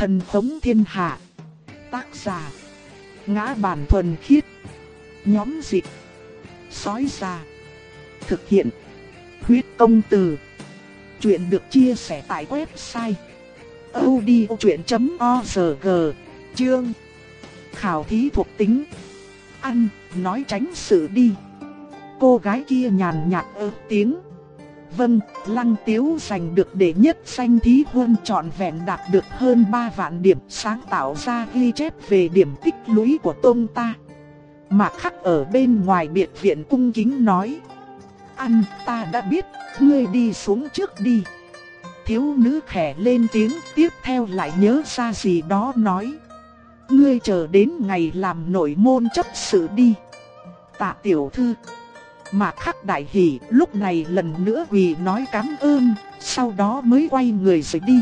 Thần thống thiên hạ. Tác giả: Ngã Bản Thuần Khiết. Nhóm dịch: Sói Già. Thực hiện: Huyết Công Từ. Chuyện được chia sẻ tại website audiochuyện.org. Chương: Khảo thí thuộc tính. Ăn, nói tránh sự đi. Cô gái kia nhàn nhạt tiếng. Vâng, Lăng Tiếu giành được đệ nhất danh thí huân, trọn vẹn đạt được hơn 3 vạn điểm, sáng tạo ra ghi chép về điểm tích lũy của tông ta. Mạc Khắc ở bên ngoài biệt viện cung kính nói: Ăn, ta đã biết, ngươi đi xuống trước đi. Thiếu nữ khẽ lên tiếng, tiếp theo lại nhớ ra gì đó nói: Ngươi chờ đến ngày làm nội môn chấp sự đi. Tạ tiểu thư. Mạc Khắc đại hỉ, lúc này lần nữa quỳ nói cảm ơn, sau đó mới quay người rời đi.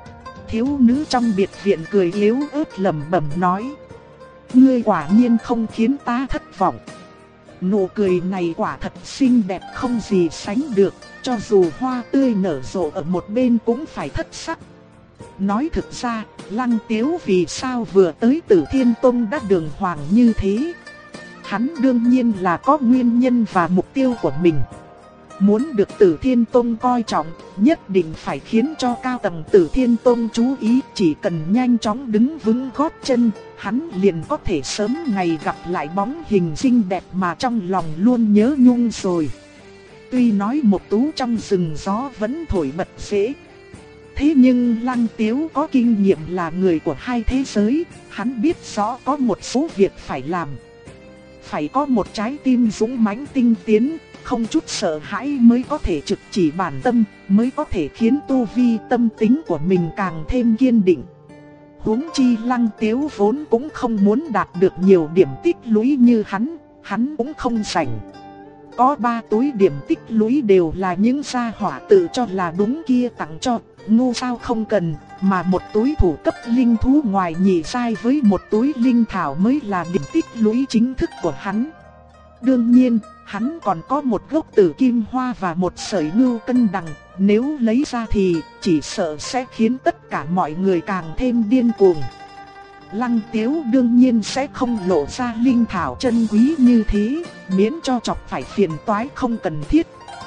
Thiếu nữ trong biệt viện cười yếu ớt lẩm bẩm nói: Ngươi quả nhiên không khiến ta thất vọng. Nụ cười này quả thật xinh đẹp không gì sánh được, cho dù hoa tươi nở rộ ở một bên cũng phải thất sắc. Nói thực ra, Lăng Tiếu vì sao vừa tới Tử Thiên Tông đã đường hoàng như thế? Hắn đương nhiên là có nguyên nhân và mục tiêu của mình. Muốn được Tử Thiên Tông coi trọng, nhất định phải khiến cho cao tầng Tử Thiên Tông chú ý. Chỉ cần nhanh chóng đứng vững gót chân, hắn liền có thể sớm ngày gặp lại bóng hình xinh đẹp mà trong lòng luôn nhớ nhung rồi. Tuy nói một tú trong rừng gió vẫn thổi bật dễ, thế nhưng Lăng Tiếu có kinh nghiệm là người của hai thế giới. Hắn biết rõ có một số việc phải làm. Phải có một trái tim dũng mãnh tinh tiến, không chút sợ hãi mới có thể trực chỉ bản tâm, mới có thể khiến tu vi tâm tính của mình càng thêm kiên định. Huống chi Lăng Tiếu vốn cũng không muốn đạt được nhiều điểm tích lũy như hắn cũng không rảnh. Có 3 túi điểm tích lũy đều là những gia hỏa tự cho là đúng kia tặng cho, ngu sao không cần, mà một túi thủ cấp linh thú ngoài nhị giai với một túi linh thảo mới là điểm tích lũy chính thức của hắn. Đương nhiên, hắn còn có một gốc tử kim hoa và một sợi ngưu cân đằng, nếu lấy ra thì chỉ sợ sẽ khiến tất cả mọi người càng thêm điên cuồng. Lăng Tiếu đương nhiên sẽ không lộ ra linh thảo chân quý như thế, miễn cho chọc phải phiền toái không cần thiết.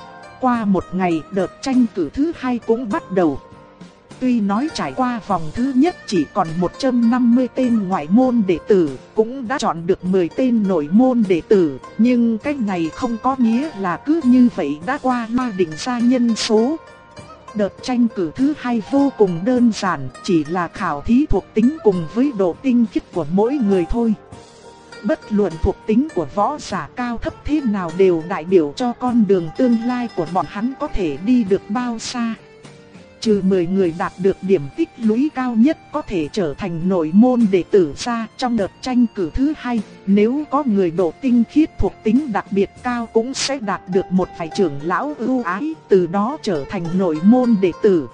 Qua một ngày, đợt tranh cử thứ 2 cũng bắt đầu. Tuy nói trải qua vòng thứ nhất chỉ còn 150 tên ngoại môn đệ tử, cũng đã chọn được 10 tên nội môn đệ tử, nhưng cái này không có nghĩa là cứ như vậy đã qua loa định ra nhân số. Đợt tranh cử thứ 2 vô cùng đơn giản, chỉ là khảo thí thuộc tính cùng với độ tinh khiết của mỗi người thôi. Bất luận thuộc tính của võ giả cao thấp thế nào đều đại biểu cho con đường tương lai của bọn hắn có thể đi được bao xa. Trừ 10 người đạt được điểm tích lũy cao nhất có thể trở thành nội môn đệ tử ra, trong đợt tranh cử thứ 2, nếu có người độ tinh khiết thuộc tính đặc biệt cao cũng sẽ đạt được một vài trưởng lão ưu ái, từ đó trở thành nội môn đệ tử.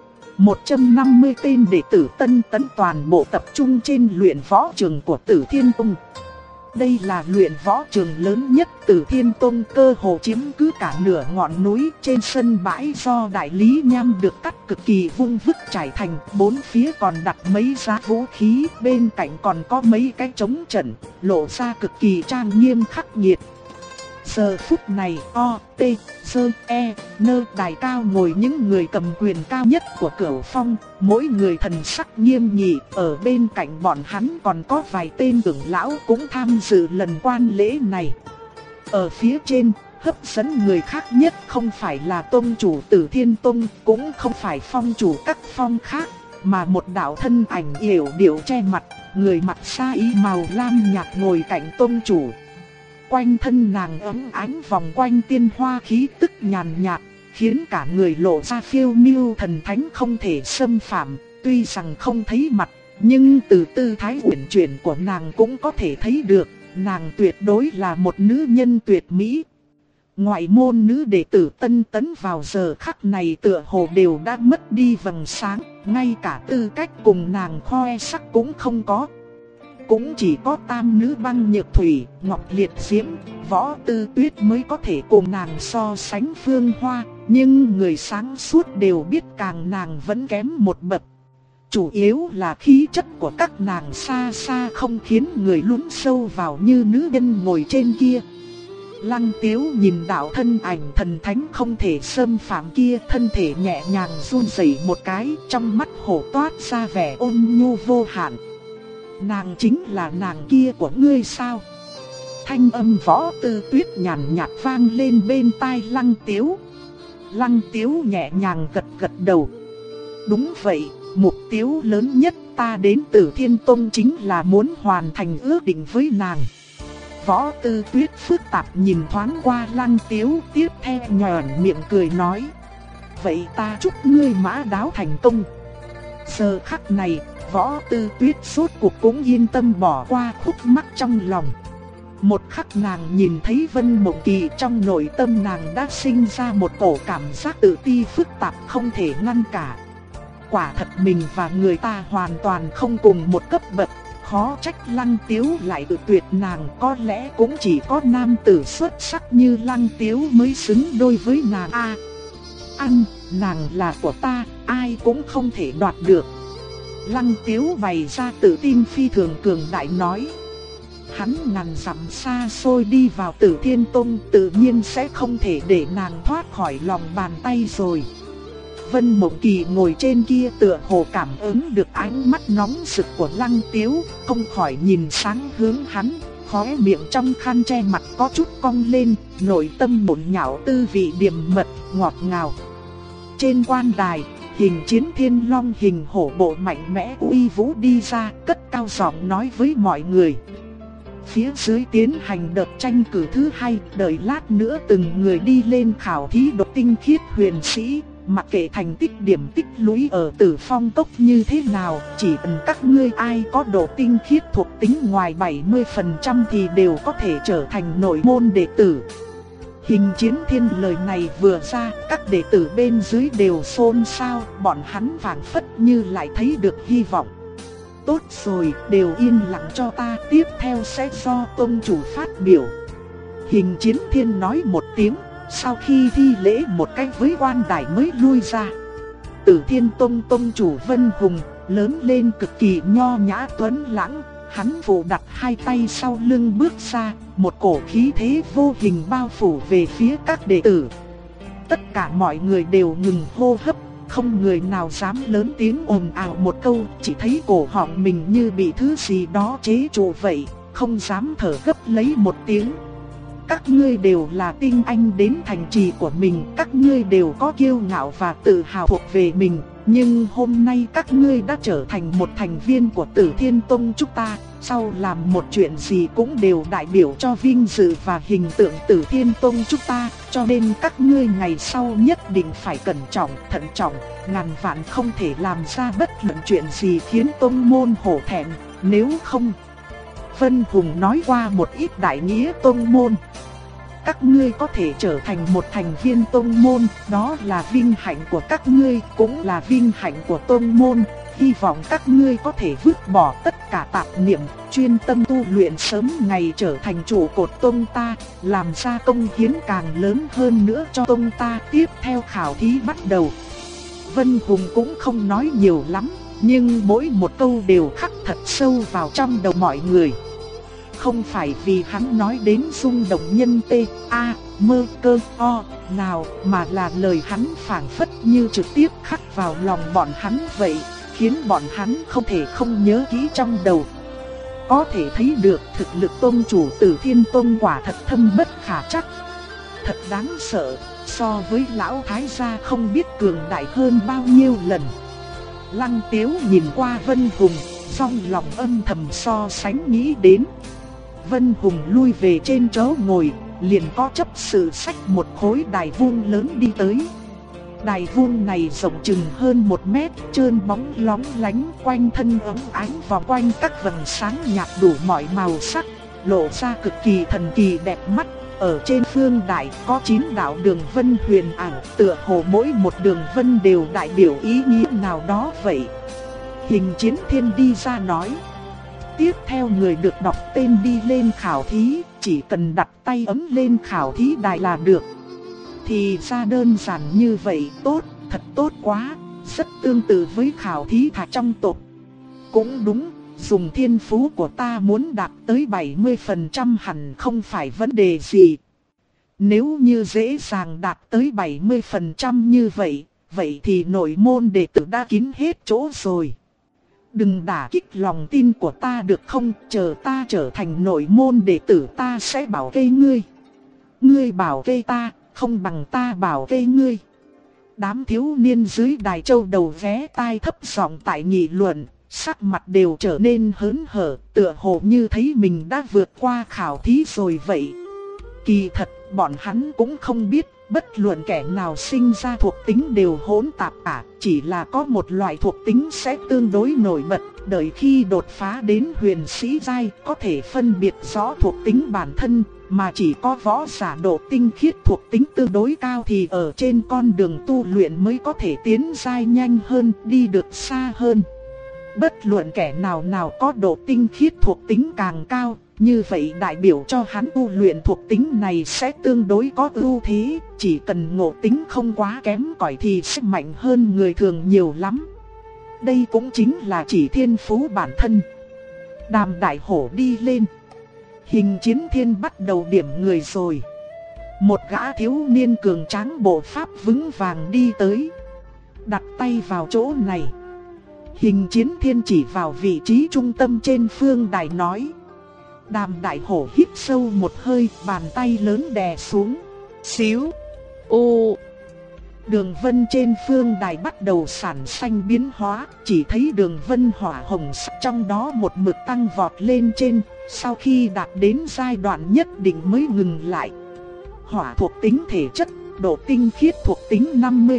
150 tên đệ tử tân tấn toàn bộ tập trung trên luyện võ trường của Tử Thiên Tông. Đây là luyện võ trường lớn nhất Tử Thiên Tông, cơ hồ chiếm cứ cả nửa ngọn núi. Trên sân bãi do đại lý nham được cắt cực kỳ vung vức trải thành, 4 phía còn đặt mấy giá vũ khí, bên cạnh còn có mấy cái trống trận, lộ ra cực kỳ trang nghiêm khắc nghiệt. Giờ phút này, O, T, Sơ, E, Nơ đài cao ngồi những người cầm quyền cao nhất của Cửu Phong, mỗi người thần sắc nghiêm nghị, ở bên cạnh bọn hắn còn có vài tên trưởng lão cũng tham dự lần quan lễ này. Ở phía trên, hấp dẫn người khác nhất không phải là tông chủ Tử Thiên Tông, cũng không phải phong chủ các phong khác, mà một đạo thân ảnh yểu điệu che mặt, người mặc sa y màu lam nhạt ngồi cạnh tông chủ. Quanh thân nàng ấm ánh vòng quanh tiên hoa khí tức nhàn nhạt, khiến cả người lộ ra phiêu miêu thần thánh không thể xâm phạm. Tuy rằng không thấy mặt, nhưng từ tư thái uyển chuyển của nàng cũng có thể thấy được, nàng tuyệt đối là một nữ nhân tuyệt mỹ. Ngoại môn nữ đệ tử tân tấn vào giờ khắc này tựa hồ đều đã mất đi vầng sáng, ngay cả tư cách cùng nàng khoe sắc cũng không có. Cũng chỉ có tam nữ Băng Nhược Thủy, Ngọc Liệt Diễm, Võ Tư Tuyết mới có thể cùng nàng so sánh Phương Hoa, nhưng người sáng suốt đều biết càng nàng vẫn kém một bậc. chủ yếu là khí chất của các nàng xa xa không khiến người lún sâu vào như nữ nhân ngồi trên kia. Lăng Tiếu nhìn đạo thân ảnh thần thánh không thể xâm phạm kia, thân thể nhẹ nhàng run rẩy một cái, trong mắt hổ toát ra vẻ ôn nhu vô hạn. Nàng chính là nàng kia của ngươi sao? Thanh âm Võ Tư Tuyết nhàn nhạt vang lên bên tai Lăng Tiếu. Lăng Tiếu nhẹ nhàng gật gật đầu. Đúng vậy, mục tiêu lớn nhất ta đến Tử Thiên Tông chính là muốn hoàn thành ước định với nàng. Võ Tư Tuyết phức tạp nhìn thoáng qua Lăng Tiếu, tiếp theo nhòn miệng cười nói: vậy ta chúc ngươi mã đáo thành công. Giờ khắc này, Võ Tư Tuyết rốt cuộc cũng yên tâm bỏ qua khúc mắc trong lòng. Một khắc nàng nhìn thấy Vân Mộng Kỳ, trong nội tâm nàng đã sinh ra một cổ cảm giác tự ti phức tạp không thể ngăn cản. Quả thật mình và người ta hoàn toàn không cùng một cấp bậc, khó trách Lăng Tiếu lại tự tuyệt nàng, có lẽ cũng chỉ có nam tử xuất sắc như Lăng Tiếu mới xứng đôi với nàng. Nàng là của ta, ai cũng không thể đoạt được. Lăng Tiếu bày ra tự tin phi thường cường đại nói. Hắn ngàn dặm xa xôi đi vào Tử Thiên Tông, tự nhiên sẽ không thể để nàng thoát khỏi lòng bàn tay rồi. Vân Mộng Kỳ ngồi trên kia tựa hồ cảm ứng được ánh mắt nóng rực của Lăng Tiếu, không khỏi nhìn sáng hướng hắn, khóe miệng trong khăn che mặt có chút cong lên, nội tâm bồn nhão tư vị điềm mật, ngọt ngào. Trên quan đài, Hình Chiến Thiên Long hình hổ bộ mạnh mẽ uy vũ đi ra, cất cao giọng nói với mọi người. Phía dưới tiến hành đợt tranh cử thứ 2, đợi lát nữa từng người đi lên khảo thí độ tinh khiết huyền sĩ. Mặc kệ thành tích điểm tích lũy ở Tử Phong Cốc như thế nào, chỉ cần các ngươi ai có độ tinh khiết thuộc tính ngoài 70% thì đều có thể trở thành nội môn đệ tử. Hình Chiến Thiên lời này vừa ra, các đệ tử bên dưới đều xôn xao, bọn hắn phảng phất như lại thấy được hy vọng. Tốt rồi, đều yên lặng cho ta, tiếp theo sẽ do tông chủ phát biểu. Hình Chiến Thiên nói một tiếng, sau khi thi lễ một cách với quan đài mới lui ra. Tử Thiên Tông tông chủ Vân Hùng, lớn lên cực kỳ nho nhã tuấn lãng, hắn phủ đặt hai tay sau lưng bước ra, một cổ khí thế vô hình bao phủ về phía các đệ tử. Tất cả mọi người đều ngừng hô hấp, không người nào dám lớn tiếng ồn ào một câu, chỉ thấy cổ họng mình như bị thứ gì đó chế trụ vậy, không dám thở gấp lấy một tiếng. Các ngươi đều là tinh anh đến thành trì của mình, các ngươi đều có kiêu ngạo và tự hào thuộc về mình, nhưng hôm nay các ngươi đã trở thành một thành viên của Tử Thiên Tông chúng ta, sau làm một chuyện gì cũng đều đại biểu cho vinh dự và hình tượng Tử Thiên Tông chúng ta, cho nên các ngươi ngày sau nhất định phải cẩn trọng, thận trọng, ngàn vạn không thể làm ra bất luận chuyện gì khiến tông môn hổ thẹn, nếu không. Vân Hùng nói qua một ít đại nghĩa tông môn. Các ngươi có thể trở thành một thành viên tông môn, đó là vinh hạnh của các ngươi, cũng là vinh hạnh của tông môn. Hy vọng các ngươi có thể vứt bỏ tất cả tạp niệm, chuyên tâm tu luyện, sớm ngày trở thành trụ cột tông ta, làm ra công hiến càng lớn hơn nữa cho tông ta. Tiếp theo khảo thí bắt đầu. Vân Hùng cũng không nói nhiều lắm, nhưng mỗi một câu đều khắc thật sâu vào trong đầu mọi người. Không phải vì hắn nói đến rung động nhân mơ cơ o nào, mà là lời hắn phảng phất như trực tiếp khắc vào lòng bọn hắn vậy, khiến bọn hắn không thể không nhớ kỹ trong đầu. Có thể thấy được thực lực tông chủ Tử Thiên Tông quả thật thâm bất khả trắc. Thật đáng sợ, so với lão thái gia không biết cường đại hơn bao nhiêu lần. Lăng Tiếu nhìn qua Vân Hùng, trong lòng âm thầm so sánh nghĩ đến. Vân Hùng lui về trên chỗ ngồi, liền có chấp sự xách một khối đài vuông lớn đi tới. Đài vuông này rộng chừng hơn 1 mét, trơn bóng lóng lánh, quanh thân ấm ánh vòng quanh các vầng sáng nhạt đủ mọi màu sắc, lộ ra cực kỳ thần kỳ đẹp mắt. Ở trên phương đài có 9 đạo đường vân huyền ảo, tựa hồ mỗi một đường vân đều đại biểu ý nghĩa nào đó vậy. Hình Chiến Thiên đi ra nói. Tiếp theo người được đọc tên đi lên khảo thí, chỉ cần đặt tay ấm lên khảo thí đài là được. Thì ra đơn giản như vậy, tốt, thật tốt quá. rất tương tự với khảo thí thạch trong tộc. Cũng đúng, dùng thiên phú của ta muốn đạt tới 70% hẳn không phải vấn đề gì. Nếu như dễ dàng đạt tới 70% như vậy, vậy thì nội môn đệ tử đã kín hết chỗ rồi. Đừng đả kích lòng tin của ta được không, chờ ta trở thành nội môn đệ tử ta sẽ bảo vệ ngươi. Ngươi bảo vệ ta, không bằng ta bảo vệ ngươi. Đám thiếu niên dưới đài châu đầu ghé tai thấp giọng tại nghị luận, sắc mặt đều trở nên hớn hở, tựa hồ như thấy mình đã vượt qua khảo thí rồi vậy. Kỳ thật, bọn hắn cũng không biết, bất luận kẻ nào sinh ra thuộc tính đều hỗn tạp cả, chỉ là có một loại thuộc tính sẽ tương đối nổi bật, đợi khi đột phá đến huyền sĩ giai có thể phân biệt rõ thuộc tính bản thân, mà chỉ có võ giả độ tinh khiết thuộc tính tương đối cao thì ở trên con đường tu luyện mới có thể tiến giai nhanh hơn, đi được xa hơn. Bất luận kẻ nào nào có độ tinh khiết thuộc tính càng cao, như vậy đại biểu cho hắn tu luyện thuộc tính này sẽ tương đối có ưu thế, chỉ cần ngộ tính không quá kém cỏi thì sẽ mạnh hơn người thường nhiều lắm. Đây cũng chính là chỉ thiên phú bản thân. Đàm đại hổ đi lên. Hình Chiến Thiên bắt đầu điểm người rồi. Một gã thiếu niên cường tráng bộ pháp vững vàng đi tới, đặt tay vào chỗ này. Hình Chiến Thiên chỉ vào vị trí trung tâm trên phương đài nói. Đàm đại hổ hít sâu một hơi, bàn tay lớn đè xuống. Xíu. Ô. Đường vân trên phương đài bắt đầu sản sinh biến hóa, chỉ thấy đường vân hỏa hồng sắc trong đó một mực tăng vọt lên trên, sau khi đạt đến giai đoạn nhất định mới ngừng lại. Hỏa thuộc tính thể chất, độ tinh khiết thuộc tính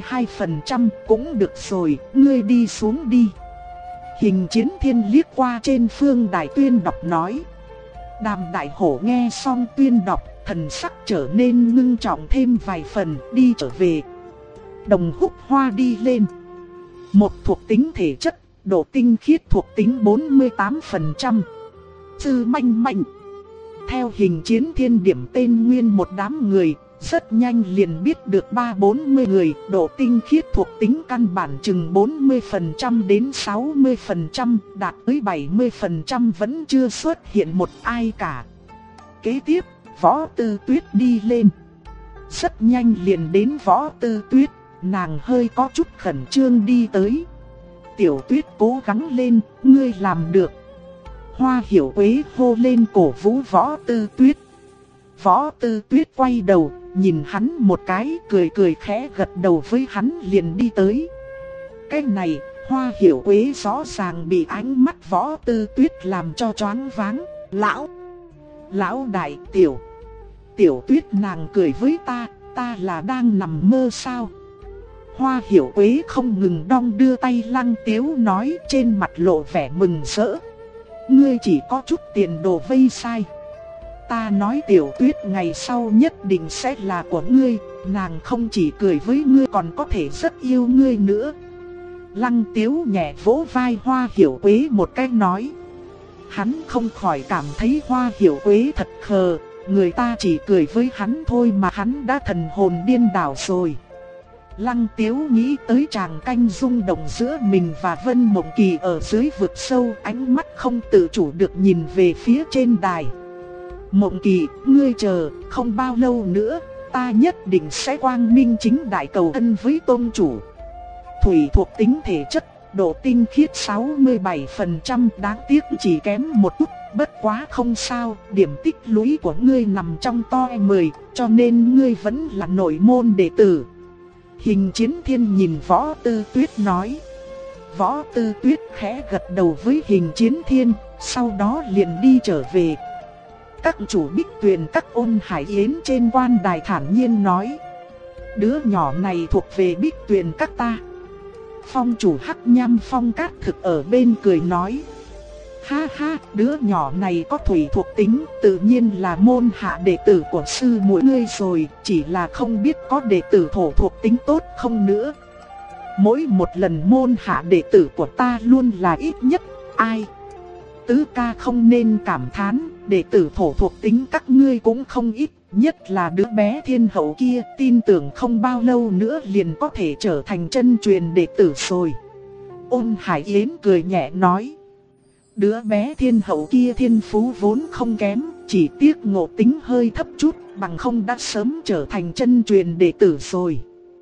52% cũng được rồi, ngươi đi xuống đi. Hình Chiến Thiên liếc qua trên phương đài tuyên đọc nói. Đàm đại hổ nghe xong tuyên đọc, thần sắc trở nên ngưng trọng thêm vài phần, đi trở về. Đồng Húc Hoa đi lên. Một thuộc tính thể chất, độ tinh khiết thuộc tính 48%. Sư Manh Manh. Theo Hình Chiến Thiên điểm tên nguyên một đám người, rất nhanh liền biết được 30-40 người, độ tinh khiết thuộc tính căn bản chừng 40% đến 60%, đạt tới 70% vẫn chưa xuất hiện một ai cả. Kế tiếp, Võ Tư Tuyết đi lên. Rất nhanh liền đến Võ Tư Tuyết, nàng hơi có chút khẩn trương đi tới. Tiểu Tuyết cố gắng lên, ngươi làm được. Hoa Hiểu Quế hô lên cổ vũ Võ Tư Tuyết. Võ Tư Tuyết quay đầu, nhìn hắn một cái, cười cười khẽ gật đầu với hắn liền đi tới. Cái này, Hoa Hiểu Quế rõ ràng bị ánh mắt Võ Tư Tuyết làm cho choáng váng. Lão đại, Tiểu Tuyết nàng cười với ta là đang nằm mơ sao? Hoa Hiểu Quế không ngừng đong đưa tay Lăng Tiếu nói, trên mặt lộ vẻ mừng rỡ. Ngươi chỉ có chút tiền đồ vây sai. Ta nói Tiểu Tuyết ngày sau nhất định sẽ là của ngươi, nàng không chỉ cười với ngươi còn có thể rất yêu ngươi nữa. Lăng Tiếu nhẹ vỗ vai Hoa Hiểu Quế một cái nói. Hắn không khỏi cảm thấy Hoa Hiểu Quế thật khờ, người ta chỉ cười với hắn thôi mà hắn đã thần hồn điên đảo rồi. Lăng Tiếu nghĩ tới tràng canh rung động giữa mình và Vân Mộng Kỳ ở dưới vực sâu, ánh mắt không tự chủ được nhìn về phía trên đài. Mộng Kỳ, ngươi chờ, không bao lâu nữa, ta nhất định sẽ quang minh chính đại cầu ân với tôn chủ. Thủy thuộc tính thể chất, độ tinh khiết 67%, đáng tiếc chỉ kém một chút, bất quá không sao, điểm tích lũy của ngươi nằm trong top 10, cho nên ngươi vẫn là nội môn đệ tử. Hình Chiến Thiên nhìn Võ Tư Tuyết nói. Võ Tư Tuyết khẽ gật đầu với Hình Chiến Thiên, sau đó liền đi trở về. Các chủ Bích Tuyền các Ôn Hải Yến trên quan đài thản nhiên nói. Đứa nhỏ này thuộc về Bích Tuyền các ta. Phong chủ Hắc Nham Phong Cát Thực ở bên cười nói. Ha ha, đứa nhỏ này có thủy thuộc tính, tự nhiên là môn hạ đệ tử của sư muội ngươi rồi, chỉ là không biết có đệ tử thổ thuộc tính tốt không nữa. Mỗi một lần môn hạ đệ tử của ta luôn là ít nhất, ai? Tứ ca không nên cảm thán, đệ tử thổ thuộc tính các ngươi cũng không ít, nhất là đứa bé thiên hậu kia, tin tưởng không bao lâu nữa liền có thể trở thành chân truyền đệ tử rồi. Ôn Hải Yến cười nhẹ nói. Đứa bé thiên hậu kia thiên phú vốn không kém, chỉ tiếc ngộ tính hơi thấp chút, bằng không đã sớm trở thành chân truyền đệ tử rồi.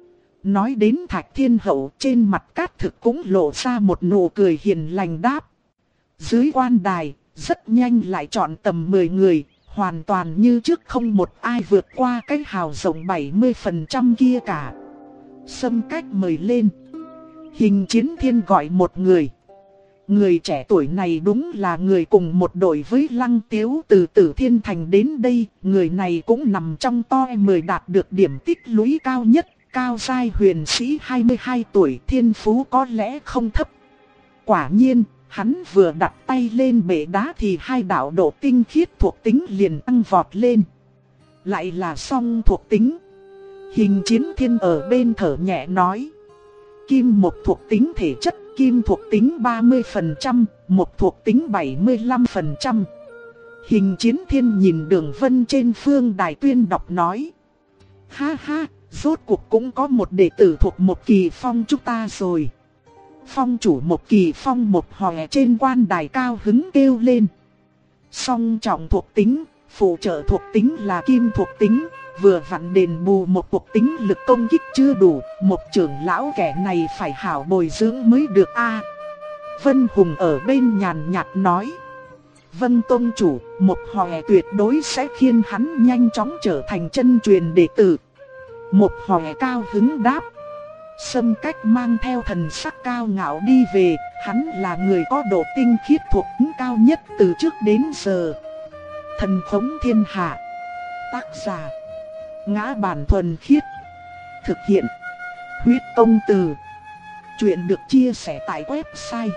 Nói đến Thạch Thiên Hậu, trên mặt Cát Thực cũng lộ ra một nụ cười hiền lành đáp. Dưới quan đài, rất nhanh lại chọn tầm 10 người, hoàn toàn như trước không một ai vượt qua cái hào rộng 70% kia cả. Sâm Cách mời lên. Hình Chiến Thiên gọi một người. Người trẻ tuổi này đúng là người cùng một đội với Lăng Tiếu từ Tử Thiên Thành đến đây. Người này cũng nằm trong top 10 đạt được điểm tích lũy cao nhất. Cao giai huyền sĩ 22 tuổi, thiên phú có lẽ không thấp. Quả nhiên, hắn vừa đặt tay lên bệ đá thì hai đạo độ tinh khiết thuộc tính liền tăng vọt lên. Lại là song thuộc tính. Hình Chiến Thiên ở bên thở nhẹ nói. Kim một thuộc tính thể chất, kim thuộc tính 30%, một thuộc tính 75%. Hình Chiến Thiên nhìn Đường Vân trên phương đài tuyên đọc nói. Ha ha, rốt cuộc cũng có một đệ tử thuộc một kỳ phong chúng ta rồi. Phong chủ một kỳ phong một hòe trên quan đài cao hứng kêu lên. Song trọng thuộc tính, phụ trợ thuộc tính là kim thuộc tính, vừa vặn đền bù một thuộc tính lực công kích chưa đủ, một trưởng lão kẻ này phải hảo bồi dưỡng mới được a. Vân Hùng ở bên nhàn nhạt nói. Vân Tông chủ, một hòe tuyệt đối sẽ khiến hắn nhanh chóng trở thành chân truyền đệ tử. Một hòe cao hứng đáp. Sâm Cách mang theo thần sắc cao ngạo đi về, hắn là người có độ tinh khiết thuộc tính cao nhất từ trước đến giờ. Thần khống thiên hạ. Tác giả Ngã Bản Thuần Khiết. Thực hiện Huyết Công Từ. Chuyện được chia sẻ tại website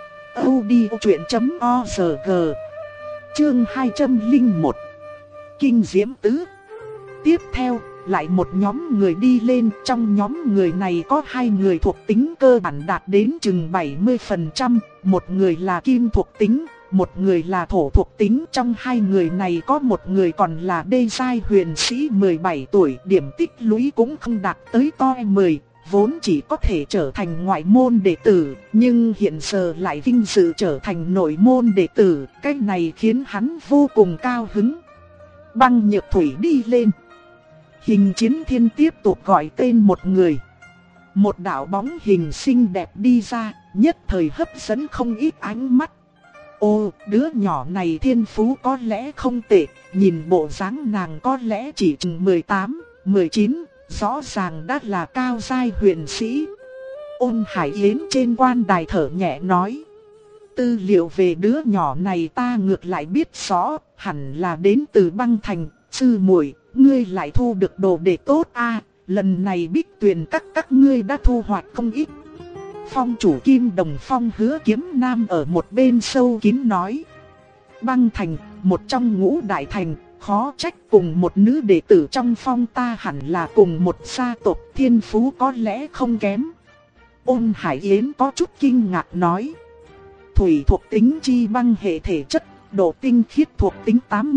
audiochuyện.org. Chương 201. Kinh Diễm Tứ. Tiếp theo, lại một nhóm người đi lên, trong nhóm người này có hai người thuộc tính cơ bản đạt đến chừng 70%, một người là kim thuộc tính, một người là thổ thuộc tính. Trong hai người này có một người còn là đê giai huyền sĩ 17 tuổi, điểm tích lũy cũng không đạt tới top 10, vốn chỉ có thể trở thành ngoại môn đệ tử, nhưng hiện giờ lại vinh dự trở thành nội môn đệ tử, cái này khiến hắn vô cùng cao hứng. Băng Nhược Thủy đi lên. Hình Chiến Thiên tiếp tục gọi tên một người. Một đạo bóng hình xinh đẹp đi ra, nhất thời hấp dẫn không ít ánh mắt. Ô, đứa nhỏ này thiên phú có lẽ không tệ, nhìn bộ dáng nàng có lẽ chỉ chừng 18, 19, rõ ràng đã là cao giai huyền sĩ. Ôn Hải Yến trên quan đài thở nhẹ nói. Tư liệu về đứa nhỏ này ta ngược lại biết rõ, hẳn là đến từ Băng Thành. Sư muội, ngươi lại thu được đồ đệ tốt a, lần này Bích Tuyền các ngươi đã thu hoạch không ít. Phong chủ Kim Đồng Phong Hứa Kiếm Nam ở một bên sâu kín nói. Băng Thành, một trong ngũ đại thành, khó trách cùng một nữ đệ tử trong phong ta hẳn là cùng một gia tộc, thiên phú có lẽ không kém. Ôn Hải Yến có chút kinh ngạc nói. Thủy thuộc tính chi băng hệ thể chất, độ tinh khiết thuộc tính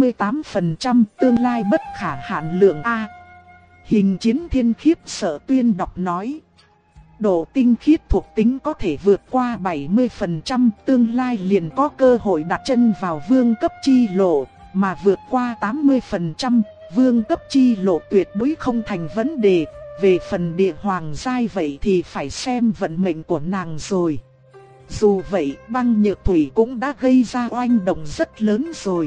88%, tương lai bất khả hạn lượng a. Hình Chiến Thiên khiếp sợ tuyên đọc nói. Độ tinh khiết thuộc tính có thể vượt qua 70%, tương lai liền có cơ hội đặt chân vào vương cấp chi lộ, mà vượt qua 80%, vương cấp chi lộ tuyệt đối không thành vấn đề. Về phần địa hoàng giai vậy thì phải xem vận mệnh của nàng rồi. Dù vậy, Băng Nhược Thủy cũng đã gây ra oanh động rất lớn rồi.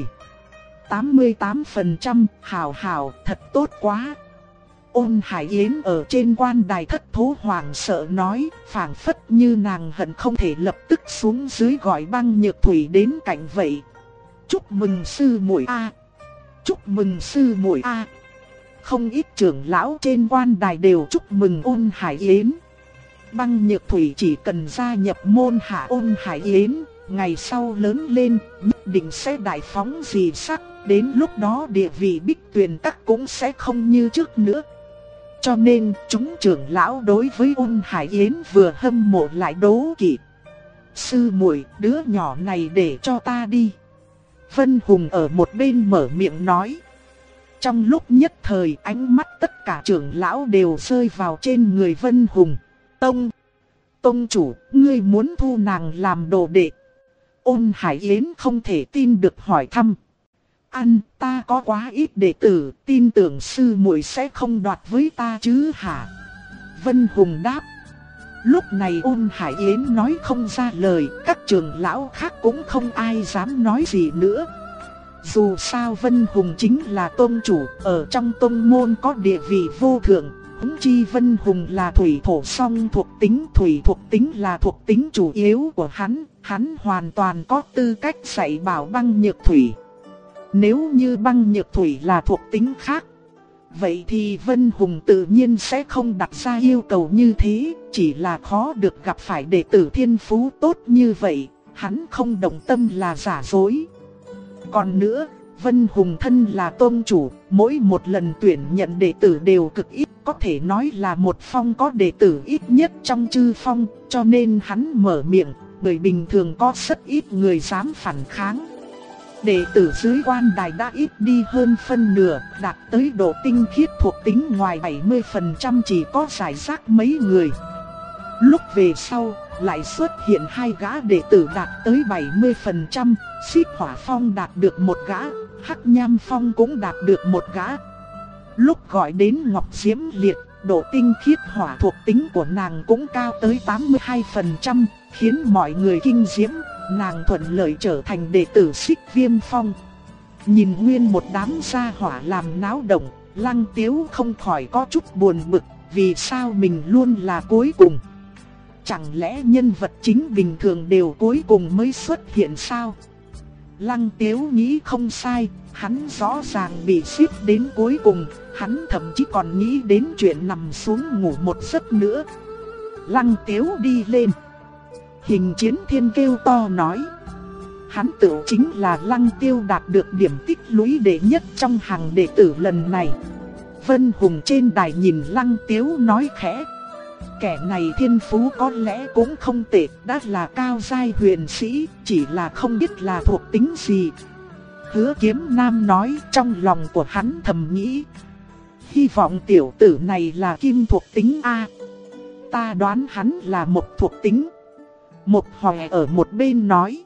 88%, hảo, thật tốt quá. Ôn Hải Yến ở trên quan đài thất thố hoảng sợ nói, phảng phất như nàng hận không thể lập tức xuống dưới gọi Băng Nhược Thủy đến cạnh vậy. Chúc mừng sư muội a, chúc mừng sư muội a. Không ít trưởng lão trên quan đài đều chúc mừng Ôn Hải Yến. Băng Nhược Thủy chỉ cần gia nhập môn hạ Ôn Hải Yến, ngày sau lớn lên nhất định sẽ đại phóng dị sắc, đến lúc đó địa vị Bích Tuyền các cũng sẽ không như trước nữa. Cho nên chúng trưởng lão đối với Ôn Hải Yến vừa hâm mộ lại đố kỵ. Sư muội, đứa nhỏ này để cho ta đi. Vân Hùng ở một bên mở miệng nói. Trong lúc nhất thời ánh mắt tất cả trưởng lão đều rơi vào trên người Vân Hùng. Tông chủ, ngươi muốn thu nàng làm đồ đệ? Ôn Hải Yến không thể tin được hỏi thăm. Ta có quá ít đệ tử, tin tưởng sư muội sẽ không đoạt với ta chứ hả? Vân Hùng đáp. Lúc này Ôn Hải Yến nói không ra lời, các trưởng lão khác cũng không ai dám nói gì nữa. Dù sao Vân Hùng chính là tôn chủ, ở trong tôn môn có địa vị vô thượng. Huống chi Vân Hùng là thủy thổ song thuộc tính, thủy thuộc tính là thuộc tính chủ yếu của hắn hoàn toàn có tư cách dạy bảo băng nhược thủy. Nếu như băng nhược thủy là thuộc tính khác, vậy thì Vân Hùng tự nhiên sẽ không đặt ra yêu cầu như thế, chỉ là khó được gặp phải đệ tử thiên phú tốt như vậy, hắn không động tâm là giả dối. Còn nữa, Vân Hùng thân là tôn chủ, mỗi một lần tuyển nhận đệ tử đều cực ít, có thể nói là một phong có đệ tử ít nhất trong chư phong, cho nên hắn mở miệng, người bình thường có rất ít người dám phản kháng. Đệ tử dưới quan đài đã ít đi hơn phân nửa, đạt tới độ tinh khiết thuộc tính ngoài 70% chỉ có rải rác mấy người. Lúc về sau, lại xuất hiện hai gã đệ tử đạt tới 70%, Xích Hỏa Phong đạt được một gã, Hắc Nham Phong cũng đạt được một gã. Lúc gọi đến Ngọc Diễm Liệt, độ tinh khiết hỏa thuộc tính của nàng cũng cao tới 82%, khiến mọi người kinh diễm, nàng thuận lợi trở thành đệ tử Xích Viêm Phong. Nhìn nguyên một đám gia hỏa làm náo động, Lăng Tiếu không khỏi có chút buồn bực, vì sao mình luôn là cuối cùng? Chẳng lẽ nhân vật chính bình thường đều cuối cùng mới xuất hiện sao? Lăng Tiếu nghĩ không sai, hắn rõ ràng bị xếp đến cuối cùng, hắn thậm chí còn nghĩ đến chuyện nằm xuống ngủ một giấc nữa. Lăng Tiếu đi lên. Hình Chiến Thiên kêu to nói. Hắn tự chính là Lăng Tiêu đạt được điểm tích lũy đệ nhất trong hàng đệ tử lần này. Vân Hùng trên đài nhìn Lăng Tiếu nói khẽ. Kẻ này thiên phú có lẽ cũng không tệ, đã là cao giai huyền sĩ, chỉ là không biết là thuộc tính gì. Hứa Kiếm Nam nói, trong lòng của hắn thầm nghĩ. Hy vọng tiểu tử này là kim thuộc tính A. Ta đoán hắn là một thuộc tính. Một Hòe ở một bên nói.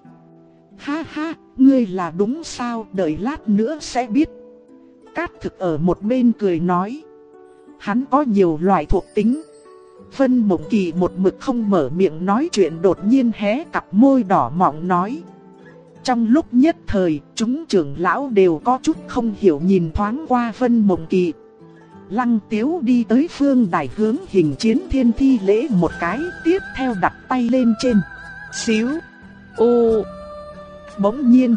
Ha ha, ngươi là đúng sao, đợi lát nữa sẽ biết. Cát Thực ở một bên cười nói. Hắn có nhiều loại thuộc tính. Vân Mộng Kỳ một mực không mở miệng nói chuyện, đột nhiên hé cặp môi đỏ mọng nói. Trong lúc nhất thời, chúng trưởng lão đều có chút không hiểu nhìn thoáng qua Vân Mộng Kỳ. Lăng Tiếu đi tới phương đài hướng Hình Chiến Thiên thi lễ một cái, tiếp theo đặt tay lên trên. Xíu, ô. Bỗng nhiên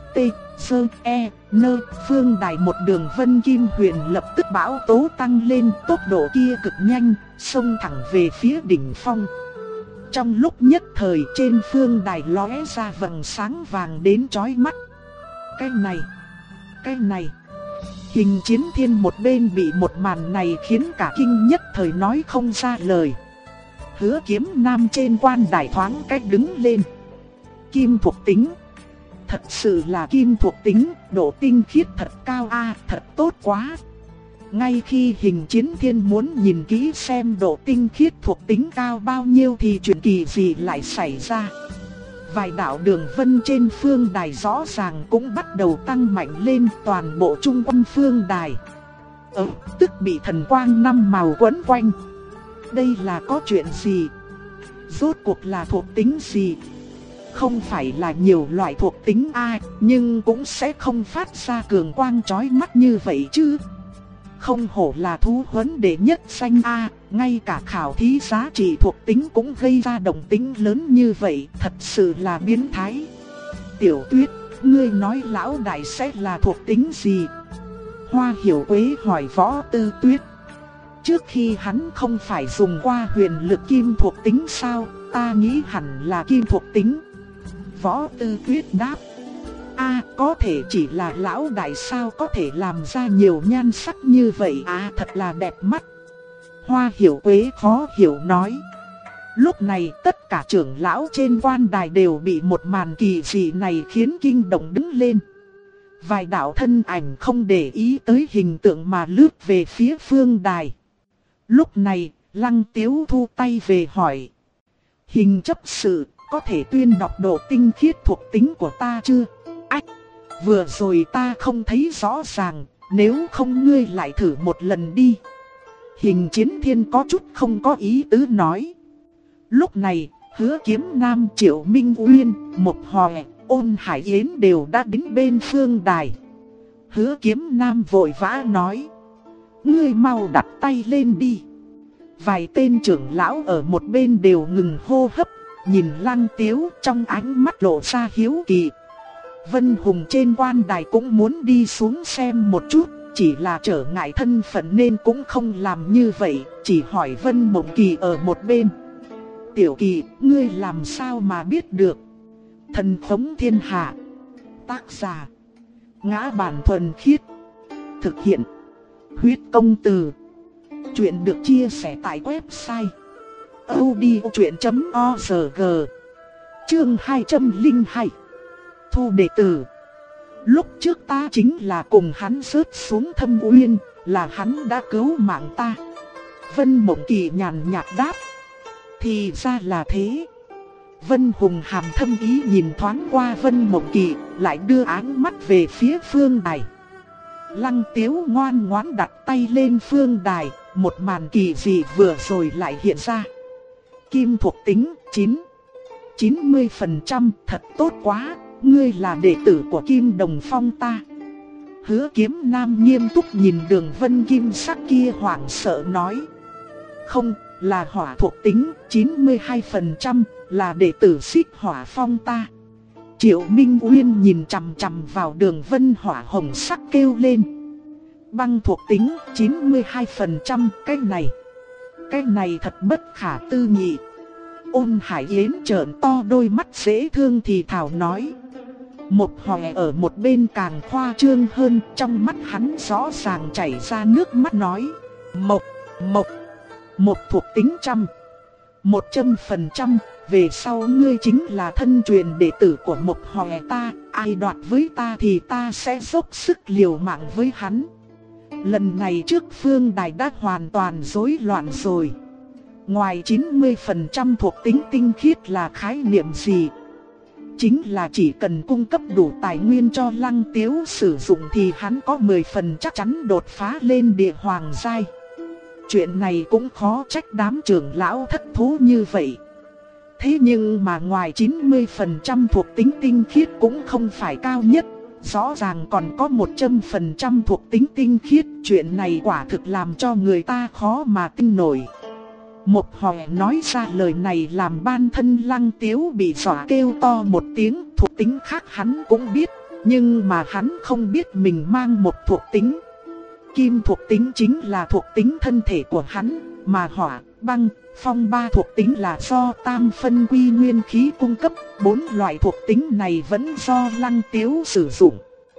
phương đài một đường vân kim huyền lập tức bão tố tăng lên, tốc độ kia cực nhanh, xông thẳng về phía đỉnh phong. Trong lúc nhất thời trên phương đài lóe ra vầng sáng vàng đến chói mắt. Cái này. Hình Chiến Thiên một bên bị một màn này khiến cả kinh nhất thời nói không ra lời. Hứa Kiếm Nam trên quan đài thoáng cách đứng lên. Kim thuộc tính. Thật sự là kim thuộc tính, độ tinh khiết thật cao a, thật tốt quá. Ngay khi Hình Chiến Thiên muốn nhìn kỹ xem độ tinh khiết thuộc tính cao bao nhiêu thì chuyện kỳ gì lại xảy ra. Vài đạo đường vân trên phương đài rõ ràng cũng bắt đầu tăng mạnh lên, toàn bộ trung quanh phương đài tức bị thần quang năm màu quấn quanh. Đây là có chuyện gì? Rốt cuộc là thuộc tính gì? Không phải là nhiều loại thuộc tính A, nhưng cũng sẽ không phát ra cường quang chói mắt như vậy chứ. Không hổ là thú huấn đệ nhất danh A, ngay cả khảo thí giá trị thuộc tính cũng gây ra động tĩnh lớn như vậy, thật sự là biến thái. Tiểu Tuyết, ngươi nói lão đại sẽ là thuộc tính gì? Hoa Hiểu Quế hỏi Võ Tư Tuyết. Trước khi hắn không phải dùng qua huyền lực kim thuộc tính sao, ta nghĩ hẳn là kim thuộc tính. Võ Tư Tuyết đáp. Có thể chỉ là lão đại sao có thể làm ra nhiều nhan sắc như vậy thật là đẹp mắt. Hoa Hiểu Quế khó hiểu nói. Lúc này tất cả trưởng lão trên quan đài đều bị một màn kỳ dị này khiến kinh động đứng lên. Vài đạo thân ảnh không để ý tới hình tượng mà lướt về phía phương đài. Lúc này, Lăng Tiếu thu tay về hỏi. Hình chấp sự, có thể tuyên đọc độ tinh khiết thuộc tính của ta chưa? Ách, vừa rồi ta không thấy rõ ràng, nếu không ngươi lại thử một lần đi. Hình Chiến Thiên có chút không có ý tứ nói. Lúc này, Hứa Kiếm Nam, Triệu Minh Uyên, Mộc Hòe, Ôn Hải Yến đều đã đến bên phương đài. Hứa Kiếm Nam vội vã nói. Ngươi mau đặt tay lên đi. Vài tên trưởng lão ở một bên đều ngừng hô hấp, nhìn Lăng Tiếu trong ánh mắt lộ ra hiếu kỳ. Vân Hùng trên quan đài cũng muốn đi xuống xem một chút, chỉ là trở ngại thân phận nên cũng không làm như vậy, chỉ hỏi Vân Mộng Kỳ ở một bên. Tiểu Kỳ, ngươi làm sao mà biết được? Thần Khống Thiên Hạ. Tác giả: Ngã Bản Thuần Khiết. Thực hiện: Huyết Công Từ. Chuyện được chia sẻ tại website audiochuyện.org. Chương 202. Thu đệ tử. Lúc trước ta chính là cùng hắn rớt xuống thâm uyên, là hắn đã cứu mạng ta. Vân Mộng Kỳ nhàn nhạt đáp. Thì ra là thế. Vân Hùng hàm thâm ý nhìn thoáng qua Vân Mộng Kỳ, lại đưa ánh mắt về phía phương đài. Lăng Tiếu ngoan ngoãn đặt tay lên phương đài, một màn kỳ dị vừa rồi lại hiện ra. Kim thuộc tính 90%, thật tốt quá, ngươi là đệ tử của Kim Đồng Phong ta. Hứa Kiếm Nam nghiêm túc nhìn Đường Vân kim sắc kia hoảng sợ nói. Không, là hỏa thuộc tính 92%, là đệ tử Xích Hỏa Phong ta. Triệu Minh Uyên nhìn chằm chằm vào Đường Vân hỏa hồng sắc kêu lên. Băng thuộc tính 92%, cái này thật bất khả tư nghị. Ôn Hải Yến trợn to đôi mắt dễ thương thì thào nói. Một Hòe ở một bên càng khoa trương hơn, trong mắt hắn rõ ràng chảy ra nước mắt nói. Một thuộc tính 100%, về sau ngươi chính là thân truyền đệ tử của Một Hòe ta, ai đoạt với ta thì ta sẽ dốc sức liều mạng với hắn. Lần này trước phương đài đã hoàn toàn rối loạn rồi. Ngoài 90% thuộc tính tinh khiết là khái niệm gì? Chính là chỉ cần cung cấp đủ tài nguyên cho Lăng Tiếu sử dụng thì hắn có 10 phần chắc chắn đột phá lên địa hoàng giai. Chuyện này cũng khó trách đám trưởng lão thất thú như vậy. Thế nhưng mà ngoài 90% thuộc tính tinh khiết cũng không phải cao nhất. Rõ ràng còn có 100% thuộc tính tinh khiết. Chuyện này quả thực làm cho người ta khó mà tin nổi. Một Hòe nói ra lời này làm ban thân Lăng Tiếu bị dọa kêu to một tiếng. Thuộc tính khác hắn cũng biết, nhưng mà hắn không biết mình mang một thuộc tính. Kim thuộc tính chính là thuộc tính thân thể của hắn, mà hỏa, băng, phong ba thuộc tính là do tam phân quy nguyên khí cung cấp. 4 loại thuộc tính này vẫn do Lăng Tiếu sử dụng.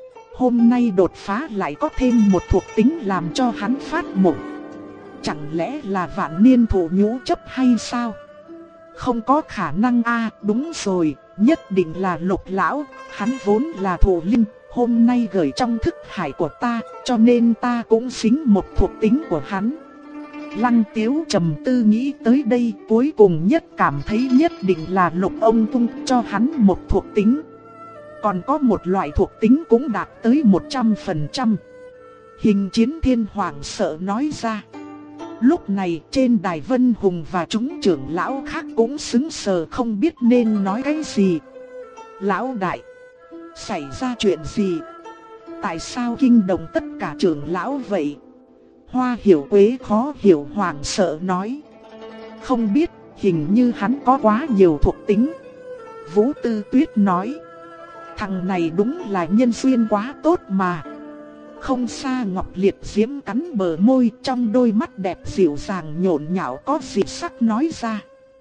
Hôm nay đột phá lại có thêm một thuộc tính làm cho hắn phát mộng. Chẳng lẽ là vạn niên thổ nhũ chấp hay sao? Không có khả năng a, đúng rồi, nhất định là Lục lão, hắn vốn là thổ linh, hôm nay gửi trong thức hải của ta, cho nên ta cũng xính một thuộc tính của hắn. Lăng Tiếu trầm tư nghĩ tới đây, cuối cùng nhất cảm thấy nhất định là Lục ông cung cho hắn một thuộc tính. Còn có một loại thuộc tính cũng đạt tới 100%. Hình Chiến Thiên hoảng sợ nói ra. Lúc này trên đài Vân Hùng và chúng trưởng lão khác cũng sững sờ không biết nên nói cái gì. Lão đại, xảy ra chuyện gì? Tại sao kinh động tất cả trưởng lão vậy? Hoa Hiểu Quế khó hiểu hoảng sợ nói. Không biết, hình như hắn có quá nhiều thuộc tính. Vũ Tư Tuyết nói. Thằng này đúng là nhân duyên quá tốt mà. Không xa Ngọc Liệt Diễm cắn bờ môi, trong đôi mắt đẹp dịu dàng nhộn nhạo có dị sắc nói ra.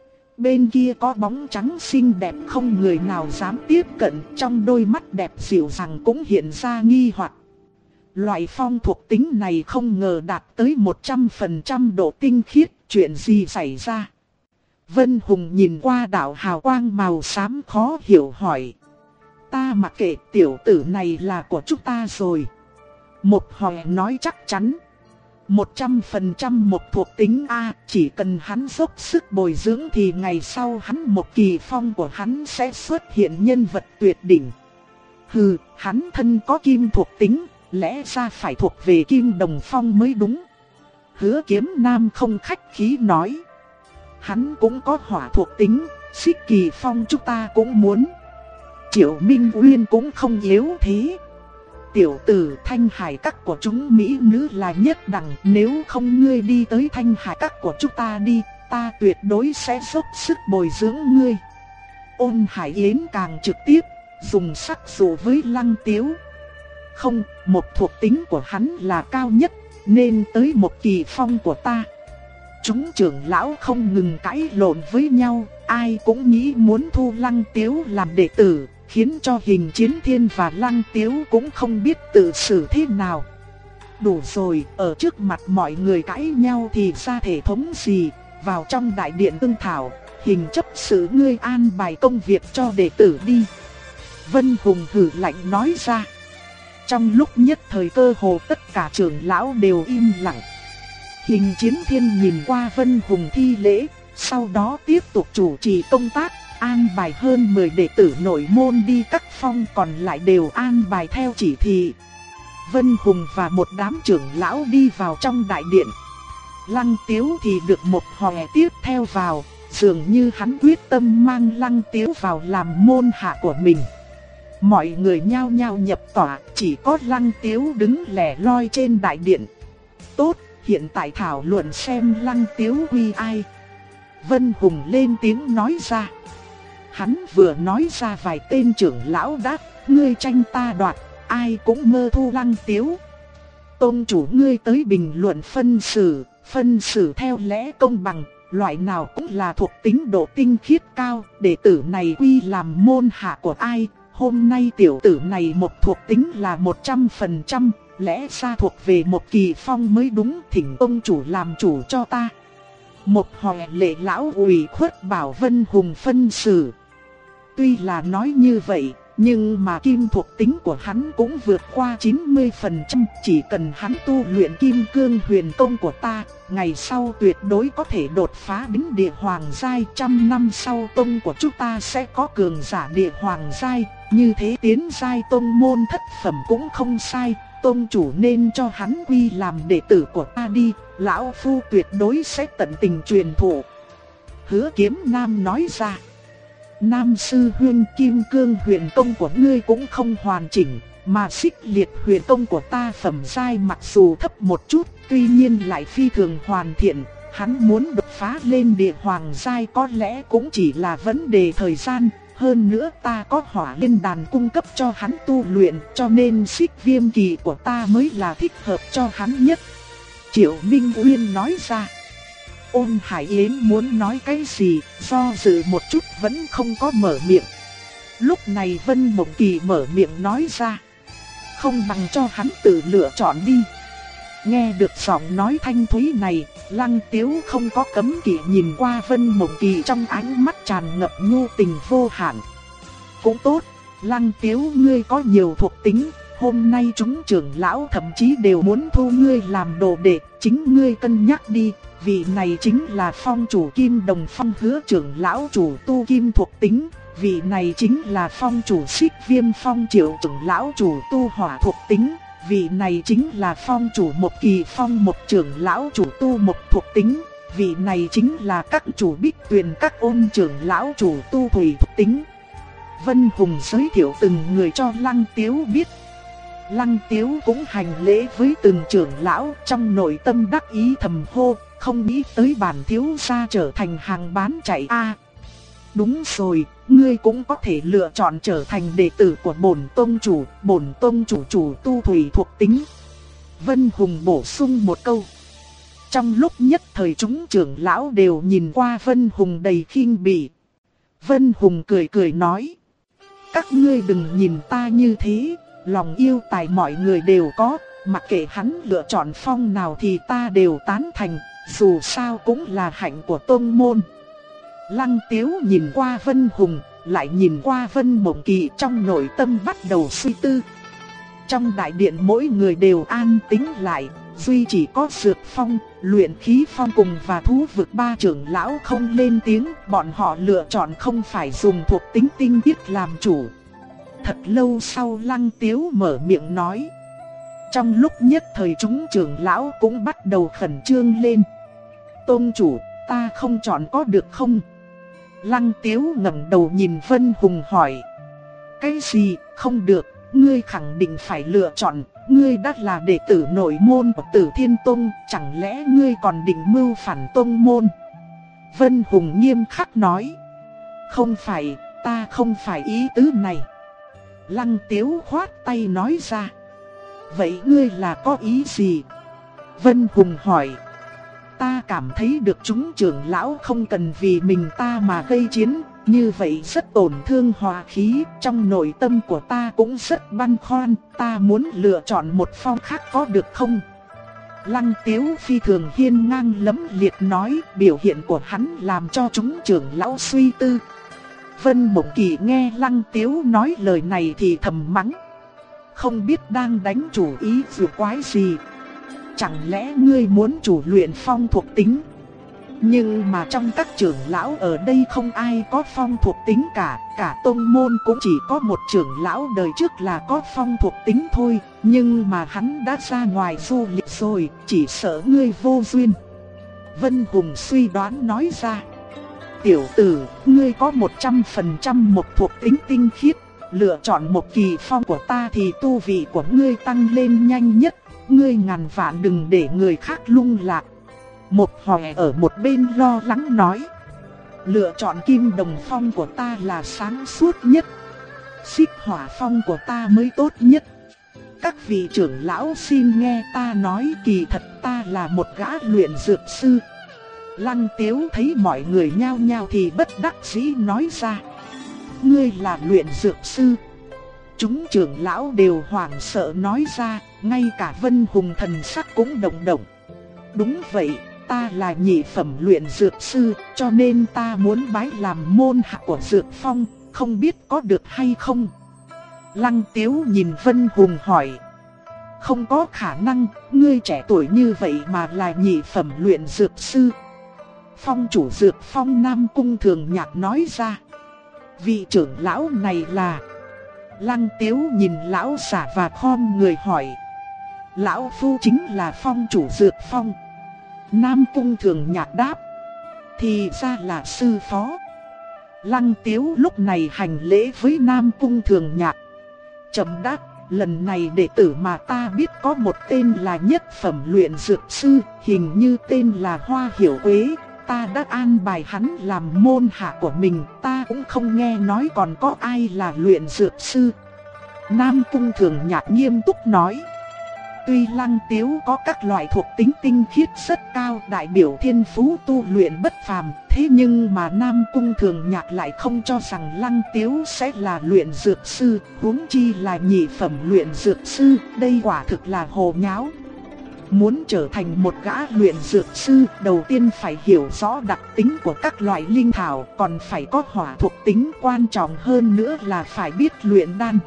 Bên kia có bóng trắng xinh đẹp không người nào dám tiếp cận, trong đôi mắt đẹp dịu dàng cũng hiện ra nghi hoặc. Loại phong thuộc tính này không ngờ đạt tới 100% độ tinh khiết, chuyện gì xảy ra? Vân Hùng nhìn qua đạo hào quang màu xám khó hiểu hỏi. ta mặc kệ, tiểu tử này là của chúng ta rồi. Một Hòe nói chắc chắn. 100% một thuộc tính A, chỉ cần hắn dốc sức bồi dưỡng thì ngày sau hắn một kỳ phong của hắn sẽ xuất hiện nhân vật tuyệt đỉnh. Hừ, hắn thân có kim thuộc tính, lẽ ra phải thuộc về kim đồng phong mới đúng. Hứa Kiếm Nam không khách khí nói. Hắn cũng có hỏa thuộc tính, xích kỳ phong chúng ta cũng muốn. Triệu Minh Uyên cũng không yếu thế. Tiểu tử, Thanh Hải các của chúng mỹ nữ là nhất đẳng, nếu không ngươi đi tới Thanh Hải các của chúng ta đi, ta tuyệt đối sẽ dốc sức bồi dưỡng ngươi. Ôn Hải Yến càng trực tiếp, dùng sắc dụ với Lăng Tiếu. Không, một thuộc tính của hắn là cao nhất, nên tới một kỳ phong của ta. Chúng trưởng lão không ngừng cãi lộn với nhau, ai cũng nghĩ muốn thu Lăng Tiếu làm đệ tử, khiến cho Hình Chiến Thiên và Lăng Tiếu cũng không biết tự xử thế nào. Đủ rồi, ở trước mặt mọi người cãi nhau thì ra thể thống gì, vào trong đại điện thương thảo, Hình chấp sự ngươi an bài công việc cho đệ tử đi. Vân Hùng hử lạnh nói ra. Trong lúc nhất thời cơ hồ tất cả trưởng lão đều im lặng. Hình Chiến Thiên nhìn qua Vân Hùng thi lễ, sau đó tiếp tục chủ trì công tác, an bài hơn 10 đệ tử nội môn đi các phong, còn lại đều an bài theo chỉ thị. Vân Hùng và một đám trưởng lão đi vào trong đại điện. Lăng Tiếu thì được một Hòe tiếp theo vào, dường như hắn quyết tâm mang Lăng Tiếu vào làm môn hạ của mình. Mọi người nhao nhao nhập tỏa, chỉ có Lăng Tiếu đứng lẻ loi trên đại điện. Tốt, hiện tại thảo luận xem Lăng Tiếu quy ai. Vân Hùng lên tiếng nói ra. Hắn vừa nói ra vài tên trưởng lão đáp, ngươi tranh ta đoạt, ai cũng mơ thu Lăng Tiếu. Tôn chủ ngươi tới bình luận phân xử theo lẽ công bằng, loại nào cũng là thuộc tính độ tinh khiết cao, đệ tử này quy làm môn hạ của ai. Hôm nay tiểu tử này một thuộc tính là 100%, lẽ ra thuộc về một kỳ phong mới đúng, thỉnh ông chủ làm chủ cho ta. Một Hòe lệ lão ủy khuất bảo Vân Hùng phân xử. Tuy là nói như vậy, nhưng mà kim thuộc tính của hắn cũng vượt qua 90%, chỉ cần hắn tu luyện kim cương huyền công của ta, ngày sau tuyệt đối có thể đột phá đến địa hoàng giai, 100 năm sau tông của chúng ta sẽ có cường giả địa hoàng giai, như thế tiến giai tông môn thất phẩm cũng không sai, tông chủ nên cho hắn quy làm đệ tử của ta đi, lão phu tuyệt đối sẽ tận tình truyền thụ. Hứa Kiếm Nam nói ra. Nam sư huynh, kim cương huyền công của ngươi cũng không hoàn chỉnh, mà xích liệt huyền công của ta phẩm giai mặc dù thấp một chút, tuy nhiên lại phi thường hoàn thiện, hắn muốn đột phá lên địa hoàng giai có lẽ cũng chỉ là vấn đề thời gian, hơn nữa ta có hỏa liên đàn cung cấp cho hắn tu luyện, cho nên xích viêm kỳ của ta mới là thích hợp cho hắn nhất. Triệu Minh Uyên nói ra. Ôn Hải Yến muốn nói cái gì, do dự một chút vẫn không có mở miệng. Lúc này Vân Mộng Kỳ mở miệng nói ra. Không bằng cho hắn tự lựa chọn đi. Nghe được giọng nói thanh thúy này, Lăng Tiếu không có cấm kỵ nhìn qua Vân Mộng Kỳ trong ánh mắt tràn ngập nhu tình vô hạn. Cũng tốt, Lăng Tiếu ngươi có nhiều thuộc tính, hôm nay chúng trưởng lão thậm chí đều muốn thu ngươi làm đồ đệ, chính ngươi cân nhắc đi. Vị này chính là phong chủ Kim Đồng Phong Hứa trưởng lão chủ tu kim thuộc tính. Vị này chính là phong chủ Xích Viêm Phong Triệu trưởng lão chủ tu hỏa thuộc tính. Vị này chính là phong chủ Một Kỳ Phong Một trưởng lão chủ tu một thuộc tính. Vị này chính là các chủ Bích Tuyền các Ôn trưởng lão chủ tu thủy thuộc tính. Vân Hùng giới thiệu từng người cho Lăng Tiếu biết. Lăng Tiếu cũng hành lễ với từng trưởng lão, trong nội tâm đắc ý thầm hô, không nghĩ tới bản thiếu gia trở thành hàng bán chạy a. Đúng rồi, ngươi cũng có thể lựa chọn trở thành đệ tử của bổn tông chủ chủ tu thủy thuộc tính. Vân Hùng bổ sung một câu. Trong lúc nhất thời chúng trưởng lão đều nhìn qua Vân Hùng đầy khinh bỉ. Vân Hùng cười cười nói. Các ngươi đừng nhìn ta như thế, lòng yêu tài mọi người đều có, mặc kệ hắn lựa chọn phong nào thì ta đều tán thành, dù sao cũng là hạnh của tông môn. Lăng Tiếu nhìn qua Vân Hùng, lại nhìn qua Vân Mộng Kỳ trong nội tâm bắt đầu suy tư. Trong đại điện mỗi người đều an tĩnh lại, duy chỉ có Dược Phong, Luyện Khí Phong cùng và Thú Vực ba trưởng lão không lên tiếng, bọn họ lựa chọn không phải dùng thuộc tính tinh khiết làm chủ. Thật lâu sau Lăng Tiếu mở miệng nói. Trong lúc nhất thời chúng trưởng lão cũng bắt đầu khẩn trương lên. Tôn chủ, ta không chọn có được không? Lăng Tiếu ngẩng đầu nhìn Vân Hùng hỏi. Cái gì, không được, ngươi khẳng định phải lựa chọn, ngươi đã là đệ tử nội môn của Tử Thiên Tông, chẳng lẽ ngươi còn định mưu phản tông môn? Vân Hùng nghiêm khắc nói. Không phải, ta không phải ý tứ này. Lăng Tiếu khoát tay nói ra. Vậy ngươi là có ý gì? Vân Hùng hỏi. Ta cảm thấy được chúng trưởng lão không cần vì mình ta mà gây chiến, như vậy rất tổn thương hòa khí, trong nội tâm của ta cũng rất băn khoăn, ta muốn lựa chọn một phong khác có được không? Lăng Tiếu phi thường hiên ngang lẫm liệt nói, biểu hiện của hắn làm cho chúng trưởng lão suy tư. Vân Mộng Kỳ nghe Lăng Tiếu nói lời này thì thầm mắng. Không biết đang đánh chủ ý vừa quái gì. Chẳng lẽ ngươi muốn chủ luyện phong thuộc tính? Nhưng mà trong các trưởng lão ở đây không ai có phong thuộc tính cả tông môn cũng chỉ có một trưởng lão đời trước là có phong thuộc tính thôi. Nhưng mà hắn đã ra ngoài du lịch rồi, chỉ sợ ngươi vô duyên. Vân Hùng suy đoán nói ra. Tiểu tử, ngươi có 100% một thuộc tính tinh khiết, lựa chọn một kỳ phong của ta thì tu vị của ngươi tăng lên nhanh nhất. Ngươi ngàn vạn đừng để người khác lung lạc. Một Hòe ở một bên lo lắng nói. Lựa chọn Kim Đồng Phong của ta là sáng suốt nhất. Xích Hỏa Phong của ta mới tốt nhất. Các vị trưởng lão xin nghe ta nói, kỳ thật ta là một gã luyện dược sư. Lăng Tiếu thấy mọi người nhao nhao thì bất đắc dĩ nói ra. Ngươi là luyện dược sư? Chúng trưởng lão đều hoảng sợ nói ra, ngay cả Vân Hùng thần sắc cũng động động. Đúng vậy, ta là nhị phẩm luyện dược sư, cho nên ta muốn bái làm môn hạ của Dược Phong, không biết có được hay không? Lăng Tiếu nhìn Vân Hùng hỏi. Không có khả năng, ngươi trẻ tuổi như vậy mà là nhị phẩm luyện dược sư. Phong chủ Dược Phong Nam Cung Thường Nhạc nói ra. Vị trưởng lão này là... Lăng Tiếu nhìn lão giả và khom người hỏi. Lão phu chính là phong chủ Dược Phong. Nam Cung Thường Nhạc đáp. Thì ra là sư phó. Lăng Tiếu lúc này hành lễ với Nam Cung Thường Nhạc. Chậm đáp, lần này đệ tử mà ta biết có một tên là nhất phẩm luyện dược sư, hình như tên là Hoa Hiểu Quế. Ta đã an bài hắn làm môn hạ của mình, ta cũng không nghe nói còn có ai là luyện dược sư. Nam Cung Thường Nhạc nghiêm túc nói. Tuy Lăng Tiếu có các loại thuộc tính tinh khiết rất cao, đại biểu thiên phú tu luyện bất phàm, thế nhưng mà Nam Cung Thường Nhạc lại không cho rằng Lăng Tiếu sẽ là luyện dược sư, huống chi là nhị phẩm luyện dược sư, đây quả thực là hồ nháo. Muốn trở thành một gã luyện dược sư, đầu tiên phải hiểu rõ đặc tính của các loại linh thảo, còn phải có hỏa thuộc tính, quan trọng hơn nữa là phải biết luyện đan.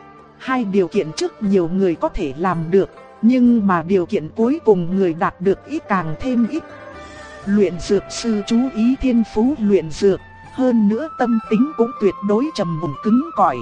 Hai điều kiện trước nhiều người có thể làm được, nhưng mà điều kiện cuối cùng người đạt được ít càng thêm ít. Luyện dược sư chú ý thiên phú luyện dược, hơn nữa tâm tính cũng tuyệt đối trầm ổn cứng cỏi.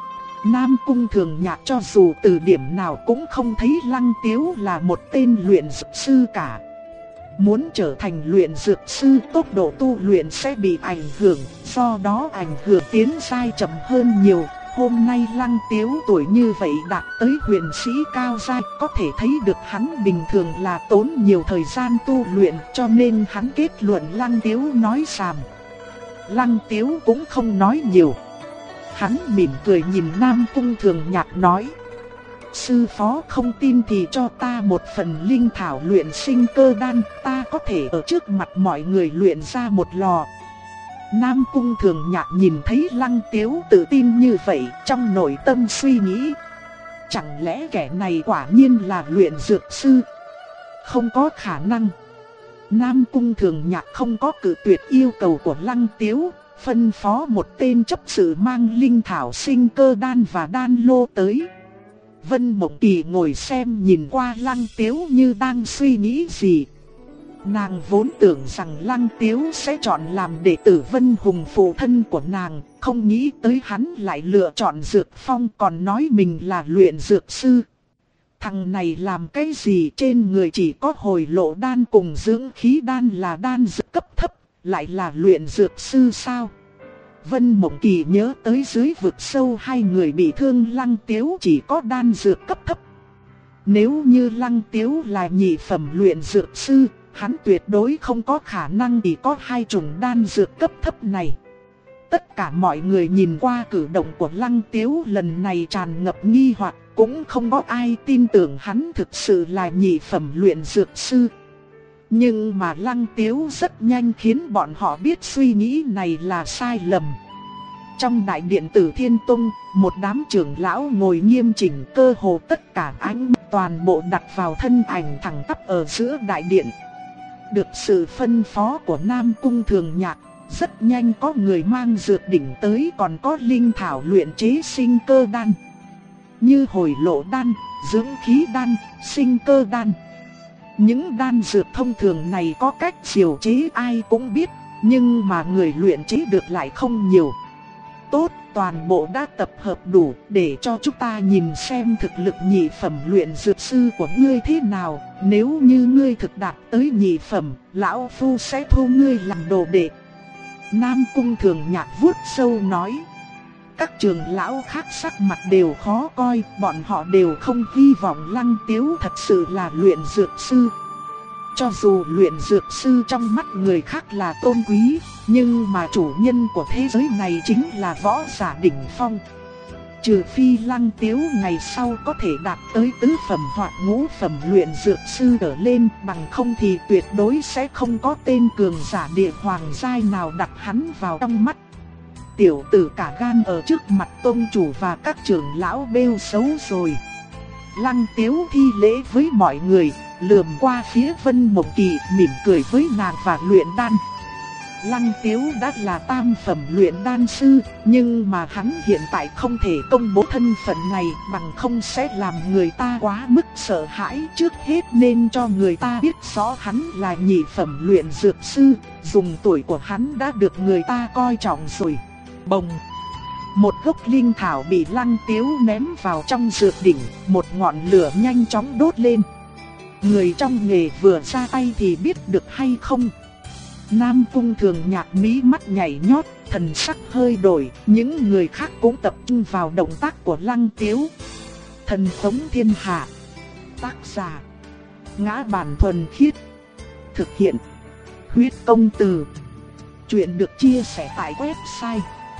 Nam Cung Thường Nhạc cho dù từ điểm nào cũng không thấy Lăng Tiếu là một tên luyện dược sư cả. Muốn trở thành luyện dược sư, tốc độ tu luyện sẽ bị ảnh hưởng, do đó ảnh hưởng tiến giai chậm hơn nhiều. Hôm nay Lăng Tiếu tuổi như vậy đạt tới huyền sĩ cao giai, có thể thấy được hắn bình thường là tốn nhiều thời gian tu luyện, cho nên hắn kết luận Lăng Tiếu nói xàm. Lăng Tiếu cũng không nói nhiều. Hắn mỉm cười nhìn Nam Cung Thường Nhạc nói. Sư phó không tin thì cho ta một phần linh thảo luyện sinh cơ đan, ta có thể ở trước mặt mọi người luyện ra một lò. Nam Cung Thường Nhạc nhìn thấy Lăng Tiếu tự tin như vậy, trong nội tâm suy nghĩ. Chẳng lẽ kẻ này quả nhiên là luyện dược sư? Không có khả năng. Nam Cung Thường Nhạc không có cự tuyệt yêu cầu của Lăng Tiếu, phân phó một tên chấp sự mang linh thảo sinh cơ đan và đan lô tới. Vân Mộng Kỳ ngồi xem nhìn qua Lăng Tiếu như đang suy nghĩ gì. Nàng vốn tưởng rằng Lăng Tiếu sẽ chọn làm đệ tử Vân Hùng phụ thân của nàng, không nghĩ tới hắn lại lựa chọn Dược Phong còn nói mình là luyện dược sư. Thằng này làm cái gì trên người chỉ có hồi lộ đan cùng dưỡng khí đan là đan dược cấp thấp, lại là luyện dược sư sao? Vân Mộng Kỳ nhớ tới dưới vực sâu hai người bị thương Lăng Tiếu chỉ có đan dược cấp thấp. Nếu như Lăng Tiếu là nhị phẩm luyện dược sư, hắn tuyệt đối không có khả năng chỉ có hai chủng đan dược cấp thấp này. Tất cả mọi người nhìn qua cử động của Lăng Tiếu lần này tràn ngập nghi hoặc, cũng không có ai tin tưởng hắn thực sự là nhị phẩm luyện dược sư. Nhưng mà Lăng Tiếu rất nhanh khiến bọn họ biết suy nghĩ này là sai lầm. Trong đại điện Tử Thiên Tông, một đám trưởng lão ngồi nghiêm chỉnh, cơ hồ tất cả ánh mắt toàn bộ đặt vào thân ảnh thẳng tắp ở giữa đại điện. Được sự phân phó của Nam Cung Thường Nhạc, rất nhanh có người mang dược đỉnh tới, còn có linh thảo luyện chế sinh cơ đan. Như hồi lộ đan, dưỡng khí đan, sinh cơ đan. Những đan dược thông thường này có cách điều chế ai cũng biết, nhưng mà người luyện chế được lại không nhiều. Tốt, toàn bộ đã tập hợp đủ để cho chúng ta nhìn xem thực lực nhị phẩm luyện dược sư của ngươi thế nào. Nếu như ngươi thực đạt tới nhị phẩm, lão phu sẽ thu ngươi làm đồ đệ. Nam Cung Thường Nhạc vuốt sâu nói. Các trưởng lão khác sắc mặt đều khó coi, bọn họ đều không hy vọng Lăng Tiếu thật sự là luyện dược sư. Cho dù luyện dược sư trong mắt người khác là tôn quý, nhưng mà chủ nhân của thế giới này chính là võ giả đỉnh phong. Trừ phi Lăng Tiếu ngày sau có thể đạt tới tứ phẩm hoặc ngũ phẩm luyện dược sư trở lên, bằng không thì tuyệt đối sẽ không có tên cường giả địa hoàng giai nào đặt hắn vào trong mắt. Tiểu tử cả gan ở trước mặt tôn chủ và các trưởng lão bêu xấu rồi. Lăng Tiếu thi lễ với mọi người, lườm qua phía Vân Mộng Kỳ, mỉm cười với nàng và luyện đan. Lăng Tiếu đã là tam phẩm luyện đan sư, nhưng mà hắn hiện tại không thể công bố thân phận này, bằng không sẽ làm người ta quá mức sợ hãi. Trước hết nên cho người ta biết rõ hắn là nhị phẩm luyện dược sư, dùng tuổi của hắn đã được người ta coi trọng rồi. Bồng! Một gốc linh thảo bị Lăng Tiếu ném vào trong dược đỉnh, một ngọn lửa nhanh chóng đốt lên. Người trong nghề vừa ra tay thì biết được hay không? Nam Cung Thường Nhạc mí mắt nhảy nhót, thần sắc hơi đổi, những người khác cũng tập trung vào động tác của Lăng Tiếu. Thần Thống Thiên Hạ. Tác giả: Ngã Bản Thuần Khiết. Thực hiện: Huyết Công Từ. Chuyện được chia sẻ tại website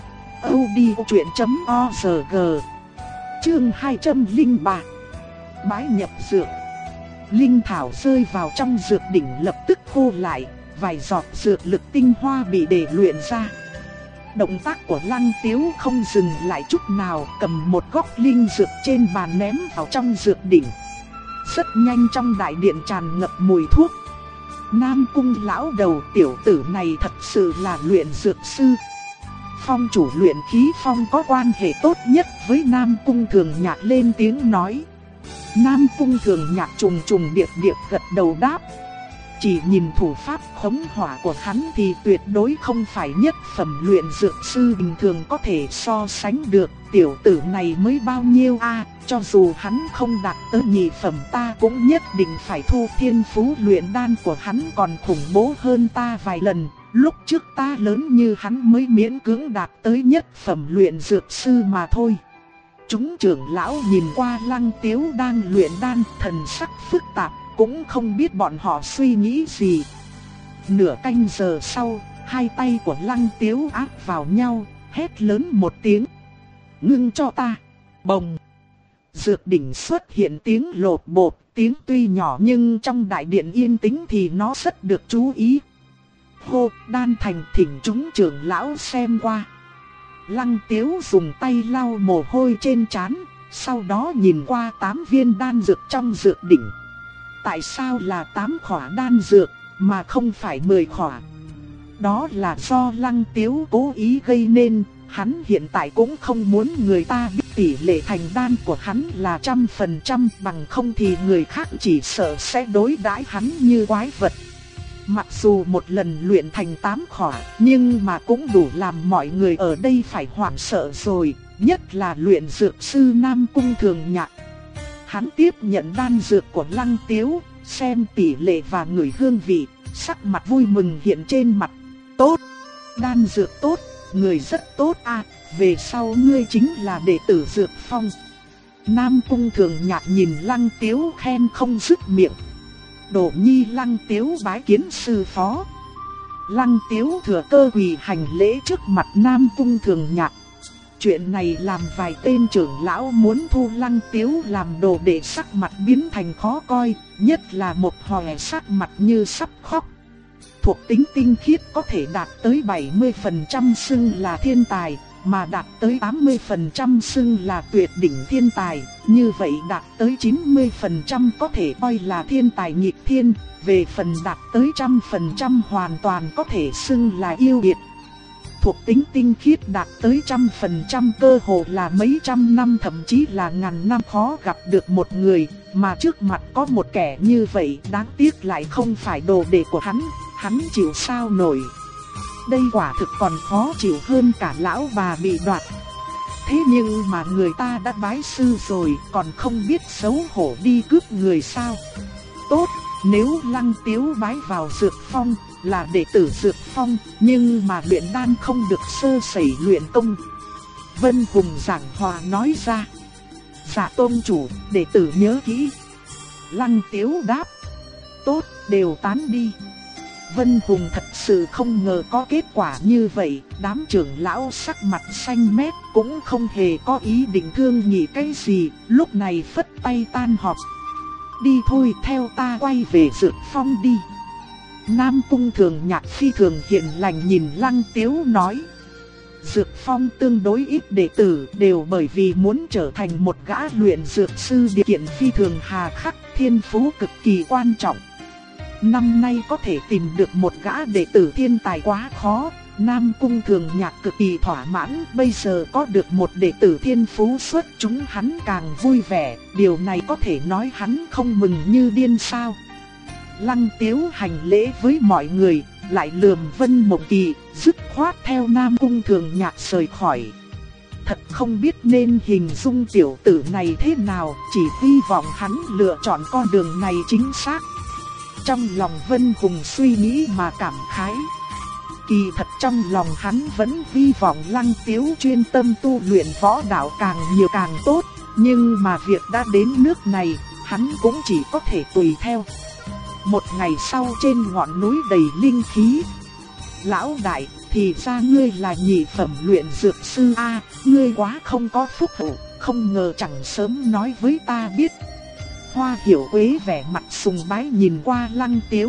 audiochuyện.org. Chương 203. Bái nhập dược. Linh thảo rơi vào trong dược đỉnh lập tức khô lại, vài giọt dược lực tinh hoa bị để luyện ra. Động tác của Lăng Tiếu không dừng lại chút nào, cầm một gốc linh dược trên bàn ném vào trong dược đỉnh. Rất nhanh trong đại điện tràn ngập mùi thuốc. Nam Cung lão đầu, tiểu tử này thật sự là luyện dược sư. Phong chủ luyện khí phong có quan hệ tốt nhất với Nam Cung Thường Nhạc lên tiếng nói. Nam Cung Thường Nhạc trùng trùng điệp điệp gật đầu đáp. Chỉ nhìn thủ pháp khống hỏa của hắn thì tuyệt đối không phải nhất phẩm luyện dược sư bình thường có thể so sánh được. Tiểu tử này mới bao nhiêu a, cho dù hắn không đạt tới nhị phẩm ta cũng nhất định phải thu. Thiên phú luyện đan của hắn còn khủng bố hơn ta vài lần. Lúc trước ta lớn như hắn mới miễn cưỡng đạt tới nhất phẩm luyện dược sư mà thôi. Chúng trưởng lão nhìn qua Lăng Tiếu đang luyện đan, thần sắc phức tạp, cũng không biết bọn họ suy nghĩ gì. Nửa canh giờ sau, hai tay của Lăng Tiếu áp vào nhau, hét lớn một tiếng. Ngưng cho ta! Bồng! Dược đỉnh xuất hiện tiếng lột bột, tiếng tuy nhỏ nhưng trong đại điện yên tĩnh thì nó rất được chú ý. Hô, đan thành, thỉnh chúng trưởng lão xem qua. Lăng Tiếu dùng tay lau mồ hôi trên trán, sau đó nhìn qua 8 viên đan dược trong dược đỉnh. Tại sao là 8 khỏa đan dược, mà không phải 10 khỏa? Đó là do Lăng Tiếu cố ý gây nên, hắn hiện tại cũng không muốn người ta biết tỷ lệ thành đan của hắn là 100%, bằng không thì người khác chỉ sợ sẽ đối đãi hắn như quái vật. Mặc dù một lần luyện thành 8 khỏa, nhưng mà cũng đủ làm mọi người ở đây phải hoảng sợ rồi, nhất là luyện dược sư Nam Cung Thường Nhạc. Hắn tiếp nhận đan dược của Lăng Tiếu, xem tỷ lệ và ngửi hương vị, sắc mặt vui mừng hiện trên mặt. Tốt, đan dược tốt, người rất tốt à, về sau ngươi chính là đệ tử Dược Phong. Nam Cung Thường Nhạc nhìn Lăng Tiếu khen không dứt miệng. Đỗ nhi Lăng Tiếu bái kiến sư phó. Lăng Tiếu thừa cơ quỳ hành lễ trước mặt Nam Cung Thường Nhạc. Chuyện này làm vài tên trưởng lão muốn thu Lăng Tiếu làm đồ đệ, sắc mặt biến thành khó coi, nhất là một hòe sắc mặt như sắp khóc. Thuộc tính tinh khiết có thể đạt tới 70% xưng là thiên tài, mà đạt tới 80% xưng là tuyệt đỉnh thiên tài, như vậy đạt tới 90% có thể coi là thiên tài nghịch thiên, về phần đạt tới 100% hoàn toàn có thể xưng là yêu nghiệt. Thuộc tính tinh khiết đạt tới 100% cơ hồ là mấy trăm năm thậm chí là ngàn năm khó gặp được một người, mà trước mặt có một kẻ như vậy, đáng tiếc lại không phải đồ đệ của hắn chịu sao nổi. Đây quả thực còn khó chịu hơn cả lão bà bị đoạt. Thế nhưng mà người ta đã bái sư rồi, còn không biết xấu hổ đi cướp người sao? Tốt, nếu Lăng Tiếu bái vào Dược Phong, là đệ tử Dược Phong, nhưng mà luyện đan không được sơ sẩy luyện công. Vân Hùng giảng hòa nói ra. Dạ tôn chủ, đệ tử nhớ kỹ. Lăng Tiếu đáp. Tốt, đều tán đi. Vân Hùng thật sự không ngờ có kết quả như vậy, đám trưởng lão sắc mặt xanh mét cũng không hề có ý định thương nghị cái gì, lúc này phất tay tan họp. Đi thôi, theo ta quay về Dược Phong đi. Nam Cung Thường Nhạc phi thường hiền lành nhìn Lăng Tiếu nói. Dược Phong tương đối ít đệ tử, đều bởi vì muốn trở thành một gã luyện dược sư, điều kiện phi thường hà khắc, thiên phú cực kỳ quan trọng. Năm nay có thể tìm được một gã đệ tử thiên tài quá khó, Nam Cung Thường Nhạc cực kỳ thỏa mãn, bây giờ có được một đệ tử thiên phú xuất chúng hắn càng vui vẻ, điều này có thể nói hắn không mừng như điên sao. Lăng Tiếu hành lễ với mọi người, lại lườm Vân Mộng Kỳ, dứt khoát theo Nam Cung Thường Nhạc rời khỏi. Thật không biết nên hình dung tiểu tử này thế nào, chỉ hy vọng hắn lựa chọn con đường này chính xác. Trong lòng Vân Hùng suy nghĩ mà cảm khái. Kỳ thật trong lòng hắn vẫn hy vọng Lăng Tiếu chuyên tâm tu luyện võ đạo càng nhiều càng tốt, nhưng mà việc đã đến nước này, hắn cũng chỉ có thể tùy theo. Một ngày sau trên ngọn núi đầy linh khí. Lão đại, thì ra ngươi là nhị phẩm luyện dược sư a, ngươi quá không có phúc hậu, không ngờ chẳng sớm nói với ta biết. Hoa Hiểu Quế vẻ mặt sùng bái nhìn qua Lăng Tiếu.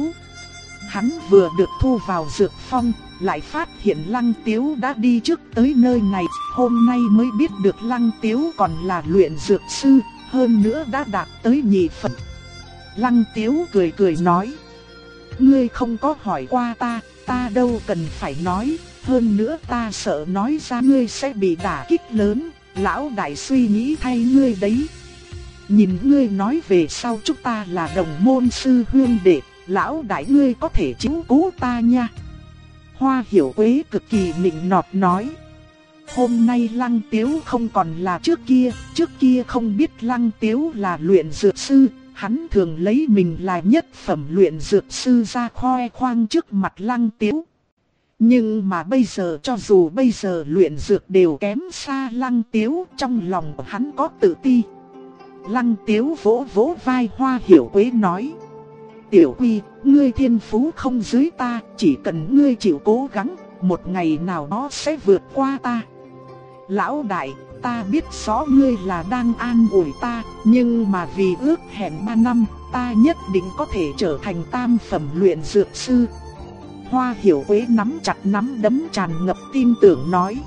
Hắn vừa được thu vào Dược Phong, lại phát hiện Lăng Tiếu đã đi trước tới nơi này, hôm nay mới biết được Lăng Tiếu còn là luyện dược sư, hơn nữa đã đạt tới nhị phẩm. Lăng Tiếu cười cười nói. Ngươi không có hỏi qua ta đâu cần phải nói, hơn nữa ta sợ nói ra ngươi sẽ bị đả kích lớn, lão đại suy nghĩ thay ngươi đấy. Nhìn ngươi nói về sau chúng ta là đồng môn sư huynh đệ, lão đại ngươi có thể chiếu cố ta nha. Hoa Hiểu Quế cực kỳ nịnh nọt nói. Hôm nay Lăng Tiếu không còn là trước kia không biết Lăng Tiếu là luyện dược sư, hắn thường lấy mình là nhất phẩm luyện dược sư ra khoe khoang trước mặt Lăng Tiếu. Nhưng mà bây giờ cho dù bây giờ luyện dược đều kém xa Lăng Tiếu, trong lòng hắn có tự ti. Lăng Tiếu vỗ vỗ vai Hoa Hiểu Quế nói. Tiểu Quy, ngươi thiên phú không dưới ta, chỉ cần ngươi chịu cố gắng, một ngày nào đó sẽ vượt qua ta. Lão đại, ta biết rõ ngươi là đang an ủi ta, nhưng mà vì ước hẹn 3 năm, ta nhất định có thể trở thành tam phẩm luyện dược sư. Hoa Hiểu Quế nắm chặt nắm đấm tràn ngập tin tưởng nói.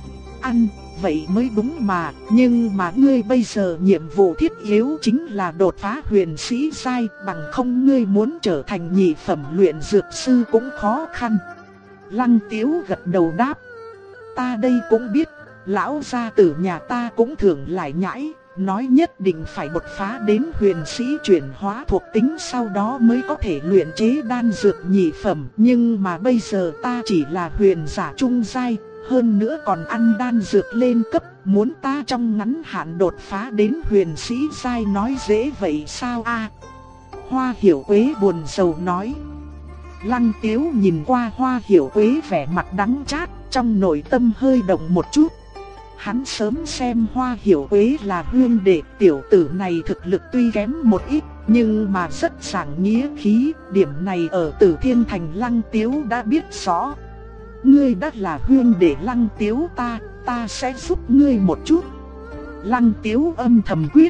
Ăn, vậy mới đúng mà, nhưng mà ngươi bây giờ nhiệm vụ thiết yếu chính là đột phá huyền sĩ giai, bằng không ngươi muốn trở thành nhị phẩm luyện dược sư cũng khó khăn. Lăng Tiếu gật đầu đáp. Ta đây cũng biết, lão gia tử nhà ta cũng thường lại nhãi, nói nhất định phải đột phá đến huyền sĩ chuyển hóa thuộc tính sau đó mới có thể luyện chế đan dược nhị phẩm. Nhưng mà bây giờ ta chỉ là huyền giả trung giai, hơn nữa còn ăn đan dược lên cấp. Muốn ta trong ngắn hạn đột phá đến huyền sĩ giai nói dễ vậy sao a? Hoa Hiểu Quế buồn rầu nói. Lăng Tiếu nhìn qua Hoa Hiểu Quế vẻ mặt đắng chát, trong nội tâm hơi động một chút. Hắn sớm xem Hoa Hiểu Quế là huynh đệ, tiểu tử này thực lực tuy kém một ít, nhưng mà rất giảng nghĩa khí, điểm này ở Tử Thiên Thành Lăng Tiếu đã biết rõ. Ngươi đã là huynh đệ Lăng Tiếu ta sẽ giúp ngươi một chút. Lăng Tiếu âm thầm quyết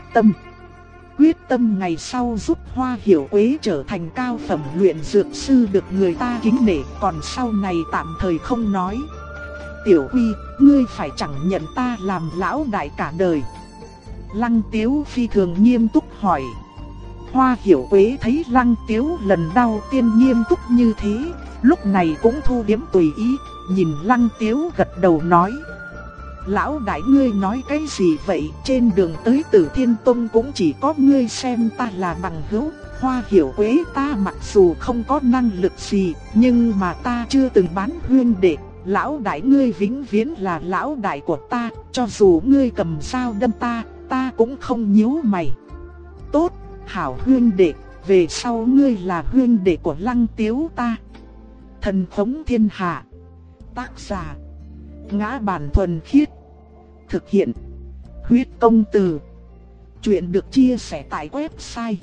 tâm ngày sau giúp Hoa Hiểu Quế trở thành cao phẩm luyện dược sư được người ta kính nể, còn sau này tạm thời không nói. Tiểu Quy, ngươi phải chẳng nhận ta làm lão đại cả đời. Lăng Tiếu phi thường nghiêm túc hỏi. Hoa Hiểu Quế thấy Lăng Tiếu lần đầu tiên nghiêm túc như thế, lúc này cũng thu liễm tùy ý, nhìn Lăng Tiếu gật đầu nói. Lão đại ngươi nói cái gì vậy, trên đường tới Tử Thiên Tông cũng chỉ có ngươi xem ta là bằng hữu. Hoa Hiểu Quế ta mặc dù không có năng lực gì, nhưng mà ta chưa từng bán huynh đệ. Lão đại ngươi vĩnh viễn là lão đại của ta, cho dù ngươi cầm dao đâm ta cũng không nhíu mày. Tốt, hảo huynh đệ, về sau ngươi là huynh đệ của Lăng Tiếu ta. Thần Khống Thiên Hạ. Tác giả Ngã Bản Thuần Khiết. Thực hiện Huyết Công Từ. Chuyện được chia sẻ tại website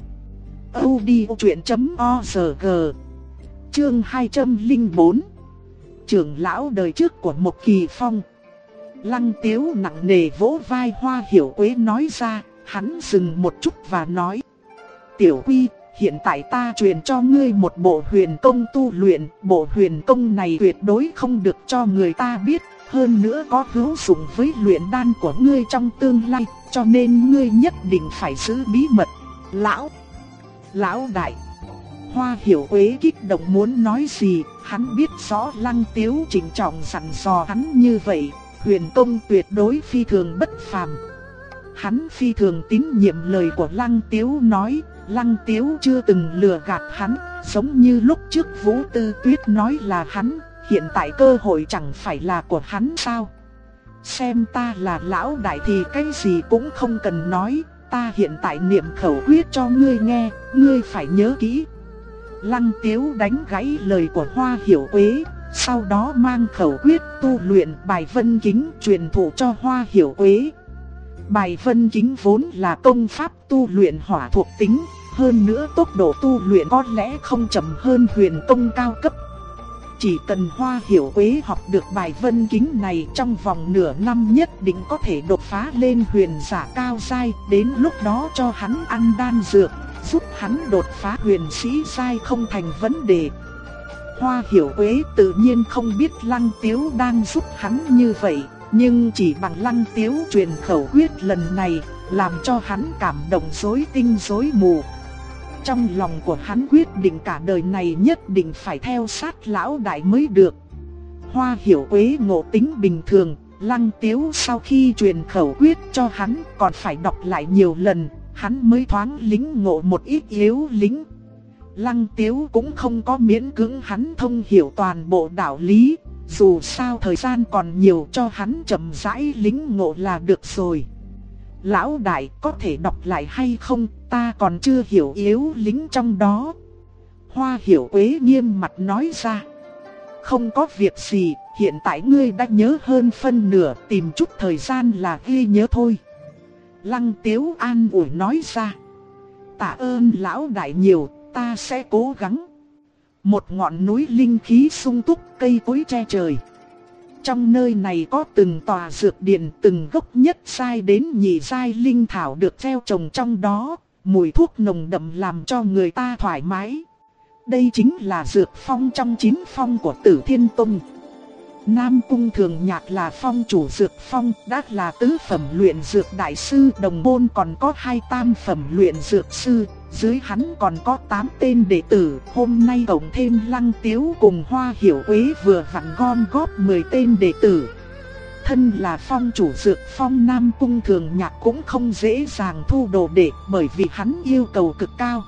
audiochuyện.org. Chương 204. Trưởng lão đời trước của Mộc Kỳ Phong. Lăng Tiếu nặng nề vỗ vai Hoa Hiểu Quế nói ra, hắn dừng một chút và nói. Tiểu Quy, hiện tại ta truyền cho ngươi một bộ huyền công tu luyện, bộ huyền công này tuyệt đối không được cho người ta biết, hơn nữa có hữu dụng với luyện đan của ngươi trong tương lai, cho nên ngươi nhất định phải giữ bí mật. Lão đại. Hoa Hiểu Quế kích động muốn nói gì, hắn biết rõ Lăng Tiếu trịnh trọng dặn dò hắn như vậy, huyền công tuyệt đối phi thường bất phàm. Hắn phi thường tín nhiệm lời của Lăng Tiếu nói, Lăng Tiếu chưa từng lừa gạt hắn, giống như lúc trước Vũ Tư Tuyết nói là hắn, hiện tại cơ hội chẳng phải là của hắn sao? Xem ta là lão đại thì cái gì cũng không cần nói, ta hiện tại niệm khẩu quyết cho ngươi nghe, ngươi phải nhớ kỹ. Lăng Tiếu đánh gãy lời của Hoa Hiểu Quế, sau đó mang khẩu quyết tu luyện bài vân kính truyền thụ cho Hoa Hiểu Quế. Bài vân kính vốn là công pháp tu luyện hỏa thuộc tính, hơn nữa tốc độ tu luyện có lẽ không chậm hơn huyền công cao cấp. Chỉ cần Hoa Hiểu Quế học được bài vân kính này trong vòng nửa năm nhất định có thể đột phá lên huyền giả cao giai, đến lúc đó cho hắn ăn đan dược, giúp hắn đột phá huyền sĩ giai không thành vấn đề. Hoa Hiểu Quế tự nhiên không biết Lăng Tiếu đang giúp hắn như vậy, nhưng chỉ bằng Lăng Tiếu truyền khẩu quyết lần này, làm cho hắn cảm động rối tinh rối mù. Trong lòng của hắn quyết định cả đời này nhất định phải theo sát lão đại mới được. Hoa Hiểu Quế ngộ tính bình thường, Lăng Tiếu sau khi truyền khẩu quyết cho hắn còn phải đọc lại nhiều lần, hắn mới thoáng lĩnh ngộ một ít yếu lĩnh. Lăng Tiếu cũng không có miễn cưỡng hắn thông hiểu toàn bộ đạo lý, dù sao thời gian còn nhiều cho hắn chậm rãi lĩnh ngộ là được rồi. Lão đại có thể đọc lại hay không, ta còn chưa hiểu yếu lĩnh trong đó. Hoa Hiểu Quế nghiêm mặt nói ra. Không có việc gì, hiện tại ngươi đã nhớ hơn phân nửa, tìm chút thời gian là ghi nhớ thôi. Lăng Tiếu an ủi nói ra. Tạ ơn lão đại nhiều, ta sẽ cố gắng. Một ngọn núi linh khí sung túc, cây cối che trời. Trong nơi này có từng tòa dược điển, từng gốc nhất giai đến nhị giai linh thảo được gieo trồng trong đó, mùi thuốc nồng đậm làm cho người ta thoải mái. Đây chính là dược phong trong 9 phong của Tử Thiên Tông. Nam Cung Thường Nhạc là phong chủ dược phong, đã là tứ phẩm luyện dược đại sư, đồng môn còn có 2 tam phẩm luyện dược sư, dưới hắn còn có 8 tên đệ tử, hôm nay cộng thêm Lăng Tiếu cùng Hoa Hiểu Quế vừa vặn gom góp 10 tên đệ tử. Thân là phong chủ Dược Phong, Nam Cung Thường Nhạc cũng không dễ dàng thu đồ đệ, bởi vì hắn yêu cầu cực cao.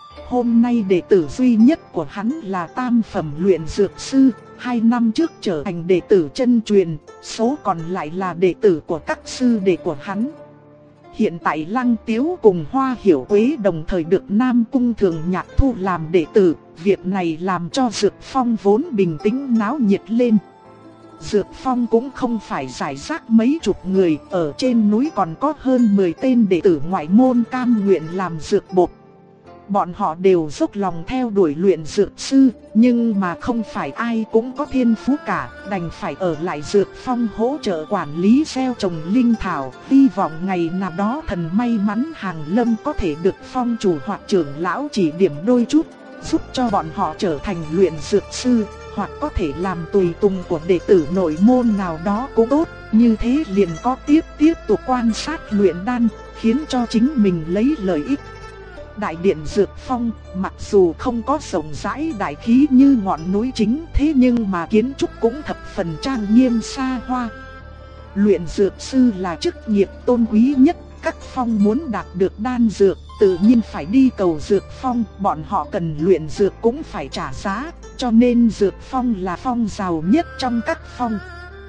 Hôm nay đệ tử duy nhất của hắn là tam phẩm luyện dược sư, 2 năm trước trở thành đệ tử chân truyền, số còn lại là đệ tử của các sư đệ của hắn. Hiện tại Lăng Tiếu cùng Hoa Hiểu Quế đồng thời được Nam Cung Thường Nhạc thu làm đệ tử, việc này làm cho Dược Phong vốn bình tĩnh náo nhiệt lên. Dược Phong cũng không phải rải rác mấy chục người, ở trên núi còn có hơn 10 tên đệ tử ngoại môn cam nguyện làm dược bột. Bọn họ đều dốc lòng theo đuổi luyện dược sư, nhưng mà không phải ai cũng có thiên phú cả, đành phải ở lại Dược Phong hỗ trợ quản lý gieo trồng linh thảo, hy vọng ngày nào đó thần may mắn hàng lâm có thể được phong chủ hoặc trưởng lão chỉ điểm đôi chút, giúp cho bọn họ trở thành luyện dược sư, hoặc có thể làm tùy tùng của đệ tử nội môn nào đó cũng tốt, như thế liền có tiếp tục quan sát luyện đan, khiến cho chính mình lấy lợi ích. Đại điện Dược Phong, mặc dù không có rộng rãi đại khí như ngọn núi chính, thế nhưng mà kiến trúc cũng thập phần trang nghiêm xa hoa. Luyện dược sư là chức nghiệp tôn quý nhất, các phong muốn đạt được đan dược, tự nhiên phải đi cầu Dược Phong, bọn họ cần luyện dược cũng phải trả giá, cho nên Dược Phong là phong giàu nhất trong các phong.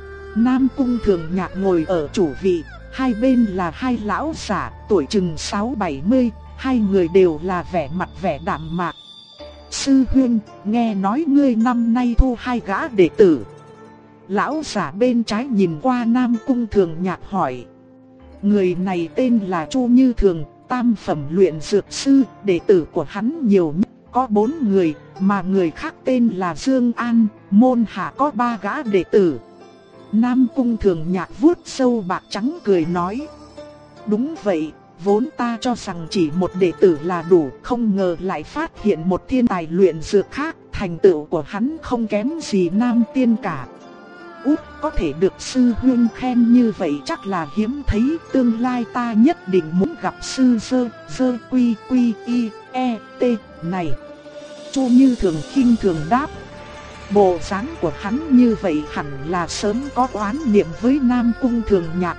Nam Cung Thường Nhạc ngồi ở chủ vị, hai bên là hai lão giả, tuổi chừng 60-70. Hai người đều là vẻ mặt vẻ đạm mạc. Sư huynh, nghe nói ngươi năm nay thu 2 gã đệ tử. Lão giả bên trái nhìn qua Nam Cung Thường Nhạc hỏi. Người này tên là Chu Như Thường, tam phẩm luyện dược sư, đệ tử của hắn nhiều nhất có 4 người, mà người khác tên là Dương An, môn hạ có 3 gã đệ tử. Nam Cung Thường Nhạc vuốt râu bạc trắng cười nói. Đúng vậy. Vốn ta cho rằng chỉ một đệ tử là đủ, không ngờ lại phát hiện một thiên tài luyện dược khác, thành tựu của hắn không kém gì Nam Tiên cả. Út, có thể được sư huynh khen như vậy chắc là hiếm thấy, tương lai ta nhất định muốn gặp sư Dơ Quy Quy Y E T này. Chu Như Thường khinh thường đáp. Bộ dáng của hắn như vậy hẳn là sớm có oán niệm với Nam Cung Thường Nhạc.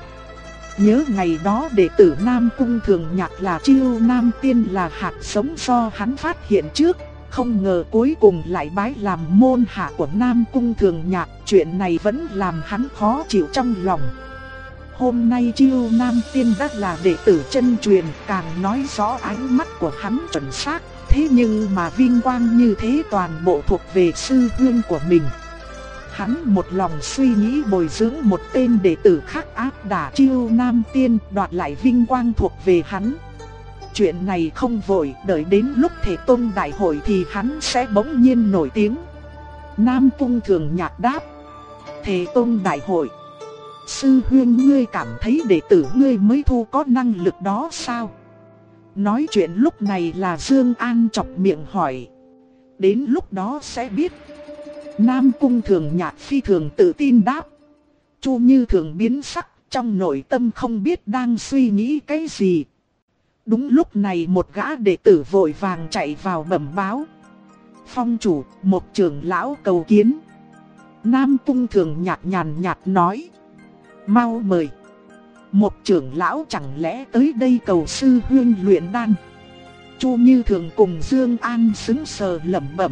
Nhớ ngày đó đệ tử Nam Cung Thường Nhạc là Chiêu Nam Tiên là hạt giống do hắn phát hiện trước, không ngờ cuối cùng lại bái làm môn hạ của Nam Cung Thường Nhạc, chuyện này vẫn làm hắn khó chịu trong lòng. Hôm nay Chiêu Nam Tiên đã là đệ tử chân truyền, càng nói rõ ánh mắt của hắn chuẩn xác, thế nhưng mà vinh quang như thế toàn bộ thuộc về sư huynh của mình. Hắn một lòng suy nghĩ bồi dưỡng một tên đệ tử khác áp đả Chiêu Nam Tiên, đoạt lại vinh quang thuộc về hắn. Chuyện này không vội, đợi đến lúc Thể Tông đại hội thì hắn sẽ bỗng nhiên nổi tiếng. Nam Cung Thường Nhạc đáp. Thể Tông đại hội? Sư huynh ngươi cảm thấy đệ tử ngươi mới thu có năng lực đó sao? Nói chuyện lúc này là Dương An chọc miệng hỏi. Đến lúc đó sẽ biết. Nam Cung Thường Nhạc phi thường tự tin đáp. Chu Như Thường biến sắc, trong nội tâm không biết đang suy nghĩ cái gì. Đúng lúc này một gã đệ tử vội vàng chạy vào bẩm báo. Phong chủ, một trưởng lão cầu kiến. Nam Cung Thường Nhạc nhàn nhạt nói. Mau mời. Một trưởng lão chẳng lẽ tới đây cầu sư huynh luyện đan? Chu Như Thường cùng Dương An sững sờ lẩm bẩm.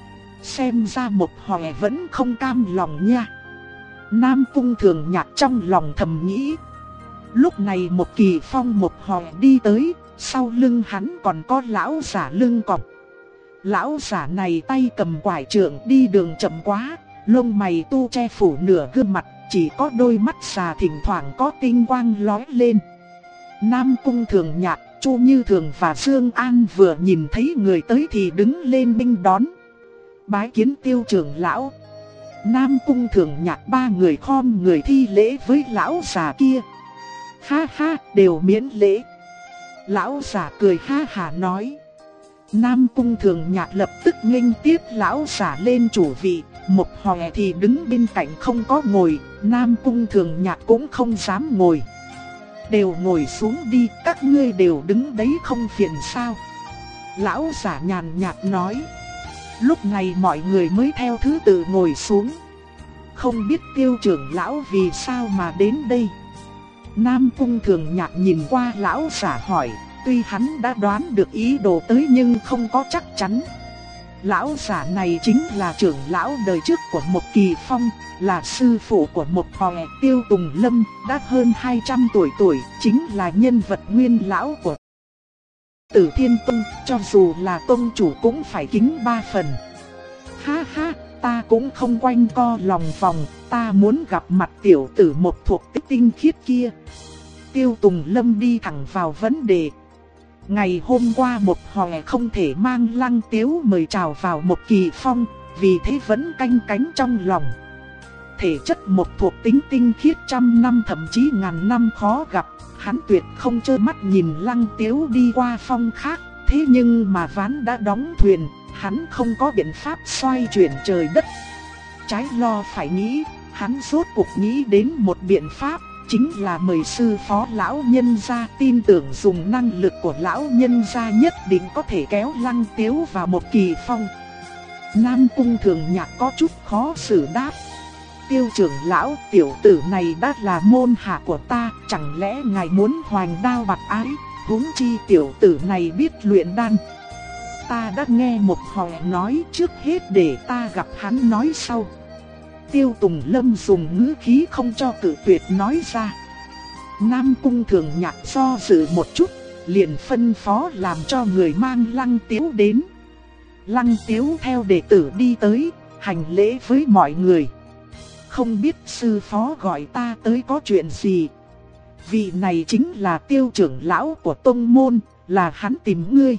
Xem ra một hòe vẫn không cam lòng nha. Nam Cung Thường Nhạc trong lòng thầm nghĩ. Lúc này một Kỳ Phong một hòe đi tới, sau lưng hắn còn có lão giả lưng cọp. Lão giả này tay cầm quải trượng đi đường chậm quá, lông mày tu che phủ nửa gương mặt, chỉ có đôi mắt già thỉnh thoảng có tinh quang lóe lên. Nam Cung Thường Nhạc, Chu Như Thường và Dương An vừa nhìn thấy người tới thì đứng lên nghênh đón. Bái kiến Tiêu trưởng lão. Nam Cung Thường Nhạc 3 người khom người thi lễ với lão già kia. Ha ha, đều miễn lễ. Lão già cười ha hả nói. Nam Cung Thường Nhạc lập tức nghênh tiếp lão già lên chủ vị. Một hòe thì đứng bên cạnh không có ngồi, Nam Cung Thường Nhạc cũng không dám ngồi. Đều ngồi xuống đi, các ngươi đều đứng đấy không phiền sao? Lão giả nhàn nhạt nói. Lúc này mọi người mới theo thứ tự ngồi xuống. Không biết Tiêu trưởng lão vì sao mà đến đây. Nam Cung Thường Nhạc nhìn qua lão giả hỏi, tuy hắn đã đoán được ý đồ tới nhưng không có chắc chắn. Lão giả này chính là trưởng lão đời trước của Một Kỳ Phong, là sư phụ của một hòe Tiêu Tùng Lâm, đã hơn 200 tuổi, chính là nhân vật nguyên lão của Tử Thiên Tông, cho dù là tông chủ cũng phải kính 3 phần. Ha ha, ta cũng không quanh co lòng vòng, ta muốn gặp mặt tiểu tử một thuộc tích tinh khiết kia. Tiêu Tùng Lâm đi thẳng vào vấn đề. Ngày hôm qua một hòe không thể mang Lăng Tiếu mời chào vào Một Kỳ Phong, vì thế vẫn canh cánh trong lòng. Thể chất một thuộc tính tinh khiết trăm năm thậm chí ngàn năm khó gặp, hắn tuyệt không trơ mắt nhìn Lăng Tiếu đi qua phong khác. Thế nhưng mà ván đã đóng thuyền, hắn không có biện pháp xoay chuyển trời đất. Trái lo phải nghĩ, hắn rốt cuộc nghĩ đến một biện pháp, chính là mời sư phó lão nhân gia, tin tưởng dùng năng lực của lão nhân gia nhất định có thể kéo Lăng Tiếu vào Một Kỳ Phong. Nam Cung Thường Nhạc có chút khó xử đáp. Tiêu trưởng lão, tiểu tử này đã là môn hạ của ta, chẳng lẽ ngài muốn hoành đao bạt ái, huống chi tiểu tử này biết luyện đan. Ta đã nghe một hòe nói, trước hết để ta gặp hắn nói sau. Tiêu Tùng Lâm dùng ngữ khí không cho cự tuyệt nói ra. Nam Cung Thường Nhạc do dự một chút, liền phân phó làm cho người mang Lăng Tiếu đến. Lăng Tiếu theo đệ tử đi tới, hành lễ với mọi người. Không biết sư phó gọi ta tới có chuyện gì. Vị này chính là Tiêu trưởng lão của tông môn, là hắn tìm ngươi.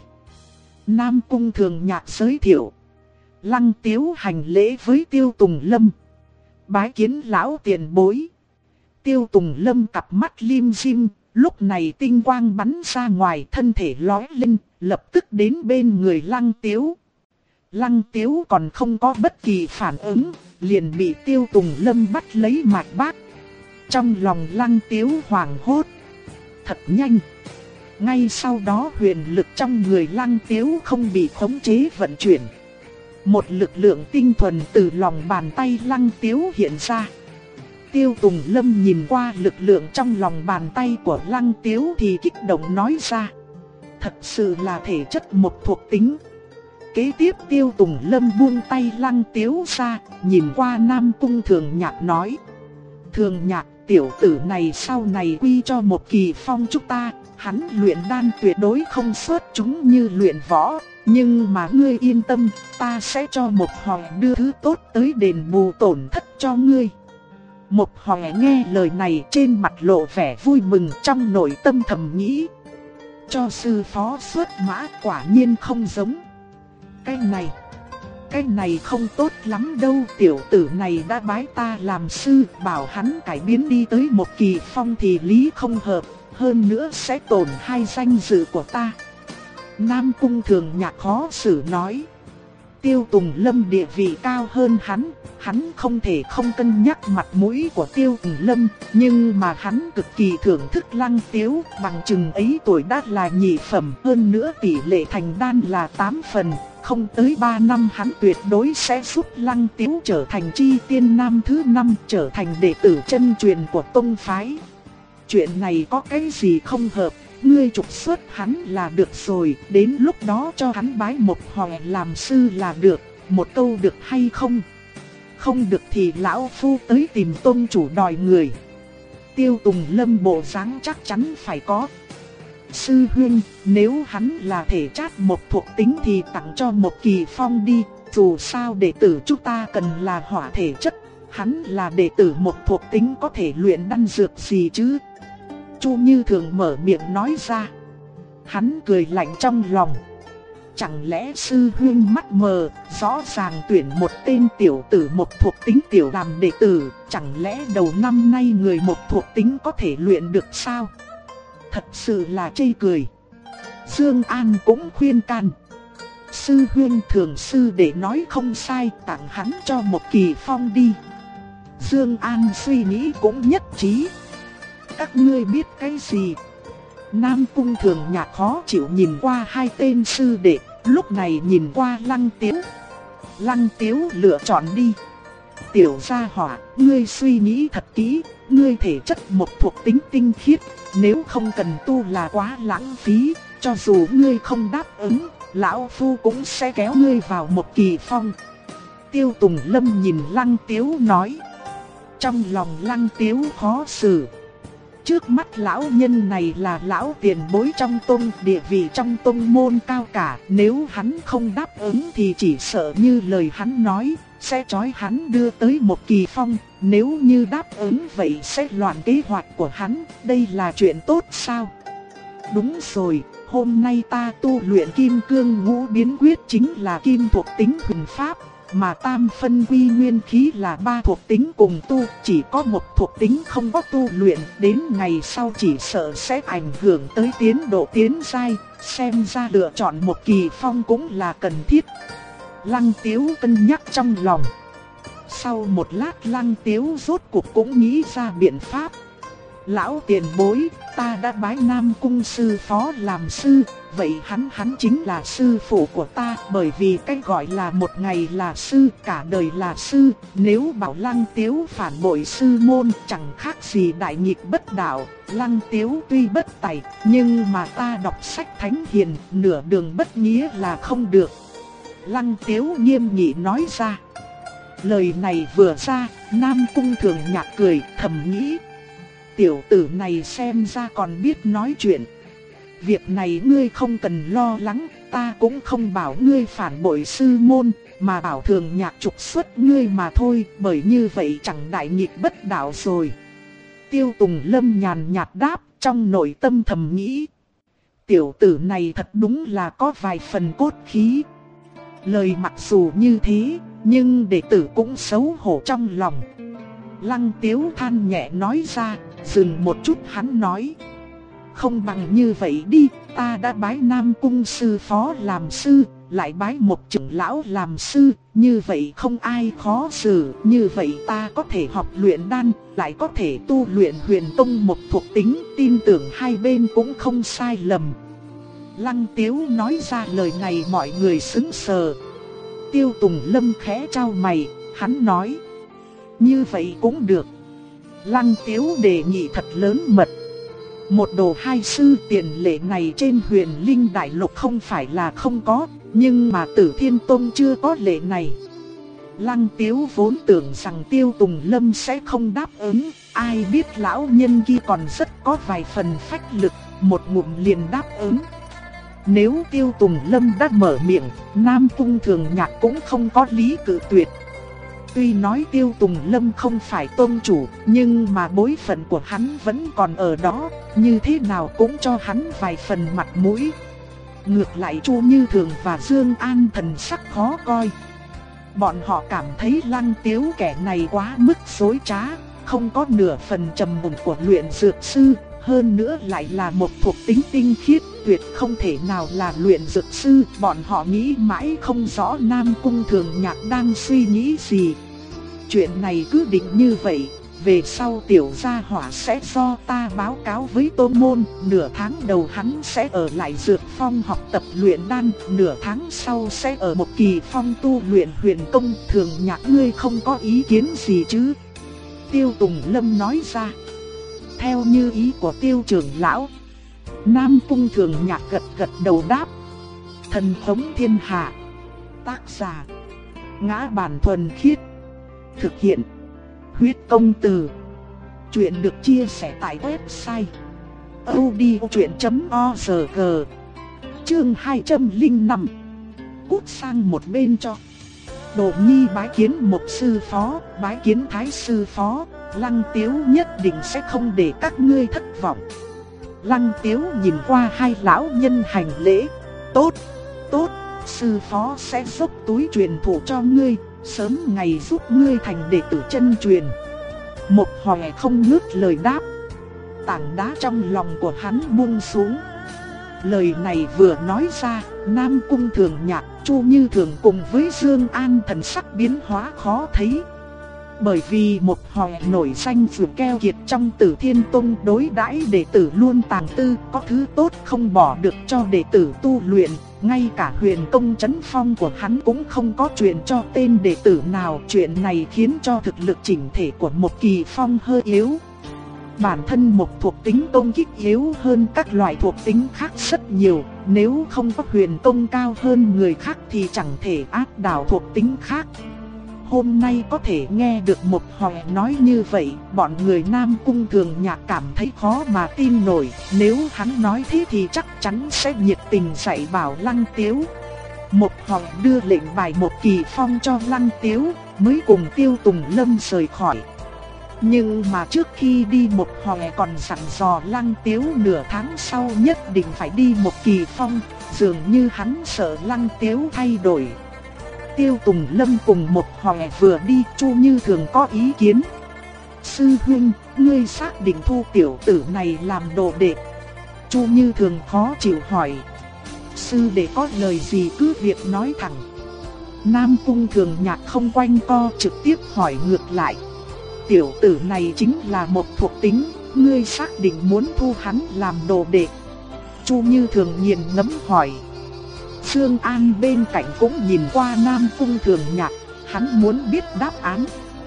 Nam Cung Thường Nhạc giới thiệu. Lăng Tiếu hành lễ với Tiêu Tùng Lâm. Bái kiến lão tiền bối. Tiêu Tùng Lâm cặp mắt lim dim, lúc này tinh quang bắn ra ngoài, thân thể lóe lên, lập tức đến bên người Lăng Tiếu. Lăng Tiếu còn không có bất kỳ phản ứng, liền bị Tiêu Tùng Lâm bắt lấy mạch bát. Trong lòng Lăng Tiếu hoảng hốt. Thật nhanh. Ngay sau đó huyền lực trong người Lăng Tiếu không bị khống chế vận chuyển. Một lực lượng tinh thuần từ lòng bàn tay Lăng Tiếu hiện ra. Tiêu Tùng Lâm nhìn qua lực lượng trong lòng bàn tay của Lăng Tiếu thì kích động nói ra. Thật sự là thể chất một thuộc tính. Kế tiếp Tiêu Tùng Lâm buông tay Lăng Tiếu ra, nhìn qua Nam Cung Thường Nhạc nói. Thường Nhạc, tiểu tử này sau này quy cho Một Kỳ Phong chúng ta, hắn luyện đan tuyệt đối không xuất chúng như luyện võ. Nhưng mà ngươi yên tâm, ta sẽ cho một hòe đưa thứ tốt tới đền bù tổn thất cho ngươi. Một hòe nghe lời này trên mặt lộ vẻ vui mừng, trong nội tâm thầm nghĩ. Cho sư phó xuất mã quả nhiên không giống. Cái này không tốt lắm đâu, tiểu tử này đã bái ta làm sư, bảo hắn cải biến đi tới Một Kỳ Phong thì lý không hợp, hơn nữa sẽ tổn hai danh dự của ta. Nam Cung Thường Nhạc khó xử nói. Tiêu Tùng Lâm địa vị cao hơn hắn không thể không cân nhắc mặt mũi của Tiêu Tùng Lâm, nhưng mà hắn cực kỳ thưởng thức Lăng Tiếu, bằng chừng ấy tuổi đã là nhị phẩm, hơn nữa tỷ lệ thành đan là 8 phần, không tới 3 năm hắn tuyệt đối sẽ giúp Lăng Tiếu trở thành chi tiên nam thứ 5, trở thành đệ tử chân truyền của tông phái. Chuyện này có cái gì không hợp, ngươi trục xuất hắn là được rồi, đến lúc đó cho hắn bái một hòe làm sư là được, một câu được hay không? Không được thì lão phu tới tìm tôn chủ đòi người. Tiêu Tùng Lâm bộ dáng chắc chắn phải có. Sư huynh, nếu hắn là thể chất một thuộc tính thì tặng cho Một Kỳ Phong đi, dù sao đệ tử chúng ta cần là hỏa thể chất, hắn là đệ tử một thuộc tính có thể luyện đan dược gì chứ? Chu Như Thường mở miệng nói ra. Hắn cười lạnh trong lòng. Chẳng lẽ sư huynh mắt mờ, rõ ràng tuyển một tên tiểu tử một thuộc tính tiểu làm đệ tử, chẳng lẽ đầu năm nay người một thuộc tính có thể luyện được sao? Thật sự là chê cười. Dương An cũng khuyên can. Sư huynh thường sư để nói không sai, tặng hắn cho Một Kỳ Phong đi. Dương An suy nghĩ cũng nhất trí. Các ngươi biết cái gì? Nam Cung Thường Nhạc khó chịu nhìn qua hai tên sư đệ, lúc này nhìn qua Lăng Tiếu. Lăng Tiếu lựa chọn đi. Tiểu gia hỏa, ngươi suy nghĩ thật kỹ, ngươi thể chất một thuộc tính tinh khiết, nếu không cần tu là quá lãng phí, cho dù ngươi không đáp ứng, lão phu cũng sẽ kéo ngươi vào một kỳ phong. Tiêu Tùng Lâm nhìn Lăng Tiếu nói. Trong lòng Lăng Tiếu khó xử. Trước mắt lão nhân này là lão tiền bối trong tông, địa vị trong tông môn cao cả, nếu hắn không đáp ứng thì chỉ sợ như lời hắn nói, sẽ trói hắn đưa tới một kỳ phong, nếu như đáp ứng vậy sẽ loạn kế hoạch của hắn, đây là chuyện tốt sao? Đúng rồi, hôm nay ta tu luyện Kim Cương Ngũ Biến Quyết chính là kim thuộc tính huyền pháp, mà tam phân quy nguyên khí là ba thuộc tính cùng tu, chỉ có một thuộc tính không có tu luyện, đến ngày sau chỉ sợ sẽ ảnh hưởng tới tiến độ tiến giai, xem ra lựa chọn một kỳ phong cũng là cần thiết. Lăng Tiếu cân nhắc trong lòng. Sau một lát Lăng Tiếu rốt cuộc cũng nghĩ ra biện pháp. Lão tiền bối, ta đã bái Nam Cung sư phó làm sư, vậy hắn chính là sư phụ của ta, bởi vì cách gọi là một ngày là sư, cả đời là sư, nếu bảo Lăng Tiếu phản bội sư môn chẳng khác gì đại nghịch bất đạo. Lăng Tiếu tuy bất tài, nhưng mà ta đọc sách thánh hiền, nửa đường bất nghĩa là không được. Lăng Tiếu nghiêm nghị nói ra. Lời này vừa ra, Nam Cung Thường Nhạc cười thầm nghĩ. Tiểu tử này xem ra còn biết nói chuyện. Việc này ngươi không cần lo lắng, ta cũng không bảo ngươi phản bội sư môn, mà bảo Thường Nhạc trục xuất ngươi mà thôi, bởi như vậy chẳng đại nghịch bất đạo rồi. Tiêu Tùng Lâm nhàn nhạt đáp, trong nội tâm thầm nghĩ. Tiểu tử này thật đúng là có vài phần cốt khí. Lời mặc dù như thế, nhưng đệ tử cũng xấu hổ trong lòng. Lăng Tiếu than nhẹ nói ra, dừng một chút hắn nói. Không bằng như vậy đi, ta đã bái Nam Cung sư phó làm sư, lại bái một trưởng lão làm sư, như vậy không ai khó xử, như vậy ta có thể học luyện đan, lại có thể tu luyện huyền tông một thuộc tính, tin tưởng hai bên cũng không sai lầm. Lăng Tiếu nói ra lời này mọi người sững sờ. Tiêu Tùng Lâm khẽ trao mày, hắn nói. Như vậy cũng được. Lăng Tiếu đề nghị thật lớn mật. Một đồ hai sư tiền lệ này trên Huyền Linh Đại Lục không phải là không có, nhưng mà Tử Thiên Tông chưa có lệ này. Lăng Tiếu vốn tưởng rằng Tiêu Tùng Lâm sẽ không đáp ứng, ai biết lão nhân kia còn rất có vài phần phách lực, một ngụm liền đáp ứng. Nếu Tiêu Tùng Lâm đã mở miệng, Nam Cung Thường Nhạc cũng không có lý cự tuyệt. Tuy nói Tiêu Tùng Lâm không phải tôn chủ, nhưng mà bối phận của hắn vẫn còn ở đó, như thế nào cũng cho hắn vài phần mặt mũi. Ngược lại Chu Như Thường và Dương An thần sắc khó coi. Bọn họ cảm thấy Lăng Tiếu kẻ này quá mức dối trá, không có nửa phần trầm ổn của luyện dược sư, hơn nữa lại là một thuộc tính tinh khiết, tuyệt không thể nào là luyện dược sư. Bọn họ nghĩ mãi không rõ Nam Cung Thường Nhạc đang suy nghĩ gì. Chuyện này cứ định như vậy, về sau tiểu gia hỏa sẽ do ta báo cáo với tôn môn, nửa tháng đầu hắn sẽ ở lại dược phong học tập luyện đan, nửa tháng sau sẽ ở một kỳ phong tu luyện huyền công. Thường Nhạc ngươi không có ý kiến gì chứ? Tiêu Tùng Lâm nói ra. Theo như ý của Tiêu trưởng lão. Nam Cung Thường Nhạc gật gật đầu đáp. Thần thống thiên hạ. Tác giả Ngã Bản Thuần Khiết. Thực hiện Huyết Công Từ. Chuyện được chia sẻ tại website audiochuyện.org. Chương 205. Cút sang một bên cho. Đồ Nhi bái kiến một sư phó, bái kiến thái sư phó. Lăng Tiếu nhất định sẽ không để các ngươi thất vọng. Lăng Tiếu nhìn qua hai lão nhân hành lễ. Tốt, tốt, sư phó sẽ dốc túi truyền thụ cho ngươi, sớm ngày giúp ngươi thành đệ tử chân truyền. Một Hòe không ngớt lời đáp. Tảng đá trong lòng của hắn buông xuống. Lời này vừa nói ra, Nam Cung Thường Nhạc, Chu Như Thường cùng với Dương An thần sắc biến hóa khó thấy. Bởi vì một hòe nổi danh vừa keo kiệt trong Tử Thiên Tông đối đãi đệ tử luôn tàng tư, có thứ tốt không bỏ được cho đệ tử tu luyện. Ngay cả huyền công trấn phong của hắn cũng không có truyền cho tên đệ tử nào. Chuyện này khiến cho thực lực chỉnh thể của một Kỳ Phong hơi yếu. Bản thân một thuộc tính công kích yếu hơn các loại thuộc tính khác rất nhiều. Nếu không có huyền công cao hơn người khác thì chẳng thể áp đảo thuộc tính khác. Hôm nay có thể nghe được một hòe nói như vậy, bọn người Nam Cung Thường Nhạc cảm thấy khó mà tin nổi. Nếu hắn nói thế thì chắc chắn sẽ nhiệt tình dạy bảo Lăng Tiếu. Một hòe đưa lệnh bài một Kỳ Phong cho Lăng Tiếu, mới cùng Tiêu Tùng Lâm rời khỏi. Nhưng mà trước khi đi một hòe còn dặn dò Lăng Tiếu nửa tháng sau nhất định phải đi một Kỳ Phong, dường như hắn sợ Lăng Tiếu thay đổi. Tiêu Tùng Lâm cùng một hòe vừa đi, Chu Như Thường có ý kiến. Sư huynh, ngươi xác định thu tiểu tử này làm đồ đệ? Chu Như Thường khó chịu hỏi. Sư đệ có lời gì cứ việc nói thẳng. Nam Cung Thường Nhạc không quanh co, trực tiếp hỏi ngược lại. Tiểu tử này chính là một thuộc tính, ngươi xác định muốn thu hắn làm đồ đệ? Chu Như Thường nghiền ngẫm hỏi. Dương An bên cạnh cũng nhìn qua Nam Cung Thường Nhạc, hắn muốn biết đáp án.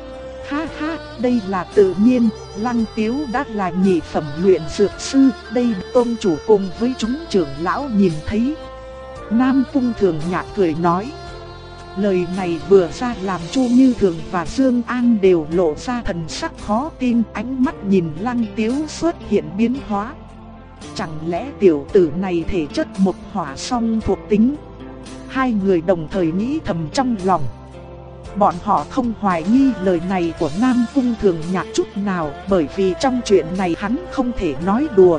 Ha ha, đây là tự nhiên, Lăng Tiếu đã là nhị phẩm luyện dược sư, đây tôn chủ cùng với chúng trưởng lão nhìn thấy. Nam Cung Thường Nhạc cười nói. Lời này vừa ra làm Chu Như Thường và Dương An đều lộ ra thần sắc khó tin, ánh mắt nhìn Lăng Tiếu xuất hiện biến hóa. Chẳng lẽ tiểu tử này thể chất một hỏa song thuộc tính? Hai người đồng thời nghĩ thầm trong lòng. Bọn họ không hoài nghi lời này của Nam Cung Thường Nhạc chút nào, bởi vì trong chuyện này hắn không thể nói đùa.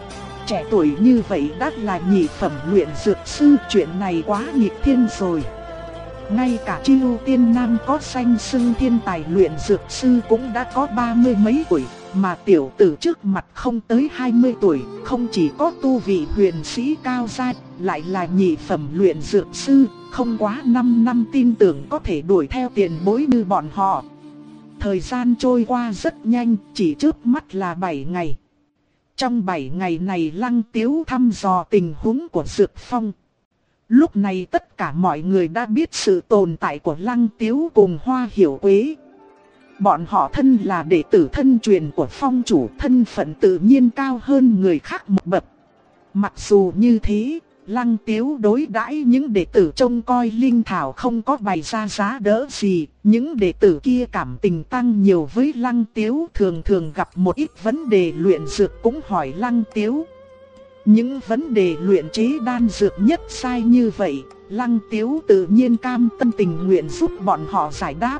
Trẻ tuổi như vậy đã là nhị phẩm luyện dược sư, chuyện này quá nghịch thiên rồi. Ngay cả Chiêu Tiên Nam có danh xưng thiên tài luyện dược sư cũng đã có 30 mấy tuổi, mà tiểu tử trước mặt không tới 20 tuổi, không chỉ có tu vị huyền sĩ cao giai, lại là nhị phẩm luyện dược sư, không quá 5 năm tin tưởng có thể đuổi theo tiền bối như bọn họ. Thời gian trôi qua rất nhanh, chỉ trước mắt là 7 ngày. Trong 7 ngày này Lăng Tiếu thăm dò tình huống của Dược Phong. Lúc này tất cả mọi người đã biết sự tồn tại của Lăng Tiếu cùng Hoa Hiểu Quế. Bọn họ thân là đệ tử thân truyền của Phong chủ, thân phận tự nhiên cao hơn người khác một bậc. Mặc dù như thế, Lăng Tiếu đối đãi những đệ tử trông coi linh thảo không có bày ra giá đỡ gì. Những đệ tử kia cảm tình tăng nhiều với Lăng Tiếu, thường thường gặp một ít vấn đề luyện dược cũng hỏi Lăng Tiếu. Những vấn đề luyện chế đan dược nhất sai như vậy, Lăng Tiếu tự nhiên cam tâm tình nguyện giúp bọn họ giải đáp.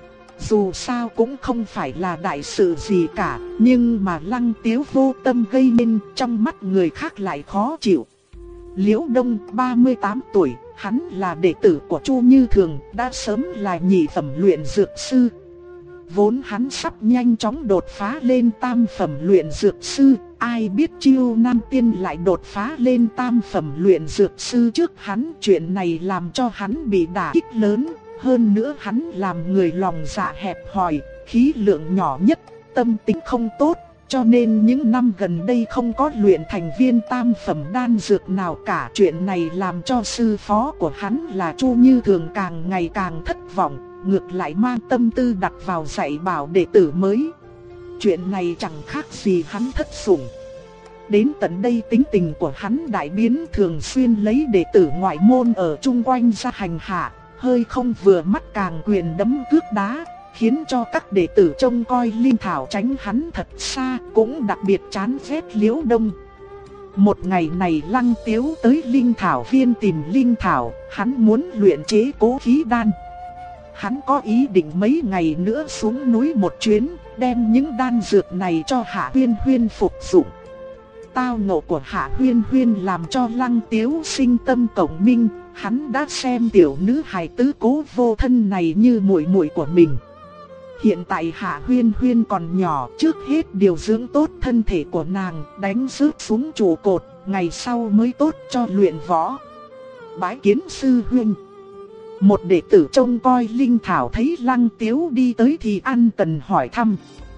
Dù sao cũng không phải là đại sự gì cả, nhưng mà Lăng Tiếu vô tâm gây nên, trong mắt người khác lại khó chịu. Liễu Đông 38 tuổi, hắn là đệ tử của Chu Như Thường, đã sớm là nhị phẩm luyện dược sư. Vốn hắn sắp nhanh chóng đột phá lên tam phẩm luyện dược sư, ai biết Chiêu Nam Tiên lại đột phá lên tam phẩm luyện dược sư trước hắn. Chuyện này làm cho hắn bị đả kích lớn, hơn nữa hắn làm người lòng dạ hẹp hòi, khí lượng nhỏ nhất, tâm tính không tốt, cho nên những năm gần đây không có luyện thành viên tam phẩm đan dược nào cả. Chuyện này làm cho sư phó của hắn là Chu Như Thường càng ngày càng thất vọng, ngược lại mang tâm tư đặt vào dạy bảo đệ tử mới. Chuyện này chẳng khác gì hắn thất sủng. Đến tận đây tính tình của hắn đại biến, thường xuyên lấy đệ tử ngoại môn ở chung quanh ra hành hạ, hơi không vừa mắt càng quyền đấm cước đá, khiến cho các đệ tử trông coi linh thảo tránh hắn thật xa, cũng đặc biệt chán ghét Liễu Đông. Một ngày này Lăng Tiếu tới linh thảo viên tìm linh thảo, hắn muốn luyện chế cố khí đan. Hắn có ý định mấy ngày nữa xuống núi một chuyến, đem những đan dược này cho Hạ Huyên Huyên phục dụng. Tao ngộ của Hạ Huyên Huyên làm cho Lăng Tiếu sinh tâm cộng minh, hắn đã xem tiểu nữ hài tứ Cố Vô Thân này như muội muội của mình. Hiện tại Hạ Huyên Huyên còn nhỏ, trước hết điều dưỡng tốt thân thể của nàng, đánh rớt xuống trụ cột, ngày sau mới tốt cho luyện võ. Bái kiến sư huynh. Một đệ tử trông coi linh thảo thấy Lăng Tiếu đi tới thì ân cần hỏi thăm.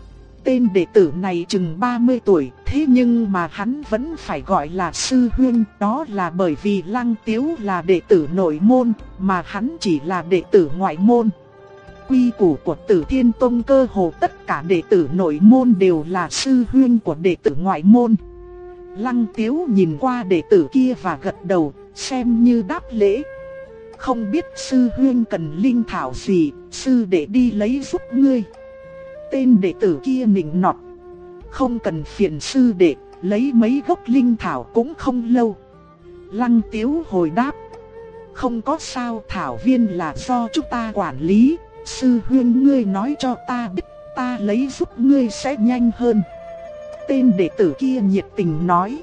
Tên đệ tử này chừng 30 tuổi, thế nhưng mà hắn vẫn phải gọi là sư huynh, đó là bởi vì Lăng Tiếu là đệ tử nội môn, mà hắn chỉ là đệ tử ngoại môn. Quy củ của Tử Thiên Tông cơ hồ tất cả đệ tử nội môn đều là sư huynh của đệ tử ngoại môn. Lăng Tiếu nhìn qua đệ tử kia và gật đầu, xem như đáp lễ. Không biết sư huynh cần linh thảo gì, sư đệ đi lấy giúp ngươi. Tên đệ tử kia nịnh nọt. Không cần phiền sư đệ, lấy mấy gốc linh thảo cũng không lâu. Lăng Tiếu hồi đáp. Không có sao, thảo viên là do chúng ta quản lý. Sư huynh ngươi nói cho ta biết, ta lấy giúp ngươi sẽ nhanh hơn. Tên đệ tử kia nhiệt tình nói.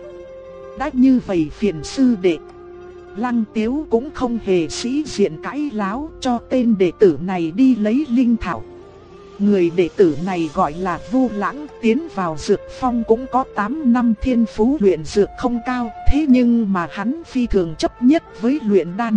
Đã như vậy phiền sư đệ. Lăng Tiếu cũng không hề sĩ diện cãi láo, cho tên đệ tử này đi lấy linh thảo. Người đệ tử này gọi là Vu Lãng, tiến vào dược phong cũng có 8 năm, thiên phú luyện dược không cao, thế nhưng mà hắn phi thường chấp nhất với luyện đan.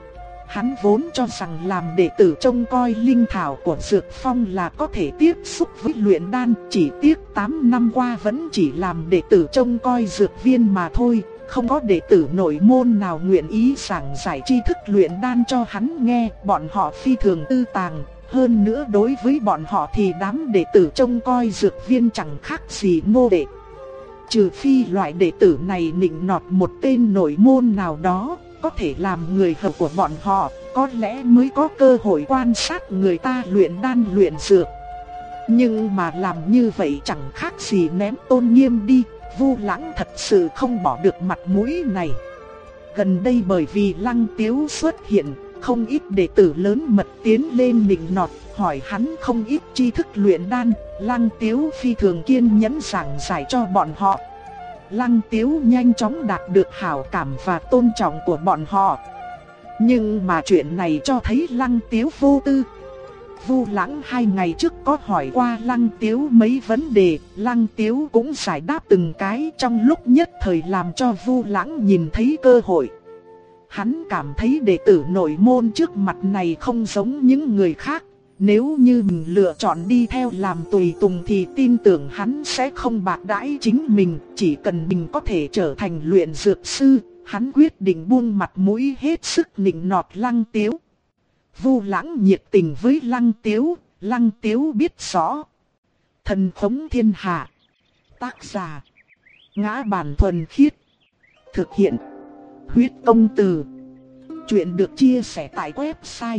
Hắn vốn cho rằng làm đệ tử trông coi linh thảo của dược phong là có thể tiếp xúc với luyện đan, chỉ tiếc 8 năm qua vẫn chỉ làm đệ tử trông coi dược viên mà thôi. Không có đệ tử nội môn nào nguyện ý giảng giải tri thức luyện đan cho hắn nghe, bọn họ phi thường tư tàng. Hơn nữa đối với bọn họ thì đám đệ tử trông coi dược viên chẳng khác gì nô đệ. Trừ phi loại đệ tử này nịnh nọt một tên nội môn nào đó, có thể làm người hợp của bọn họ, có lẽ mới có cơ hội quan sát người ta luyện đan luyện dược. Nhưng mà làm như vậy chẳng khác gì ném tôn nghiêm đi. Vu Lãng thật sự không bỏ được mặt mũi này. Gần đây bởi vì Lăng Tiếu xuất hiện, không ít đệ tử lớn mật tiến lên nịnh nọt, hỏi hắn không ít tri thức luyện đan. Lăng Tiếu phi thường kiên nhẫn giảng giải cho bọn họ. Lăng Tiếu nhanh chóng đạt được hảo cảm và tôn trọng của bọn họ. Nhưng mà chuyện này cho thấy Lăng Tiếu vô tư. Vu Lãng 2 ngày trước có hỏi qua Lăng Tiếu mấy vấn đề, Lăng Tiếu cũng giải đáp từng cái, trong lúc nhất thời làm cho Vu Lãng nhìn thấy cơ hội. Hắn cảm thấy đệ tử nội môn trước mặt này không giống những người khác. Nếu như mình lựa chọn đi theo làm tùy tùng thì tin tưởng hắn sẽ không bạc đãi chính mình. Chỉ cần mình có thể trở thành luyện dược sư, hắn quyết định buông mặt mũi hết sức nịnh nọt Lăng Tiếu. Vu Lãng nhiệt tình với Lăng Tiếu biết rõ. Thần khống thiên hạ. Tác giả: Ngã Bản Thuần Khiết. Thực hiện: Huyết Công Từ. Chuyện được chia sẻ tại website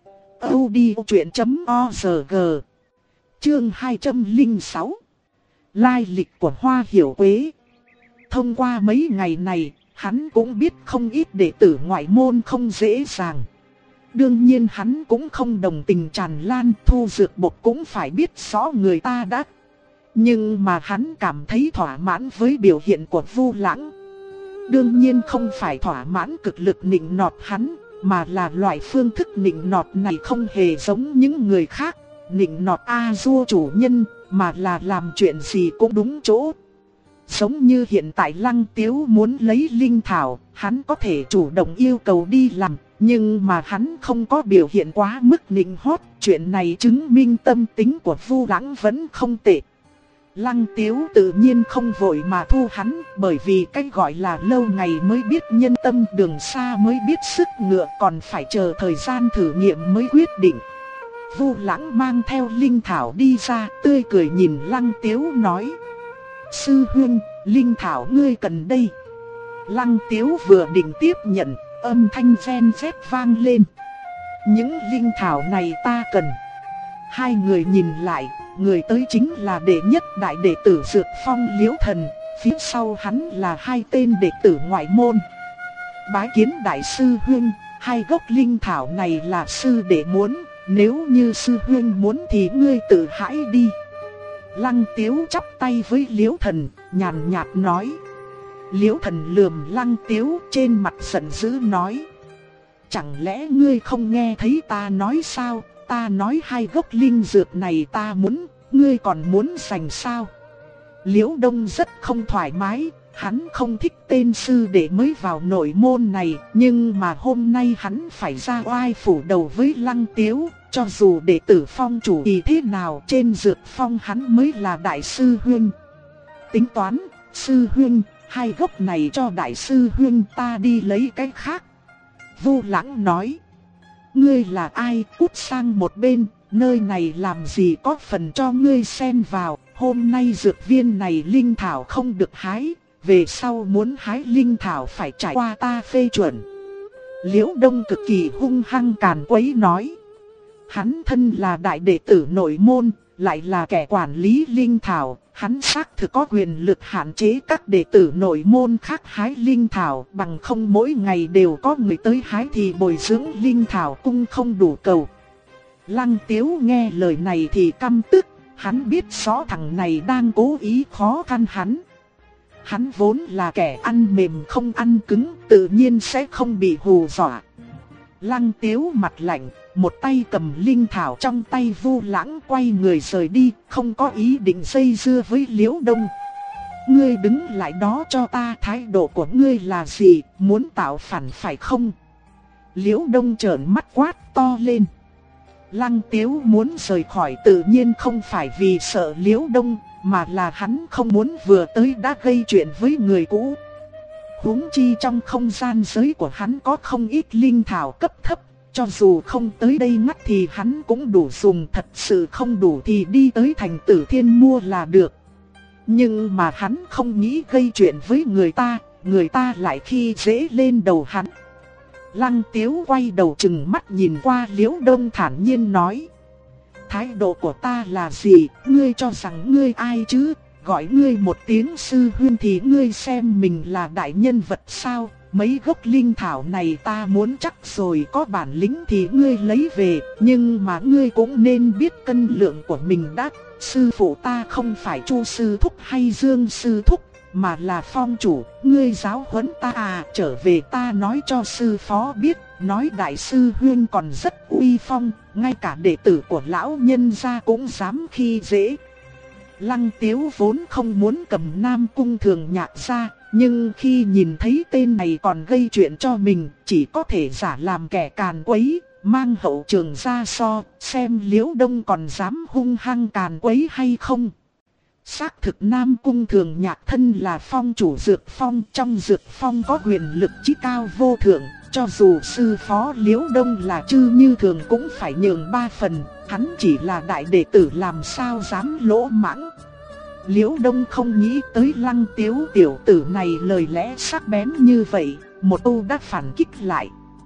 audiochuyện.org. Chương 206. Lai lịch của Hoa Hiểu Quế. Thông qua mấy ngày này, hắn cũng biết không ít đệ tử ngoại môn không dễ dàng. Đương nhiên hắn cũng không đồng tình tràn lan, thu dược bột cũng phải biết rõ người ta đã. Nhưng mà hắn cảm thấy thỏa mãn với biểu hiện của Vu Lãng. Đương nhiên không phải thỏa mãn cực lực nịnh nọt hắn, mà là loại phương thức nịnh nọt này không hề giống những người khác. Nịnh nọt A-du chủ nhân, mà là làm chuyện gì cũng đúng chỗ. Giống như hiện tại Lăng Tiếu muốn lấy linh thảo, hắn có thể chủ động yêu cầu đi làm. Nhưng mà hắn không có biểu hiện quá mức nịnh hót, chuyện này chứng minh tâm tính của Vu Lãng vẫn không tệ. Lăng Tiếu tự nhiên không vội mà thu hắn, bởi vì cách gọi là lâu ngày mới biết nhân tâm, đường xa mới biết sức ngựa, còn phải chờ thời gian thử nghiệm mới quyết định. Vu Lãng mang theo linh thảo đi ra, tươi cười nhìn Lăng Tiếu nói: Sư huynh, linh thảo ngươi cần đây. Lăng Tiếu vừa định tiếp nhận, âm thanh ven vét vang lên: Những linh thảo này ta cần. Hai người nhìn lại, người tới chính là đệ nhất đại đệ tử Dược Phong Liễu Thần, phía sau hắn là 2 tên đệ tử ngoại môn. Bái kiến đại sư huynh, 2 gốc linh thảo này là sư đệ muốn, nếu như sư huynh muốn thì ngươi tự hãy đi. Lăng Tiếu chắp tay với Liễu Thần, nhàn nhạt nói. Liễu Thần lườm Lăng Tiếu, trên mặt giận dữ nói: Chẳng lẽ ngươi không nghe thấy ta nói sao? Ta nói 2 gốc linh dược này ta muốn, ngươi còn muốn giành sao? Liễu Đông rất không thoải mái, Hắn không thích tên sư đệ mới vào nội môn này, nhưng mà hôm nay hắn phải ra oai phủ đầu với Lăng Tiếu. Cho dù đệ tử phong chủ thì thế nào, trên dược phong hắn mới là đại sư huynh. Tính toán, sư huynh, hai gốc này cho đại sư huynh, ta đi lấy cái khác. Vu Lãng nói, ngươi là ai, cút sang một bên, nơi này làm gì có phần cho ngươi xen vào. Hôm nay dược viên này linh thảo không được hái, về sau muốn hái linh thảo phải trải qua ta phê chuẩn. Liễu Đông cực kỳ hung hăng càn quấy nói, hắn thân là đại đệ tử nội môn, lại là kẻ quản lý linh thảo, hắn xác thực có quyền lực hạn chế các đệ tử nội môn khác hái linh thảo, bằng không mỗi ngày đều có người tới hái thì bồi dưỡng linh thảo cung không đủ cầu. Lăng Tiếu nghe lời này thì căm tức, hắn biết rõ thằng này đang cố ý khó khăn hắn. Hắn vốn là kẻ ăn mềm không ăn cứng, tự nhiên sẽ không bị hù dọa. Lăng Tiếu mặt lạnh, một tay cầm linh thảo trong tay Vu Lãng quay người rời đi, không có ý định dây dưa với Liễu Đông. Ngươi đứng lại đó cho ta, thái độ của ngươi là gì, muốn tạo phản phải không? Liễu Đông trợn mắt quát to lên. Lăng Tiếu muốn rời khỏi tự nhiên không phải vì sợ Liễu Đông, mà là hắn không muốn vừa tới đã gây chuyện với người cũ. Huống chi trong không gian giới của hắn có không ít linh thảo cấp thấp, cho dù không tới đây ngắt thì hắn cũng đủ dùng, thật sự không đủ thì đi tới thành Tử Thiên mua là được. Nhưng mà hắn không nghĩ gây chuyện với người ta lại khi dễ lên đầu hắn. Lăng Tiếu quay đầu chừng mắt nhìn qua Liễu Đông thản nhiên nói, thái độ của ta là gì, ngươi cho rằng ngươi ai chứ? Gọi ngươi một tiếng sư huynh thì ngươi xem mình là đại nhân vật sao? Mấy gốc linh thảo này ta muốn chắc rồi, có bản lĩnh thì ngươi lấy về, nhưng mà ngươi cũng nên biết cân lượng của mình đã. Sư phụ ta không phải Chu sư thúc hay Dương sư thúc, mà là Phong chủ, ngươi giáo huấn ta à? Trở về ta nói cho sư phó biết, nói đại sư huynh còn rất uy phong, ngay cả đệ tử của lão nhân gia cũng dám khi dễ. Lăng Tiếu vốn không muốn cầm Nam Cung Thường Nhạc ra, nhưng khi nhìn thấy tên này còn gây chuyện cho mình, chỉ có thể giả làm kẻ càn quấy, mang hậu trường ra so, xem Liễu Đông còn dám hung hăng càn quấy hay không. Xác thực Nam Cung Thường Nhạc thân là phong chủ dược phong, trong dược phong có quyền lực chí cao vô thượng, cho dù sư phó Liễu Đông là Trư Như Thường cũng phải nhường 3 phần, hắn chỉ là đại đệ tử làm sao dám lỗ mãng. Liễu Đông không nghĩ tới Lăng Tiếu tiểu tử này lời lẽ sắc bén như vậy, một câu đã phản kích lại.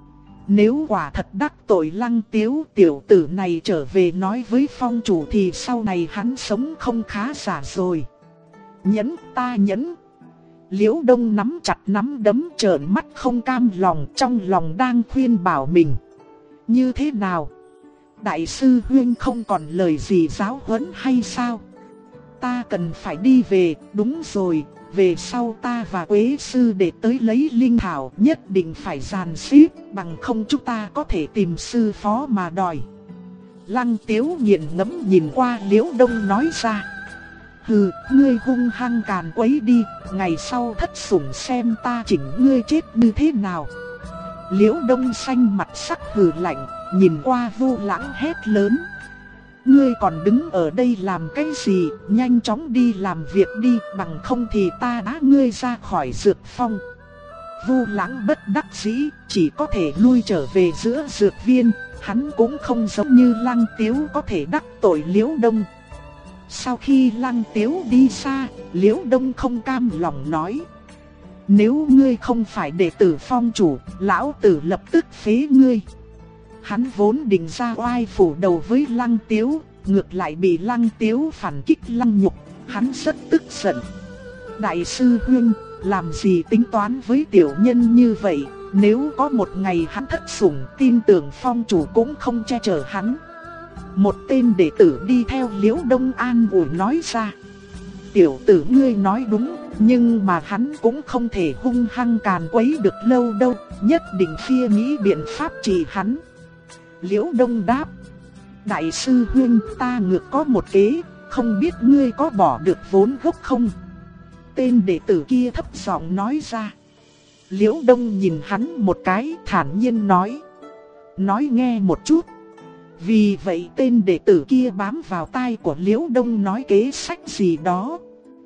Nếu quả thật đắc tội Lăng Tiếu tiểu tử này trở về nói với phong chủ thì sau này hắn sống không khá giả rồi. Nhẫn, ta nhẫn. Liễu Đông nắm chặt nắm đấm trợn mắt không cam lòng, trong lòng đang khuyên bảo mình. Như thế nào? Đại sư huynh không còn lời gì giáo huấn hay sao? Ta cần phải đi về, đúng rồi, về sau ta và Quế sư để tới lấy linh thảo nhất định phải dàn xếp, bằng không chúng ta có thể tìm sư phó mà đòi. Lăng Tiếu nghiền ngẫm nhìn qua Liễu Đông nói ra. Hừ, ngươi hung hăng càn quấy đi, ngày sau thất sủng xem ta chỉnh ngươi chết như thế nào. Liễu Đông xanh mặt sắc hừ lạnh, nhìn qua Vu Lãng hét lớn. Ngươi còn đứng ở đây làm cái gì, nhanh chóng đi làm việc đi, bằng không thì ta đá ngươi ra khỏi dược phong. Vu Lãng bất đắc dĩ, chỉ có thể lui trở về giữa dược viên, hắn cũng không giống như Lăng Tiếu có thể đắc tội Liễu Đông. Sau khi Lăng Tiếu đi xa, Liễu Đông không cam lòng nói. Nếu ngươi không phải đệ tử phong chủ, lão tử lập tức phế ngươi. Hắn vốn định ra oai phủ đầu với Lăng Tiếu, ngược lại bị Lăng Tiếu phản kích lăng nhục, hắn rất tức giận. Đại sư huynh, làm gì tính toán với tiểu nhân như vậy, nếu có một ngày hắn thất sủng tin tưởng phong chủ cũng không che chở hắn. Một tên đệ tử đi theo Liễu Đông an ủi nói ra. Tiểu tử ngươi nói đúng, nhưng mà hắn cũng không thể hung hăng càn quấy được lâu đâu, nhất định phia nghĩ biện pháp trị hắn. Liễu Đông đáp. Đại sư huynh, ta ngược có một kế, không biết ngươi có bỏ được vốn gốc không? tên đệ tử kia thấp giọng nói ra. Liễu Đông nhìn hắn một cái, thản nhiên nói. Nói nghe một chút. Vì vậy tên đệ tử kia bám vào tai của Liễu Đông nói kế sách gì đó.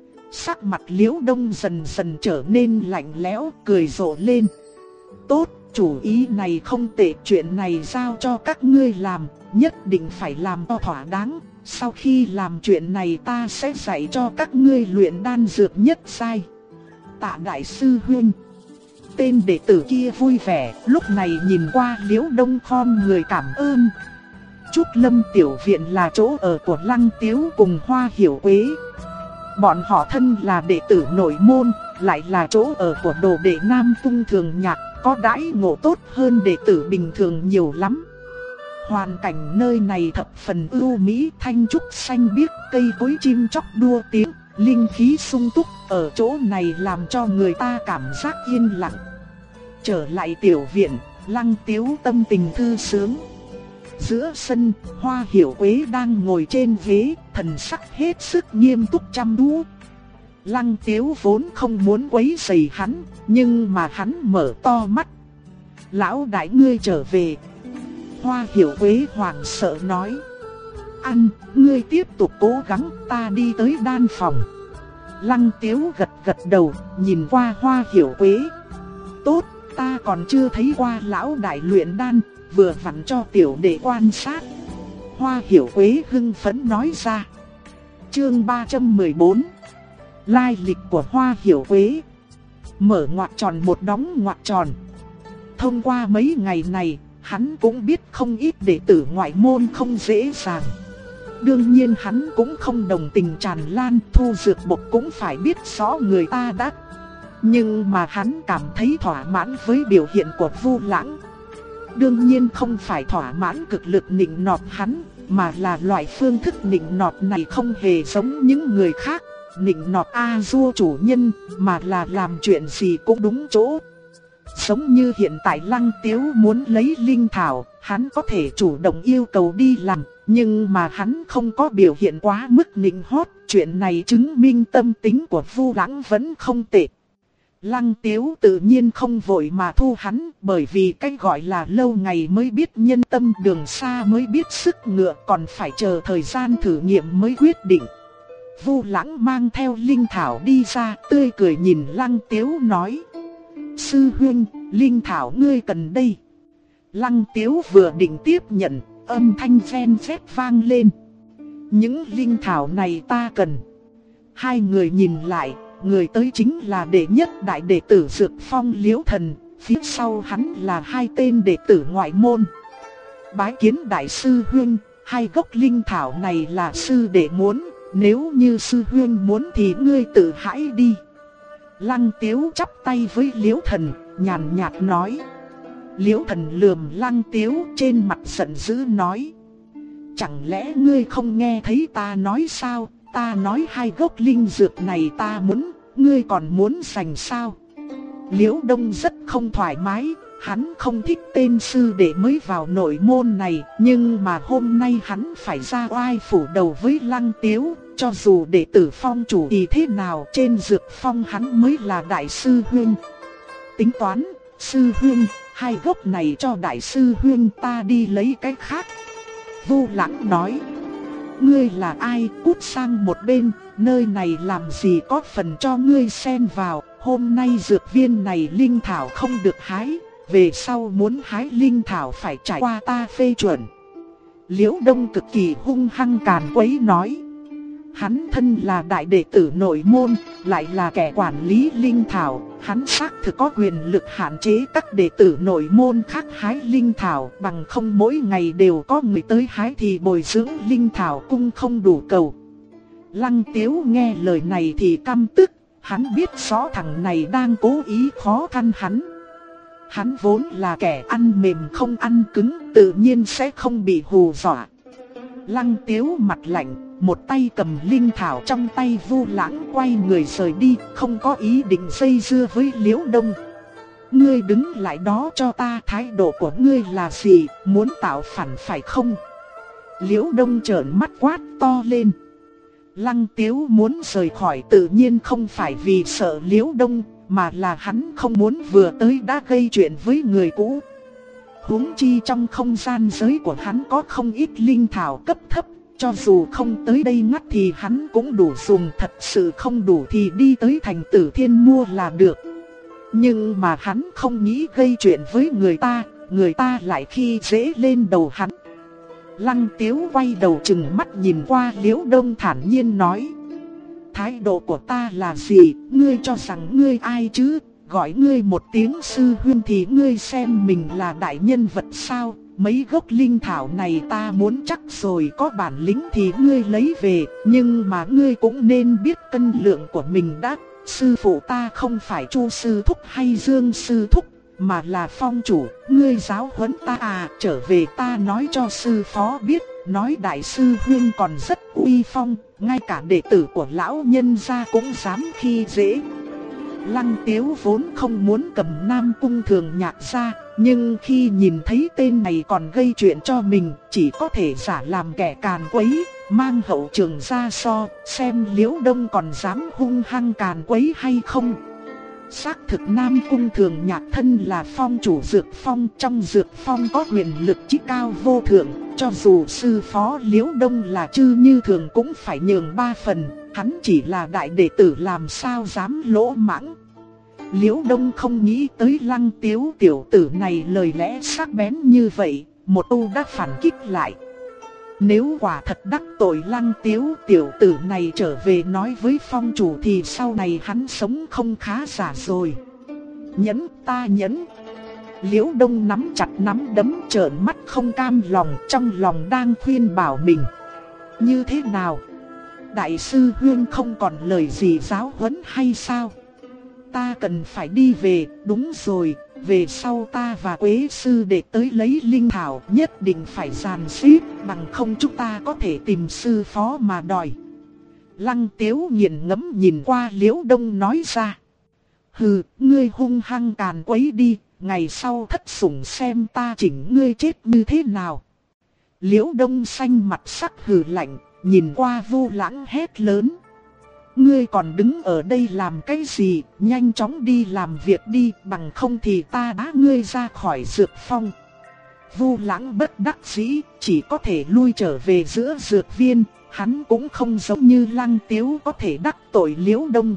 Sắc mặt Liễu Đông dần dần trở nên lạnh lẽo, cười rộ lên. Tốt, chủ ý này không tệ, chuyện này giao cho các ngươi làm, nhất định phải làm cho thỏa đáng. Sau khi làm chuyện này ta sẽ dạy cho các ngươi luyện đan dược nhất giai. Tạ đại sư huynh. Tên đệ tử kia vui vẻ, lúc này nhìn qua Liễu Đông khom người cảm ơn. Trúc Lâm tiểu viện là chỗ ở của Lăng Tiếu cùng Hoa Hiểu Quế. Bọn họ thân là đệ tử nội môn, lại là chỗ ở của đồ đệ Nam Cung Thường Nhạc, có đãi ngộ tốt hơn đệ tử bình thường nhiều lắm. Hoàn cảnh nơi này thập phần ưu mỹ, thanh trúc xanh biếc, cây cối chim chóc đua tiếng, linh khí sung túc, ở chỗ này làm cho người ta cảm giác yên lặng. Trở lại tiểu viện, Lăng Tiếu tâm tình thư sướng. Giữa sân, Hoa Hiểu Quế đang ngồi trên ghế, thần sắc hết sức nghiêm túc chăm chú. Lăng Tiếu vốn không muốn quấy rầy hắn, nhưng mà hắn mở to mắt. Lão đại ngươi trở về. Hoa Hiểu Quế hoảng sợ nói. Anh, ngươi tiếp tục cố gắng, ta đi tới đan phòng. Lăng Tiếu gật gật đầu, nhìn qua Hoa Hiểu Quế. Tốt, ta còn chưa thấy qua lão đại luyện đan, vừa vặn cho tiểu đệ quan sát. Hoa Hiểu Quế hưng phấn nói ra. Chương 314. Lai lịch của Hoa Hiểu Quế. Mở ngoặc tròn một đóng ngoặc tròn. Thông qua mấy ngày này, hắn cũng biết không ít đệ tử ngoại môn không dễ dàng. Đương nhiên hắn cũng không đồng tình tràn lan, Thu Dược Bộc cũng phải biết rõ người ta đã. Nhưng mà hắn cảm thấy thỏa mãn với biểu hiện của Vu Lãng. Đương nhiên không phải thỏa mãn cực lực nịnh nọt hắn, mà là loại phương thức nịnh nọt này không hề giống những người khác. Nịnh nọt A-dua chủ nhân, mà là làm chuyện gì cũng đúng chỗ. Giống như hiện tại Lăng Tiếu muốn lấy linh thảo, hắn có thể chủ động yêu cầu đi làm, nhưng mà hắn không có biểu hiện quá mức nịnh hót. Chuyện này chứng minh tâm tính của Vu Lãng vẫn không tệ. Lăng Tiếu tự nhiên không vội mà thu hắn, bởi vì cái gọi là lâu ngày mới biết nhân tâm, đường xa mới biết sức ngựa, còn phải chờ thời gian thử nghiệm mới quyết định. Vu Lãng mang theo linh thảo đi ra, tươi cười nhìn Lăng Tiếu nói. Sư huynh, linh thảo ngươi cần đây. Lăng Tiếu vừa định tiếp nhận, âm thanh ven vét vang lên. Những linh thảo này ta cần. Hai người nhìn lại, người tới chính là đệ nhất đại đệ tử Dược Phong Liễu Thần, phía sau hắn là hai tên đệ tử ngoại môn. Bái kiến đại sư huynh, hai gốc linh thảo này là sư đệ muốn, nếu như sư huynh muốn thì ngươi tự hãy đi. Lăng Tiếu chắp tay với Liễu Thần, nhàn nhạt nói. Liễu Thần lườm Lăng Tiếu, trên mặt giận dữ nói. Chẳng lẽ ngươi không nghe thấy ta nói sao? Ta nói hai gốc linh dược này ta muốn, ngươi còn muốn giành sao? Liễu Đông rất không thoải mái, hắn không thích tên sư đệ mới vào nội môn này, nhưng mà hôm nay hắn phải ra oai phủ đầu với Lăng Tiếu. Cho dù đệ tử phong chủ thì thế nào, trên dược phong hắn mới là đại sư huynh. Tính toán, sư huynh, hai gốc này cho đại sư huynh, ta đi lấy cái khác. Vu Lãng nói. Ngươi là ai, cút sang một bên, nơi này làm gì có phần cho ngươi xen vào. Hôm nay dược viên này linh thảo không được hái, về sau muốn hái linh thảo phải trải qua ta phê chuẩn. Liễu Đông cực kỳ hung hăng càn quấy nói. Hắn thân là đại đệ tử nội môn, lại là kẻ quản lý linh thảo, hắn xác thực có quyền lực hạn chế các đệ tử nội môn khác hái linh thảo, bằng không mỗi ngày đều có người tới hái thì bồi dưỡng linh thảo cung không đủ cầu. Lăng Tiếu nghe lời này thì căm tức, hắn biết rõ thằng này đang cố ý khó khăn hắn. Hắn vốn là kẻ ăn mềm không ăn cứng, tự nhiên sẽ không bị hù dọa. Lăng Tiếu mặt lạnh, một tay cầm linh thảo trong tay Vu Lãng, quay người rời đi, không có ý định dây dưa với Liễu Đông. Ngươi đứng lại đó cho ta, thái độ của ngươi là gì, muốn tạo phản phải không? Liễu Đông trợn mắt quát to lên. Lăng Tiếu muốn rời khỏi tự nhiên không phải vì sợ Liễu Đông, mà là hắn không muốn vừa tới đã gây chuyện với người cũ. Huống chi trong không gian giới của hắn có không ít linh thảo cấp thấp, cho dù không tới đây ngắt thì hắn cũng đủ dùng, thật sự không đủ thì đi tới thành Tử Thiên mua là được. Nhưng mà hắn không nghĩ gây chuyện với người ta lại khi dễ lên đầu hắn. Lăng Tiếu quay đầu chừng mắt nhìn qua Liễu Đông thản nhiên nói: thái độ của ta là gì, ngươi cho rằng ngươi ai chứ? Gọi ngươi một tiếng sư huynh thì ngươi xem mình là đại nhân vật sao? Mấy gốc linh thảo này ta muốn chắc rồi, có bản lĩnh thì ngươi lấy về, nhưng mà ngươi cũng nên biết cân lượng của mình đã. Sư phụ ta không phải Chu sư thúc hay Dương sư thúc, mà là Phong chủ, ngươi giáo huấn ta à? Trở về ta nói cho sư phó biết, nói đại sư huynh còn rất uy phong, ngay cả đệ tử của lão nhân gia cũng dám khi dễ. Lăng Tiếu vốn không muốn cầm Nam Cung Thường Nhạc ra, nhưng khi nhìn thấy tên này còn gây chuyện cho mình, chỉ có thể giả làm kẻ càn quấy, mang hậu trường ra so, xem Liễu Đông còn dám hung hăng càn quấy hay không. Xác thực Nam Cung Thường Nhạc thân là phong chủ Dược Phong, trong Dược Phong có quyền lực chí cao vô thượng, cho dù sư phó Liễu Đông là Chư Như Thường cũng phải nhường 3 phần, hắn chỉ là đại đệ tử làm sao dám lỗ mãng. Liễu Đông không nghĩ tới Lăng Tiếu tiểu tử này lời lẽ sắc bén như vậy, một câu đã phản kích lại. Nếu quả thật đắc tội Lăng Tiếu tiểu tử này trở về nói với phong chủ thì sau này hắn sống không khá giả rồi. Nhẫn, ta nhẫn. Liễu Đông nắm chặt nắm đấm trợn mắt không cam lòng, trong lòng đang khuyên bảo mình. Như thế nào? Đại sư huynh không còn lời gì giáo huấn hay sao? Ta cần phải đi về, đúng rồi, về sau ta và Quế sư để tới lấy linh thảo nhất định phải dàn xếp, bằng không chúng ta có thể tìm sư phó mà đòi. Lăng Tiếu nghiền ngẫm nhìn qua Liễu Đông nói ra. Hừ, ngươi hung hăng càn quấy đi, ngày sau thất sủng xem ta chỉnh ngươi chết như thế nào. Liễu Đông xanh mặt sắc hừ lạnh, nhìn qua Vu Lãng hét lớn. Ngươi còn đứng ở đây làm cái gì, nhanh chóng đi làm việc đi, bằng không thì ta đá ngươi ra khỏi Dược Phong. Vu Lãng bất đắc dĩ, chỉ có thể lui trở về giữa dược viên, hắn cũng không giống như Lăng Tiếu có thể đắc tội Liễu Đông.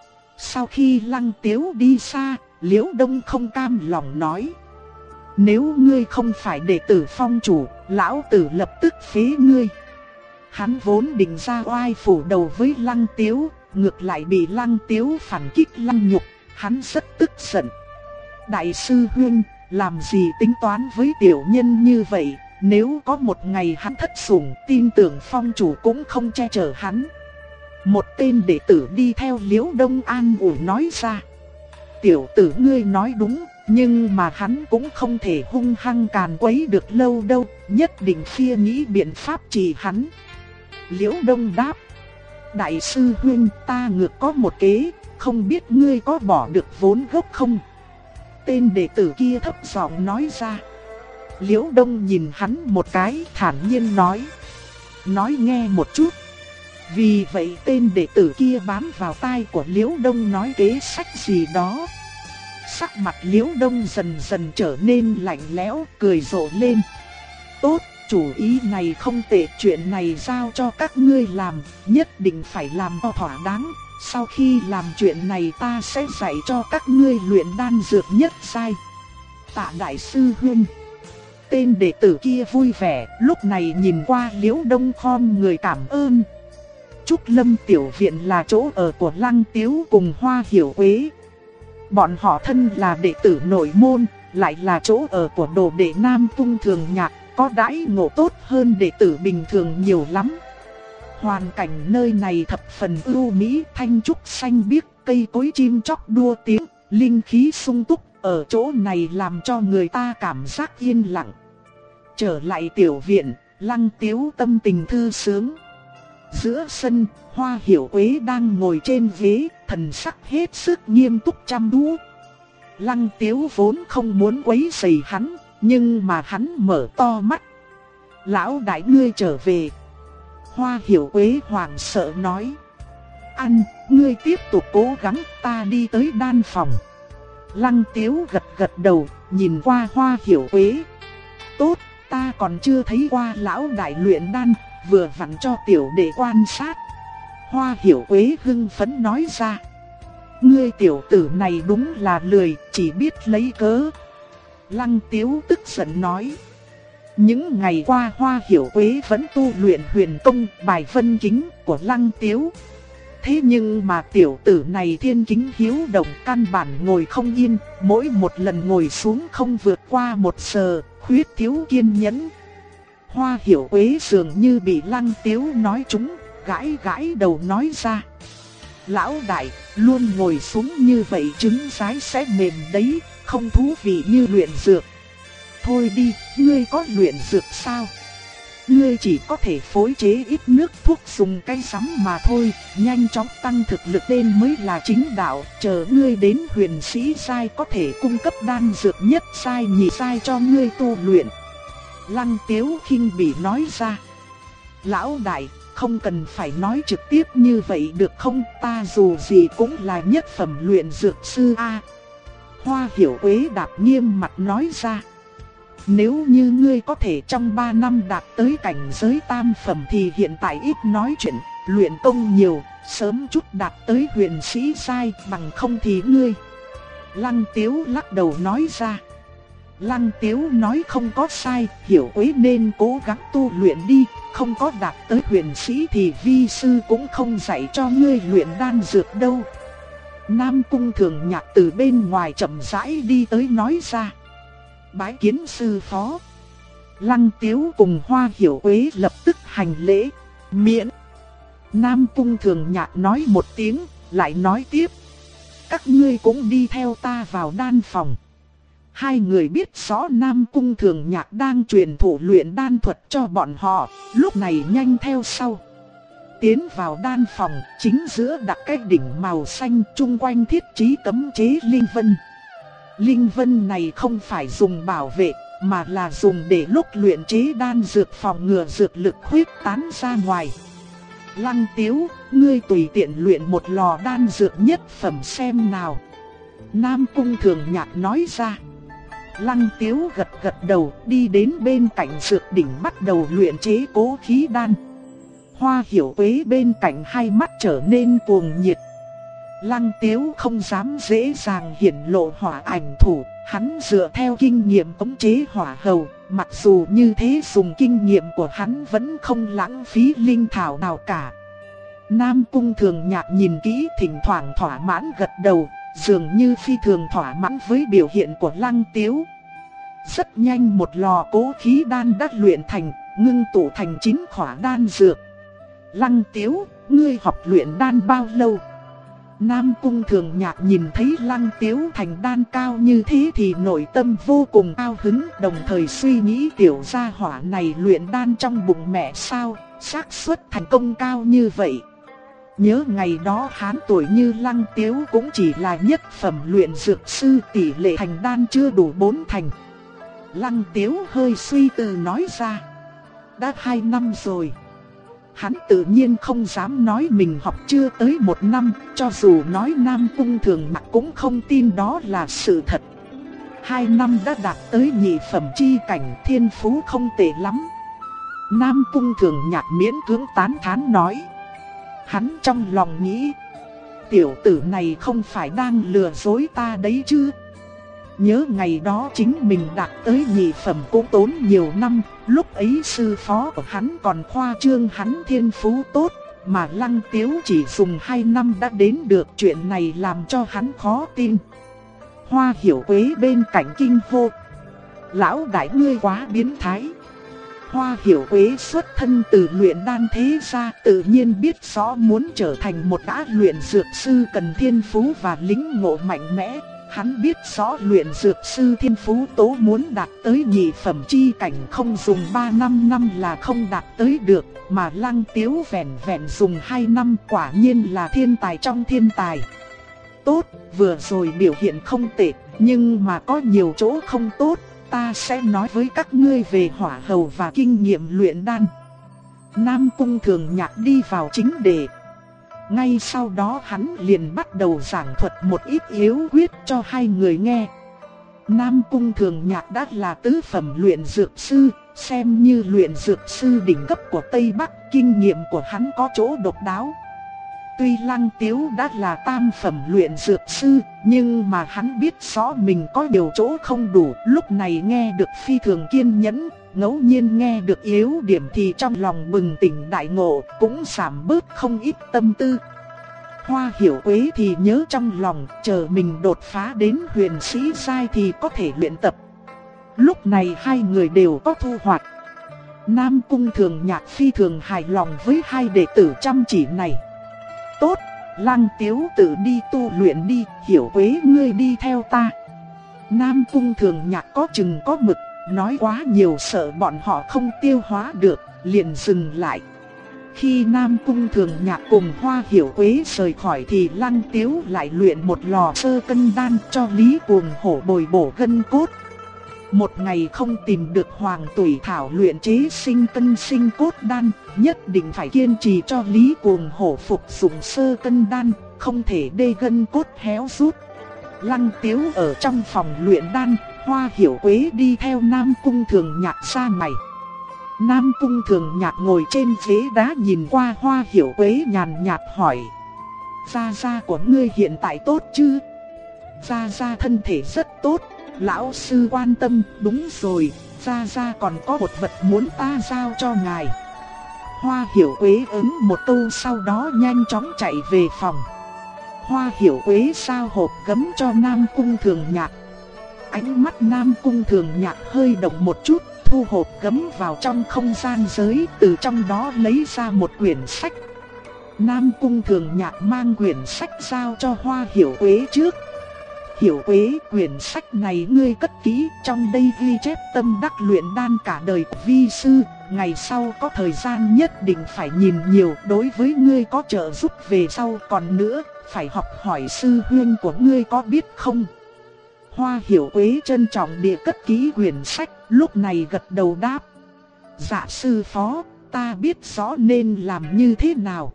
Sau khi Lăng Tiếu đi xa, Liễu Đông không cam lòng nói. Nếu ngươi không phải đệ tử phong chủ, lão tử lập tức phế ngươi. Hắn vốn định ra oai phủ đầu với Lăng Tiếu, ngược lại bị Lăng Tiếu phản kích lăng nhục, hắn rất tức giận. Đại sư huynh, làm gì tính toán với tiểu nhân như vậy, nếu có một ngày hắn thất sủng, tin tưởng phong chủ cũng không che chở hắn. Một tên đệ tử đi theo Liễu Đông an ủi nói ra. Tiểu tử ngươi nói đúng, nhưng mà hắn cũng không thể hung hăng càn quấy được lâu đâu, nhất định phi nghĩ biện pháp trị hắn. Liễu Đông đáp. Đại sư huynh, ta ngược có một kế, không biết ngươi có bỏ được vốn gốc không? Tên đệ tử kia thấp giọng nói ra. Liễu Đông nhìn hắn một cái, thản nhiên nói. Nói nghe một chút. Vì vậy tên đệ tử kia bám vào tai của Liễu Đông nói kế sách gì đó. Sắc mặt Liễu Đông dần dần trở nên lạnh lẽo, cười rộ lên. Tốt, chủ ý này không tệ, chuyện này giao cho các ngươi làm, nhất định phải làm cho thỏa đáng. Sau khi làm chuyện này ta sẽ dạy cho các ngươi luyện đan dược nhất giai. Tạ đại sư huynh. Tên đệ tử kia vui vẻ, lúc này nhìn qua Liễu Đông khom người cảm ơn. Trúc Lâm tiểu viện là chỗ ở của Lăng Tiếu cùng Hoa Hiểu Quế. Bọn họ thân là đệ tử nội môn, lại là chỗ ở của đồ đệ Nam Cung Thường Nhạc, có đãi ngộ tốt hơn đệ tử bình thường nhiều lắm. Hoàn cảnh nơi này thập phần ưu mỹ, thanh trúc xanh biếc, cây cối chim chóc đua tiếng, linh khí sung túc, ở chỗ này làm cho người ta cảm giác yên lặng. Trở lại tiểu viện, Lăng Tiếu tâm tình thư sướng. Giữa sân, Hoa Hiểu Quế đang ngồi trên ghế, thần sắc hết sức nghiêm túc chăm chú. Lăng Tiếu vốn không muốn quấy rầy hắn, nhưng mà hắn mở to mắt. Lão đại ngươi trở về. Hoa Hiểu Quế hoảng sợ nói. Ăn, ngươi tiếp tục cố gắng, ta đi tới đan phòng. Lăng Tiếu gật gật đầu, nhìn qua Hoa Hiểu Quế. Tốt, ta còn chưa thấy qua lão đại luyện đan, vừa vặn cho tiểu đệ quan sát. Hoa Hiểu Quế hưng phấn nói ra. Ngươi tiểu tử này đúng là lười, chỉ biết lấy cớ. Lăng Tiếu tức giận nói. Những ngày qua Hoa Hiểu Quế vẫn tu luyện huyền công bài vân kính của Lăng Tiếu. Thế nhưng mà tiểu tử này thiên kính hiếu động, căn bản ngồi không yên, mỗi một lần ngồi xuống không vượt qua 1 giờ, khuyết thiếu kiên nhẫn. Hoa Hiểu Quế dường như bị Lăng Tiếu nói trúng, gãi gãi đầu nói ra. Lão đại, luôn ngồi xuống như vậy trứng rái sẽ mềm đấy, không thú vị như luyện dược. Thôi đi, ngươi có luyện dược sao? Ngươi chỉ có thể phối chế ít nước thuốc dùng cây sắm mà thôi, nhanh chóng tăng thực lực lên mới là chính đạo, chờ ngươi đến huyền sĩ giai có thể cung cấp đan dược nhất giai nhị giai cho ngươi tu luyện. Lăng Tiếu khinh bỉ nói ra. Lão đại, không cần phải nói trực tiếp như vậy được không, ta dù gì cũng là nhất phẩm luyện dược sư a. Hoa Hiểu Quế đạp nghiêm mặt nói ra. Nếu như ngươi có thể trong 3 năm đạt tới cảnh giới tam phẩm thì hiện tại ít nói chuyện, luyện công nhiều, sớm chút đạt tới huyền sĩ giai, bằng không thì ngươi. Lăng Tiếu lắc đầu nói ra. Lăng Tiếu nói không có sai, Hiểu Quế nên cố gắng tu luyện đi, không có đạt tới huyền sĩ thì vi sư cũng không dạy cho ngươi luyện đan dược đâu. Nam Cung Thường Nhạc từ bên ngoài chậm rãi đi tới nói ra. Bái kiến sư phó. Lăng Tiếu cùng Hoa Hiểu Quế lập tức hành lễ, miễn. Nam Cung Thường Nhạc nói một tiếng, lại nói tiếp. Các ngươi cũng đi theo ta vào đan phòng. Hai người biết rõ Nam Cung Thường Nhạc đang truyền thụ luyện đan thuật cho bọn họ, lúc này nhanh theo sau. Tiến vào đan phòng, chính giữa đặt cái đỉnh màu xanh, chung quanh thiết trí cấm chế linh vân. Linh vân này không phải dùng bảo vệ, mà là dùng để lúc luyện chế đan dược phòng ngừa dược lực huyết tán ra ngoài. Lăng Tiếu, ngươi tùy tiện luyện một lò đan dược nhất phẩm xem nào. Nam Cung Thường Nhạc nói ra. Lăng Tiếu gật gật đầu, đi đến bên cạnh dược đỉnh bắt đầu luyện chế cố khí đan. Hoa Hiểu Quế bên cạnh hai mắt trở nên cuồng nhiệt. Lăng Tiếu không dám dễ dàng hiển lộ hỏa ảnh thủ, hắn dựa theo kinh nghiệm khống chế hỏa hầu, mặc dù như thế dùng kinh nghiệm của hắn vẫn không lãng phí linh thảo nào cả. Nam Cung Thường Nhạc nhìn kỹ thỉnh thoảng thỏa mãn gật đầu, dường như phi thường thỏa mãn với biểu hiện của Lăng Tiếu. Rất nhanh một lò cố khí đan đã luyện thành, ngưng tụ thành 9 khỏa đan dược. Lăng Tiếu, ngươi học luyện đan bao lâu? Nam Cung Thường Nhạc nhìn thấy Lăng Tiếu thành đan cao như thế thì nội tâm vô cùng cao hứng, đồng thời suy nghĩ tiểu gia hỏa này luyện đan trong bụng mẹ sao, xác suất thành công cao như vậy. Nhớ ngày đó hắn tuổi như Lăng Tiếu cũng chỉ là nhất phẩm luyện dược sư, tỷ lệ thành đan chưa đủ 4 thành. Lăng Tiếu hơi suy tư nói ra. Đã 2 năm rồi. Hắn tự nhiên không dám nói mình học chưa tới 1 năm, cho dù nói Nam Cung Thường Nhạc cũng không tin đó là sự thật. 2 năm đã đạt tới nhị phẩm chi cảnh, thiên phú không tệ lắm. Nam Cung Thường Nhạc miễn cưỡng tán thán nói. Hắn trong lòng nghĩ, tiểu tử này không phải đang lừa dối ta đấy chứ. Nhớ ngày đó chính mình đạt tới nhị phẩm cũng tốn nhiều năm, lúc ấy sư phó của hắn còn khoa trương hắn thiên phú tốt, mà Lăng Tiếu chỉ dùng 2 năm đã đến được, chuyện này làm cho hắn khó tin. Hoa Hiểu Quế bên cạnh kinh hô. Lão đại ngươi quá biến thái. Hoa Hiểu Quế xuất thân từ luyện đan thế gia, tự nhiên biết rõ muốn trở thành một gã luyện dược sư cần thiên phú và lĩnh ngộ mạnh mẽ. Hắn biết rõ luyện dược sư thiên phú tố muốn đạt tới nhị phẩm chi cảnh không dùng 3-5 năm là không đạt tới được, mà Lăng Tiếu vẹn vẹn dùng 2 năm, quả nhiên là thiên tài trong thiên tài. Tốt, vừa rồi biểu hiện không tệ, nhưng mà có nhiều chỗ không tốt, ta sẽ nói với các ngươi về hỏa hầu và kinh nghiệm luyện đan. Nam Cung Thường Nhạc đi vào chính đề. Ngay sau đó hắn liền bắt đầu giảng thuật một ít yếu quyết cho hai người nghe. Nam Cung Thường Nhạc đã là tứ phẩm luyện dược sư, xem như luyện dược sư đỉnh cấp của Tây Bắc, kinh nghiệm của hắn có chỗ độc đáo. Tuy Lăng Tiếu đã là tam phẩm luyện dược sư, nhưng mà hắn biết rõ mình có điều chỗ không đủ, lúc này nghe được phi thường kiên nhẫn, ngẫu nhiên nghe được yếu điểm thì trong lòng bừng tỉnh đại ngộ, cũng giảm bớt không ít tâm tư. Hoa Hiểu Quế thì nhớ trong lòng, chờ mình đột phá đến huyền sĩ giai thì có thể luyện tập. Lúc này hai người đều có thu hoạch. Nam Cung Thường Nhạc phi thường hài lòng với hai đệ tử chăm chỉ này. Tốt, Lăng Tiếu tự đi tu luyện đi, Hiểu Quế ngươi đi theo ta. Nam Cung Thường Nhạc có chừng có mực, nói quá nhiều sợ bọn họ không tiêu hóa được, liền dừng lại. Khi Nam Cung Thường Nhạc cùng Hoa Hiểu Quế rời khỏi thì Lăng Tiếu lại luyện một lò sơ cân đan cho Lý Cuồng Hổ bồi bổ gân cốt. Một ngày không tìm được hoàng tủy thảo luyện chế sinh cân sinh cốt đan, nhất định phải kiên trì cho Lý Cuồng Hổ phục dụng sơ cân đan, không thể để gân cốt héo rút. Lăng Tiếu ở trong phòng luyện đan, Hoa Hiểu Quế đi theo Nam Cung Thường Nhạc ra ngoài. Nam Cung Thường Nhạc ngồi trên ghế đá nhìn qua Hoa Hiểu Quế nhàn nhạt hỏi: gia gia của ngươi hiện tại tốt chứ? Gia gia thân thể rất tốt, lão sư quan tâm. Đúng rồi, gia gia còn có một vật muốn ta giao cho ngài. Hoa Hiểu Quế ứng một câu sau đó nhanh chóng chạy về phòng. Hoa Hiểu Quế sao hộp gấm cho Nam Cung Thường Nhạc. Ánh mắt Nam Cung Thường Nhạc hơi động một chút, thu hộp gấm vào trong không gian giới, từ trong đó lấy ra một quyển sách. Nam Cung Thường Nhạc mang quyển sách giao cho Hoa Hiểu Quế trước. Hiểu Quế, quyển sách này ngươi cất kỹ, trong đây ghi chép tâm đắc luyện đan cả đời của vi sư, ngày sau có thời gian nhất định phải nhìn nhiều, đối với ngươi có trợ giúp về sau. Còn nữa, phải học hỏi sư huynh của ngươi có biết không? Hoa Hiểu Quế trân trọng địa cất kỹ quyển sách, lúc này gật đầu đáp: dạ sư phó, ta biết rõ nên làm như thế nào.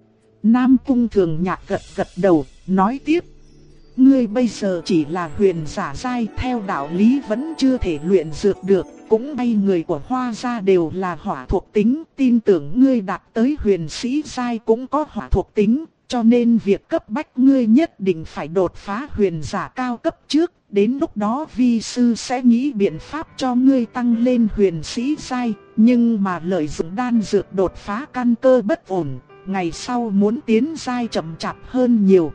Nam Cung Thường Nhạc gật gật đầu, nói tiếp: ngươi bây giờ chỉ là huyền giả giai, theo đạo lý vẫn chưa thể luyện dược được, cũng may người của Hoa gia đều là hỏa thuộc tính, tin tưởng ngươi đạt tới huyền sĩ giai cũng có hỏa thuộc tính, cho nên việc cấp bách ngươi nhất định phải đột phá huyền giả cao cấp trước, đến lúc đó vi sư sẽ nghĩ biện pháp cho ngươi tăng lên huyền sĩ giai, nhưng mà lợi dụng đan dược đột phá căn cơ bất ổn, ngày sau muốn tiến giai chậm chạp hơn nhiều.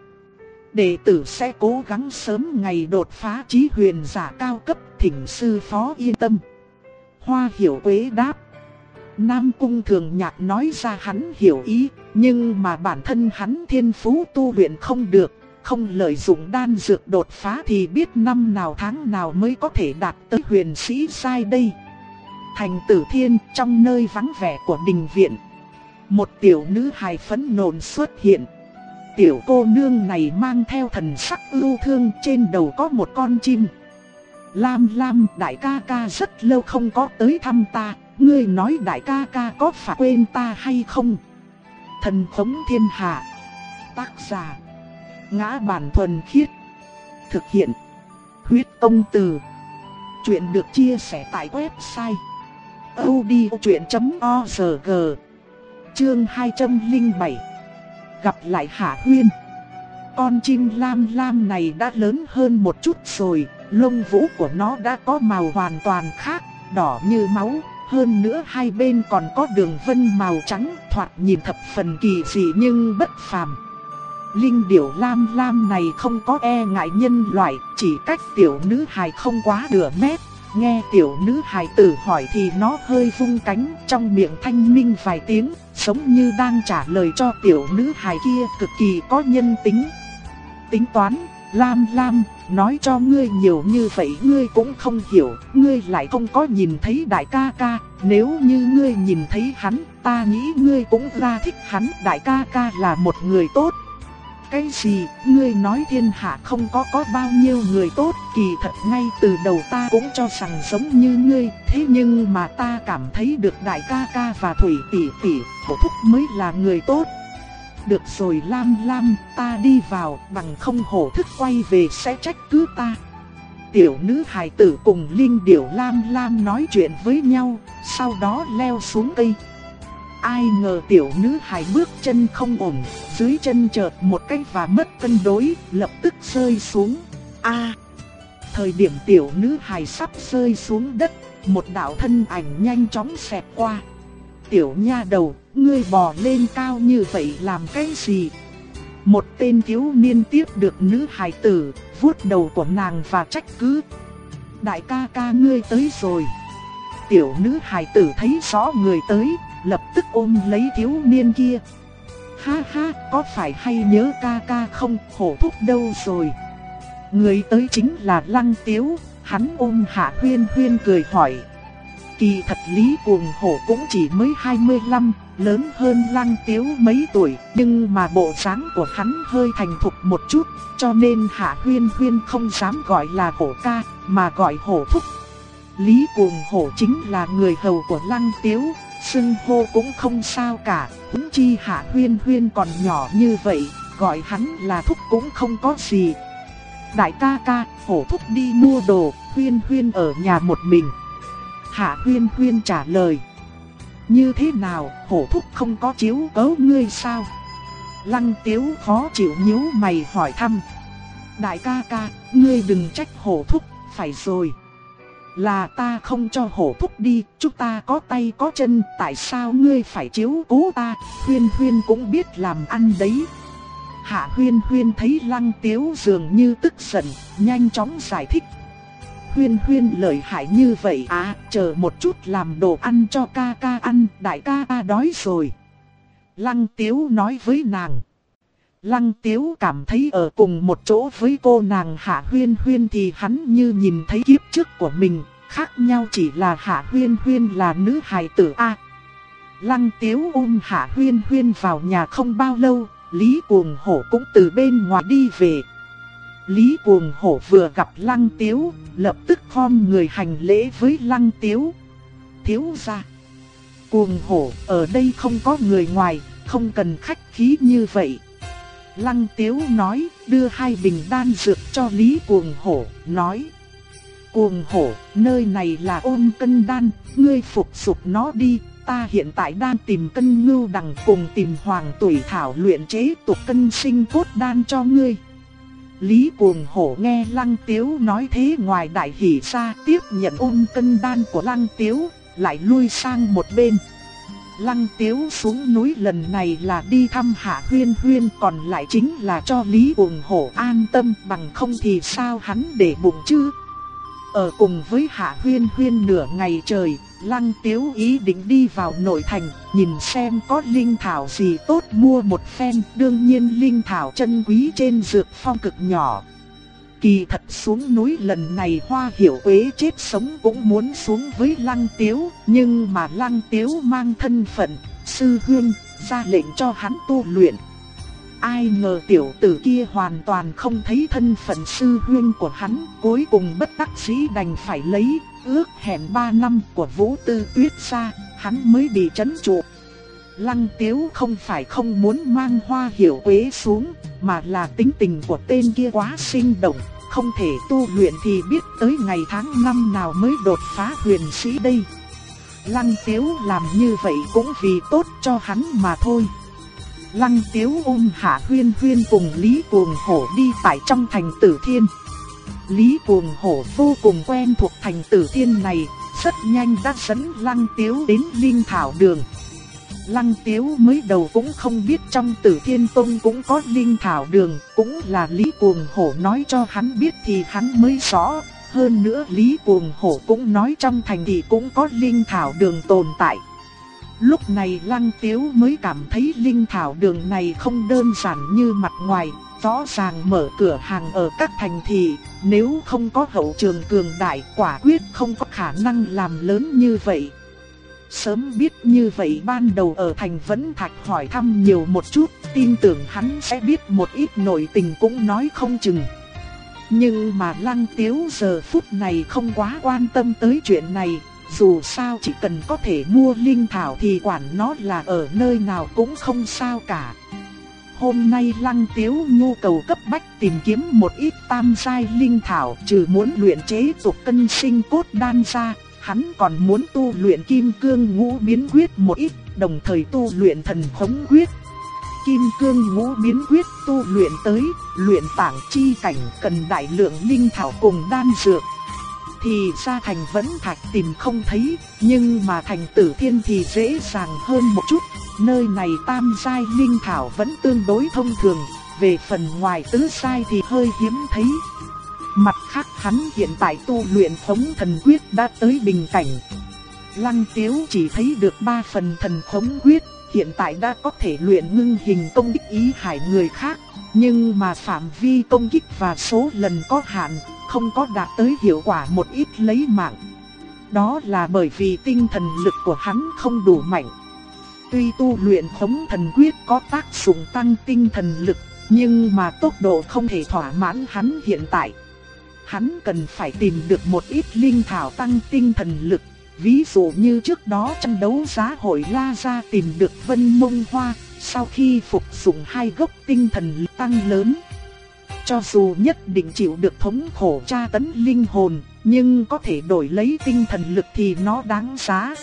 Đệ tử sẽ cố gắng sớm ngày đột phá chí huyền giả cao cấp, thỉnh sư phó yên tâm. Hoa Hiểu Quế đáp. Nam Cung Thường Nhạc nói ra hắn hiểu ý, nhưng mà bản thân hắn thiên phú tu luyện không được, không lợi dụng đan dược đột phá thì biết năm nào tháng nào mới có thể đạt tới huyền sĩ giai đây. Thành Tử Thiên, trong nơi vắng vẻ của đình viện, một tiểu nữ hài phấn nộn xuất hiện. Tiểu cô nương này mang theo thần sắc ưu thương, trên đầu có một con chim. Lam Lam, đại ca ca rất lâu không có tới thăm ta, ngươi nói đại ca ca có phải quên ta hay không? Thần Thống Thiên Hạ. Tác giả: Ngã Bản Thuần Khiết. Thực hiện: Huyết Tông Từ. Chuyện được chia sẻ tại website audiochuyện.org. Chương 207. Gặp lại Hạ Huyên. Con chim Lam Lam này đã lớn hơn một chút rồi, lông vũ của nó đã có màu hoàn toàn khác, đỏ như máu, hơn nữa hai bên còn có đường vân màu trắng, thoạt nhìn thập phần kỳ dị nhưng bất phàm. Linh điểu Lam Lam này không có e ngại nhân loại, chỉ cách tiểu nữ hài không quá nửa mét. Nghe tiểu nữ hài tử hỏi thì nó hơi vung cánh, trong miệng thanh minh vài tiếng, giống như đang trả lời cho tiểu nữ hài kia, cực kỳ có nhân tính. Tính toán, Lam Lam, nói cho ngươi nhiều như vậy ngươi cũng không hiểu, ngươi lại không có nhìn thấy đại ca ca, nếu như ngươi nhìn thấy hắn, ta nghĩ ngươi cũng ra thích hắn, đại ca ca là một người tốt. cái gì, ngươi nói thiên hạ không có bao nhiêu người tốt, kỳ thật ngay từ đầu ta cũng cho rằng giống như ngươi, thế nhưng mà ta cảm thấy được đại ca ca và Thủy tỷ tỷ, Hổ thúc mới là người tốt. Được rồi Lam Lam, ta đi vào, bằng không Hổ thức quay về sẽ trách cứ ta. Tiểu nữ hài tử cùng Linh Điểu Lam Lam nói chuyện với nhau, sau đó leo xuống cây. Ai ngờ tiểu nữ hài bước chân không ổn, dưới chân chợt một cái và mất cân đối, lập tức rơi xuống. Thời điểm tiểu nữ hài sắp rơi xuống đất, một đạo thân ảnh nhanh chóng xẹt qua. Tiểu nha đầu, ngươi bò lên cao như vậy làm cái gì? Một tên thiếu niên tiếp được nữ hài tử, vuốt đầu của nàng và trách cứ. Đại ca ca ngươi tới rồi. Tiểu nữ hài tử thấy rõ người tới, lập tức ôm lấy thiếu niên kia. Ha ha, có phải hay nhớ ca ca không, Hổ thúc đâu rồi? Người tới chính là Lăng Tiếu, hắn ôm Hạ Huyên Huyên cười hỏi. Kỳ thật Lý Cuồng Hổ cũng chỉ mới 25, lớn hơn Lăng Tiếu mấy tuổi, nhưng mà bộ dáng của hắn hơi thành thục một chút, cho nên Hạ Huyên Huyên không dám gọi là Hổ ca, mà gọi Hổ thúc. Lý Cuồng Hổ chính là người hầu của Lăng Tiếu, xưng hô cũng không sao cả, huống chi Hạ Huyên Huyên còn nhỏ như vậy, gọi hắn là thúc cũng không có gì. Đại ca ca, Hổ thúc đi mua đồ, Huyên Huyên ở nhà một mình. Hạ Huyên Huyên trả lời. Như thế nào, Hổ thúc không có chiếu cố ngươi sao? Lăng Tiếu khó chịu nhíu mày hỏi thăm. Đại ca ca, ngươi đừng trách Hổ thúc, phải rồi. Là ta không cho Hổ thúc đi, chúng ta có tay có chân, tại sao ngươi phải chiếu cố ta? Huyên Huyên cũng biết làm ăn đấy. Hạ Huyên Huyên thấy Lăng Tiếu dường như tức giận, nhanh chóng giải thích. Huyên Huyên lợi hại như vậy chờ một chút làm đồ ăn cho ca ca ăn, đại ca ca đói rồi. Lăng Tiếu nói với nàng. Lăng Tiếu cảm thấy ở cùng một chỗ với cô nàng Hạ Huyên Huyên thì hắn như nhìn thấy kiếp trước của mình, khác nhau chỉ là Hạ Huyên Huyên là nữ hài tử Lăng Tiếu ôm Hạ Huyên Huyên vào nhà không bao lâu, Lý Cuồng Hổ cũng từ bên ngoài đi về. Lý Cuồng Hổ vừa gặp Lăng Tiếu, lập tức khom người hành lễ với Lăng Tiếu. Thiếu gia. Cuồng Hổ, ở đây không có người ngoài, không cần khách khí như vậy. Lăng Tiếu nói, đưa 2 bình đan dược cho Lý Cuồng Hổ, nói. Cuồng Hổ, nơi này là Ôn Cân Đan, ngươi phục sục nó đi, ta hiện tại đang tìm Cân Ngưu Đằng cùng tìm Hoàng Tủy Thảo luyện chế tục cân sinh cốt đan cho ngươi. Lý Cuồng Hổ nghe Lăng Tiếu nói thế ngoài đại hỉ ra, tiếp nhận Ôn Cân Đan của Lăng Tiếu, lại lui sang một bên. Lăng Tiếu xuống núi lần này là đi thăm Hạ Huyên Huyên, còn lại chính là cho Lý Cuồng Hổ an tâm, bằng không thì sao hắn để bụng chứ. Ở cùng với Hạ Huyên Huyên nửa ngày trời, Lăng Tiếu ý định đi vào nội thành, nhìn xem có linh thảo gì tốt mua một phen, đương nhiên linh thảo chân quý trên dược phong cực nhỏ. Kỳ thật xuống núi lần này Hoa Hiểu Quế chết sống cũng muốn xuống với Lăng Tiếu, nhưng mà Lăng Tiếu mang thân phận sư huynh, ra lệnh cho hắn tu luyện. Ai ngờ tiểu tử kia hoàn toàn không thấy thân phận sư huynh của hắn, cuối cùng bất đắc dĩ đành phải lấy ước hẹn 3 năm của Vũ Tư Tuyết ra, hắn mới bị trấn trụ. Lăng Tiếu không phải không muốn mang Hoa Hiểu Quế xuống, mà là tính tình của tên kia quá sinh động, không thể tu luyện thì biết tới ngày tháng năm nào mới đột phá huyền sĩ đây. Lăng Tiếu làm như vậy cũng vì tốt cho hắn mà thôi. Lăng Tiếu ôm Hạ Huyên Huyên cùng Lý Cuồng Hổ đi tại trong thành Tử Thiên. Lý Cuồng Hổ vô cùng quen thuộc thành Tử Thiên này, rất nhanh đã dẫn Lăng Tiếu đến Linh Thảo Đường. Lăng Tiếu mới đầu cũng không biết trong Tử Thiên Tông cũng có Linh Thảo Đường, cũng là Lý Cuồng Hổ nói cho hắn biết thì hắn mới rõ. Hơn nữa Lý Cuồng Hổ cũng nói trong thành thì cũng có Linh Thảo Đường tồn tại. Lúc này Lăng Tiếu mới cảm thấy Linh Thảo Đường này không đơn giản như mặt ngoài, rõ ràng mở cửa hàng ở các thành thị, nếu không có hậu trường cường đại quả quyết không có khả năng làm lớn như vậy. Sớm biết như vậy ban đầu ở thành Vẫn Thạch hỏi thăm nhiều một chút, tin tưởng hắn sẽ biết một ít nội tình cũng nói không chừng. Nhưng mà Lăng Tiếu giờ phút này không quá quan tâm tới chuyện này, dù sao chỉ cần có thể mua linh thảo thì quản nó là ở nơi nào cũng không sao cả. Hôm nay Lăng Tiếu nhu cầu cấp bách tìm kiếm một ít tam giai linh thảo, trừ muốn luyện chế dục cân sinh cốt đan ra, hắn còn muốn tu luyện kim cương ngũ biến quyết một ít, đồng thời tu luyện thần khống quyết. Kim cương ngũ biến quyết tu luyện tới luyện tảng chi cảnh cần đại lượng linh thảo cùng đan dược. Thì ra thành Vẫn Thạch tìm không thấy, nhưng mà thành Tử Thiên thì dễ dàng hơn một chút. Nơi này tam giai linh thảo vẫn tương đối thông thường, về phần ngoài tứ giai thì hơi hiếm thấy. Mặt khác hắn hiện tại tu luyện khống thần quyết đã tới bình cảnh. Lăng Tiếu chỉ thấy được 3 phần thần khống quyết, hiện tại đã có thể luyện ngưng hình công kích ý hải người khác, nhưng mà phạm vi công kích và số lần có hạn, không có đạt tới hiệu quả một ít lấy mạng. Đó là bởi vì tinh thần lực của hắn không đủ mạnh. Tuy tu luyện khống thần quyết có tác dụng tăng tinh thần lực, nhưng mà tốc độ không thể thỏa mãn hắn hiện tại. Hắn cần phải tìm được một ít linh thảo tăng tinh thần lực. Ví dụ như trước đó trong đấu giá hội La Gia tìm được Vân Mông Hoa, sau khi phục dụng 2 gốc tinh thần lực tăng lớn. Cho dù nhất định chịu được thống khổ tra tấn linh hồn, nhưng có thể đổi lấy tinh thần lực thì nó đáng giá.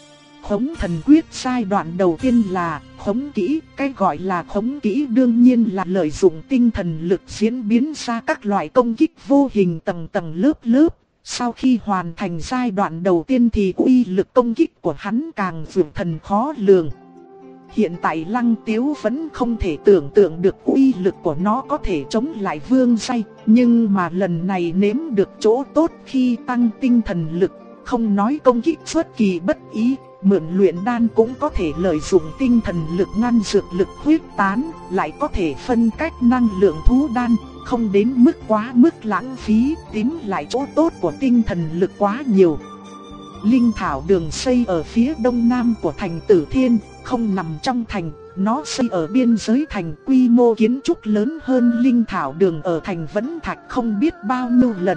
Khống thần quyết giai đoạn đầu tiên là khống kỹ, cái gọi là khống kỹ đương nhiên là lợi dụng tinh thần lực diễn biến ra các loại công kích vô hình tầng tầng lớp lớp. Sau khi hoàn thành giai đoạn đầu tiên thì uy lực công kích của hắn càng vượt thần khó lường. Hiện tại Lăng Tiếu vẫn không thể tưởng tượng được uy lực của nó có thể chống lại vương giai, nhưng mà lần này nếm được chỗ tốt khi tăng tinh thần lực, không nói công kích xuất kỳ bất ý, mượn luyện đan cũng có thể lợi dụng tinh thần lực ngăn dược lực huyết tán, lại có thể phân cách năng lượng thú đan, không đến mức quá mức lãng phí, tím lại chỗ tốt của tinh thần lực quá nhiều. Linh thảo đường xây ở phía đông nam của thành Tử Thiên, không nằm trong thành, nó xây ở biên giới thành, quy mô kiến trúc lớn hơn linh thảo đường ở thành Vẫn Thạch không biết bao nhiêu lần.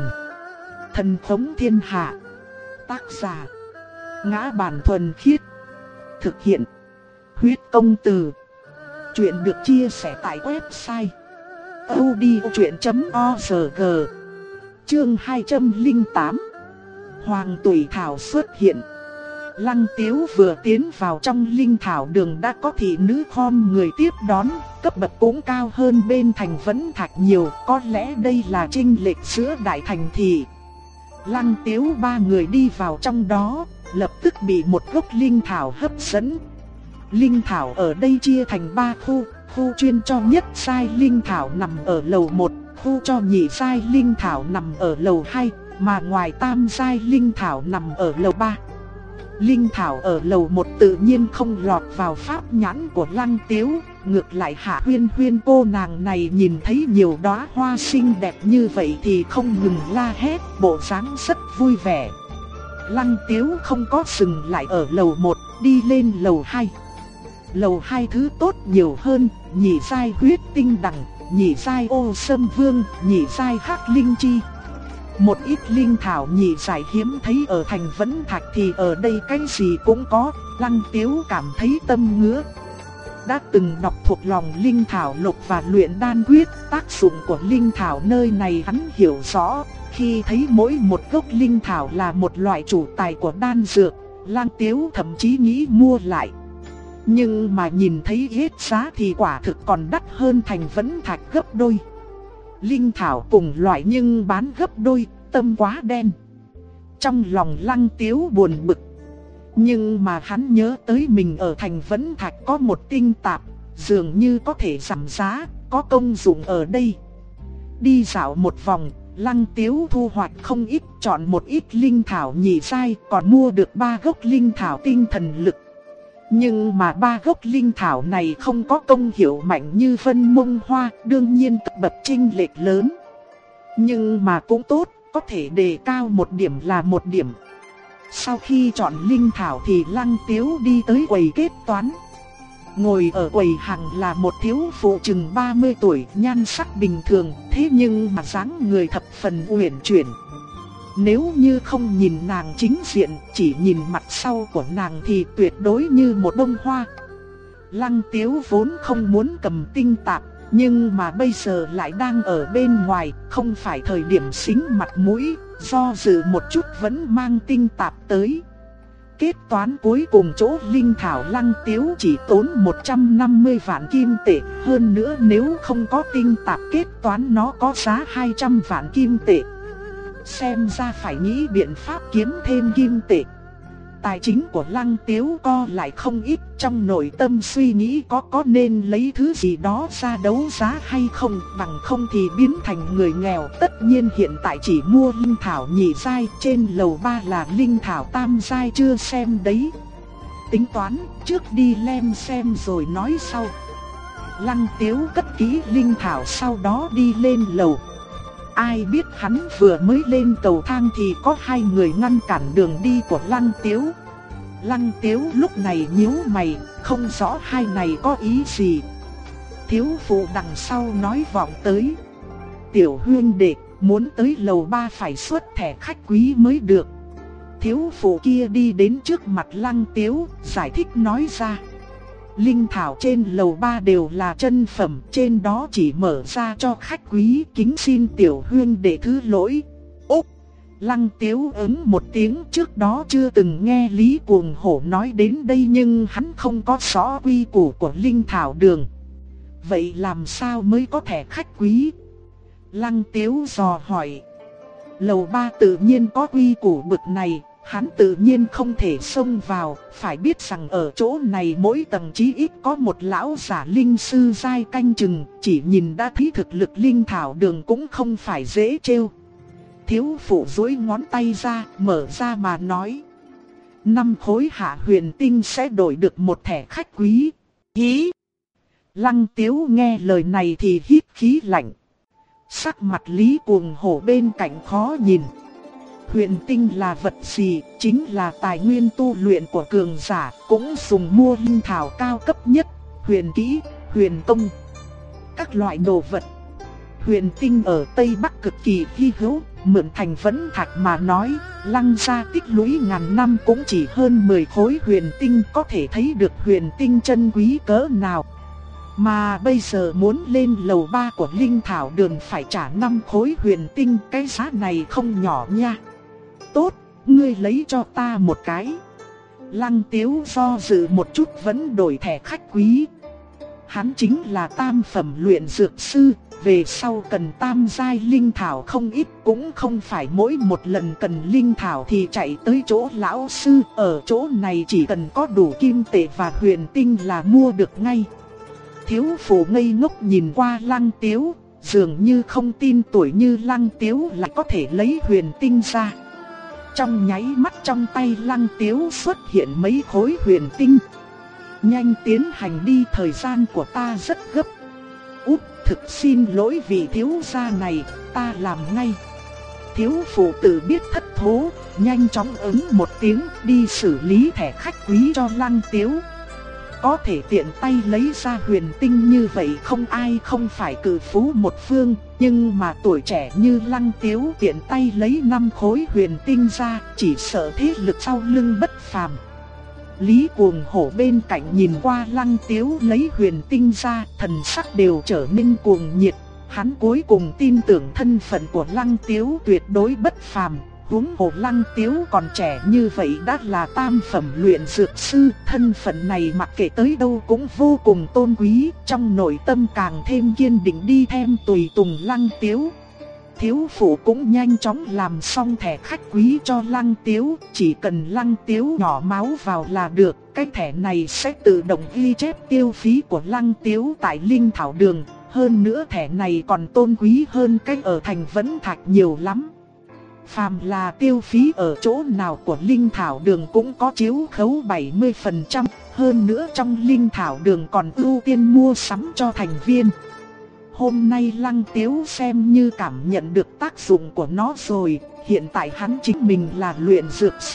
Thần khống thiên hạ. Tác giả: Ngã Bản Thuần Khiết. Thực hiện: Huyết Công Từ. Chuyện được chia sẻ tại website audiochuyện.org. Chương 208. Hoàng Tùy Thảo xuất hiện. Lăng Tiếu vừa tiến vào trong linh thảo đường đã có thị nữ khom người tiếp đón, cấp bậc cũng cao hơn bên thành Vẫn Thạch nhiều, có lẽ đây là chênh lệch giữa đại thành thị. Lăng Tiếu 3 người đi vào trong đó, lập tức bị một gốc linh thảo hấp dẫn. Linh thảo ở đây chia thành 3 khu, khu chuyên cho nhất giai linh thảo nằm ở lầu 1, khu cho nhị giai linh thảo nằm ở lầu 2, mà ngoài tam giai linh thảo nằm ở lầu 3. Linh thảo ở lầu 1 tự nhiên không lọt vào pháp nhãn của Lăng Tiếu, ngược lại Hạ Huyên Huyên cô nàng này nhìn thấy nhiều đóa hoa xinh đẹp như vậy thì không ngừng la hét, bộ dáng rất vui vẻ. Lăng Tiếu không có dừng lại ở lầu 1, đi lên lầu 2. Lầu 2 thứ tốt nhiều hơn, nhị giai huyết tinh đằng, nhị giai ô sâm vương, nhị giai hắc linh chi. Một ít linh thảo nhị giai hiếm thấy ở thành Vẫn Thạch thì ở đây cái gì cũng có, Lăng Tiếu cảm thấy tâm ngứa. Đã từng đọc thuộc lòng linh thảo lục và luyện đan quyết, tác dụng của linh thảo nơi này hắn hiểu rõ. Khi thấy mỗi một gốc linh thảo là một loại chủ tài của đan dược, Lăng Tiếu thậm chí nghĩ mua lại. Nhưng mà nhìn thấy hết giá thì quả thực còn đắt hơn thành Vẫn Thạch gấp đôi. Linh thảo cùng loại nhưng bán gấp đôi, tâm quá đen. Trong lòng Lăng Tiếu buồn bực. Nhưng mà hắn nhớ tới mình ở thành Vẫn Thạch có một tinh tạp, dường như có thể giảm giá, có công dụng ở đây. Đi dạo một vòng, Lăng Tiếu thu hoạch không ít, chọn một ít linh thảo nhị giai, còn mua được 3 gốc linh thảo tinh thần lực. Nhưng mà 3 gốc linh thảo này không có công hiệu mạnh như Vân Mông Hoa, đương nhiên cấp bậc chênh lệch lớn. Nhưng mà cũng tốt, có thể đề cao một điểm là một điểm. Sau khi chọn linh thảo thì Lăng Tiếu đi tới quầy kết toán. Ngồi ở quầy hàng là một thiếu phụ chừng 30 tuổi, nhan sắc bình thường, thế nhưng mà dáng người thập phần uyển chuyển. Nếu như không nhìn nàng chính diện, chỉ nhìn mặt sau của nàng thì tuyệt đối như một bông hoa. Lăng Tiếu vốn không muốn cầm tinh tạp, nhưng mà bây giờ lại đang ở bên ngoài, không phải thời điểm xính mặt mũi, do dự một chút vẫn mang tinh tạp tới. Kết toán cuối cùng chỗ linh thảo Lăng Tiếu chỉ tốn 150 vạn kim tệ, hơn nữa nếu không có tinh tạp kết toán nó có giá 200 vạn kim tệ. Xem ra phải nghĩ biện pháp kiếm thêm kim tệ. Tài chính của Lăng Tiếu co lại không ít, trong nội tâm suy nghĩ có nên lấy thứ gì đó ra đấu giá hay không, bằng không thì biến thành người nghèo. Tất nhiên hiện tại chỉ mua linh thảo nhị giai, trên lầu 3 là linh thảo tam giai chưa xem đấy. Tính toán, trước đi lem xem rồi nói sau. Lăng Tiếu cất kỹ linh thảo sau đó đi lên lầu. Ai biết hắn vừa mới lên cầu thang thì có hai người ngăn cản đường đi của Lăng Tiếu. Lăng Tiếu lúc này nhíu mày, không rõ hai này có ý gì. Thiếu phụ đằng sau nói vọng tới: "Tiểu huynh đệ, muốn tới lầu 3 phải xuất thẻ khách quý mới được." Thiếu phụ kia đi đến trước mặt Lăng Tiếu, giải thích nói ra: "Linh thảo trên lầu 3 đều là chân phẩm, trên đó chỉ mở ra cho khách quý, kính xin tiểu huynh đệ thứ lỗi." Úc! Lăng Tiếu ứng một tiếng, trước đó chưa từng nghe Lý Cuồng Hổ nói đến đây nhưng hắn không có rõ quy củ của linh thảo đường. Vậy làm sao mới có thẻ khách quý? Lăng Tiếu dò hỏi. Lầu 3 tự nhiên có quy củ bực này. Hắn tự nhiên không thể xông vào, phải biết rằng ở chỗ này mỗi tầng chí ít có một lão giả linh sư giai canh chừng, chỉ nhìn đã thấy thực lực linh thảo đường cũng không phải dễ trêu. Thiếu phụ duỗi ngón tay ra, mở ra mà nói: 5 khối hạ huyền tinh sẽ đổi được một thẻ khách quý. Hí! Lăng Tiếu nghe lời này thì hít khí lạnh. Sắc mặt Lý Cuồng Hổ bên cạnh khó nhìn. Huyền tinh là vật gì? Chính là tài nguyên tu luyện của cường giả, cũng dùng mua linh thảo cao cấp nhất, huyền kỹ, huyền công, các loại đồ vật. Huyền tinh ở Tây Bắc cực kỳ hy hữu, mượn thành vẫn thạch mà nói, Lăng gia tích lũy ngàn năm cũng chỉ hơn 10 khối huyền tinh, có thể thấy được huyền tinh chân quý cỡ nào. Mà bây giờ muốn lên lầu 3 của linh thảo đường phải trả 5 khối huyền tinh, cái giá này không nhỏ nha. Tốt, ngươi lấy cho ta một cái. Lăng Tiếu do dự một chút vẫn đổi thẻ khách quý. Hắn chính là tam phẩm luyện dược sư, về sau cần tam giai linh thảo không ít, cũng không phải mỗi một lần cần linh thảo thì chạy tới chỗ lão sư, ở chỗ này chỉ cần có đủ kim tệ và huyền tinh là mua được ngay. Thiếu phụ ngây ngốc nhìn qua Lăng Tiếu, dường như không tin tuổi như Lăng Tiếu lại có thể lấy huyền tinh ra. Trong nháy mắt trong tay Lăng Tiếu xuất hiện mấy khối huyền tinh. Nhanh tiến hành đi, thời gian của ta rất gấp. Út, thực xin lỗi vị thiếu gia này, ta làm ngay. Thiếu phụ tự biết thất thố, nhanh chóng ứng một tiếng đi xử lý thẻ khách quý cho Lăng Tiếu. Có thể tiện tay lấy ra huyền tinh như vậy không ai không phải cử phú một phương, nhưng mà tuổi trẻ như Lăng Tiếu tiện tay lấy 5 khối huyền tinh ra, chỉ sợ thế lực sau lưng bất phàm. Lý Cuồng Hổ bên cạnh nhìn qua Lăng Tiếu lấy huyền tinh ra, thần sắc đều trở nên cuồng nhiệt. Hắn cuối cùng tin tưởng thân phận của Lăng Tiếu tuyệt đối bất phàm. Huống hồ Lăng Tiếu còn trẻ như vậy đã là tam phẩm luyện dược sư, thân phận này mặc kệ tới đâu cũng vô cùng tôn quý, trong nội tâm càng thêm kiên định đi theo tùy tùng Lăng Tiếu. Thiếu phụ cũng nhanh chóng làm xong thẻ khách quý cho Lăng Tiếu, chỉ cần Lăng Tiếu nhỏ máu vào là được, cái thẻ này sẽ tự động ghi chép tiêu phí của Lăng Tiếu tại linh thảo đường, hơn nữa thẻ này còn tôn quý hơn cái ở thành Vẫn Thạch nhiều lắm. Phàm là tiêu phí ở chỗ nào của linh thảo đường cũng có chiếu khấu 70%, hơn nữa trong linh thảo đường còn ưu tiên mua sắm cho thành viên. Hôm nay Lăng Tiếu xem như cảm nhận được tác dụng của nó rồi, hiện tại hắn chính mình là luyện dược sư,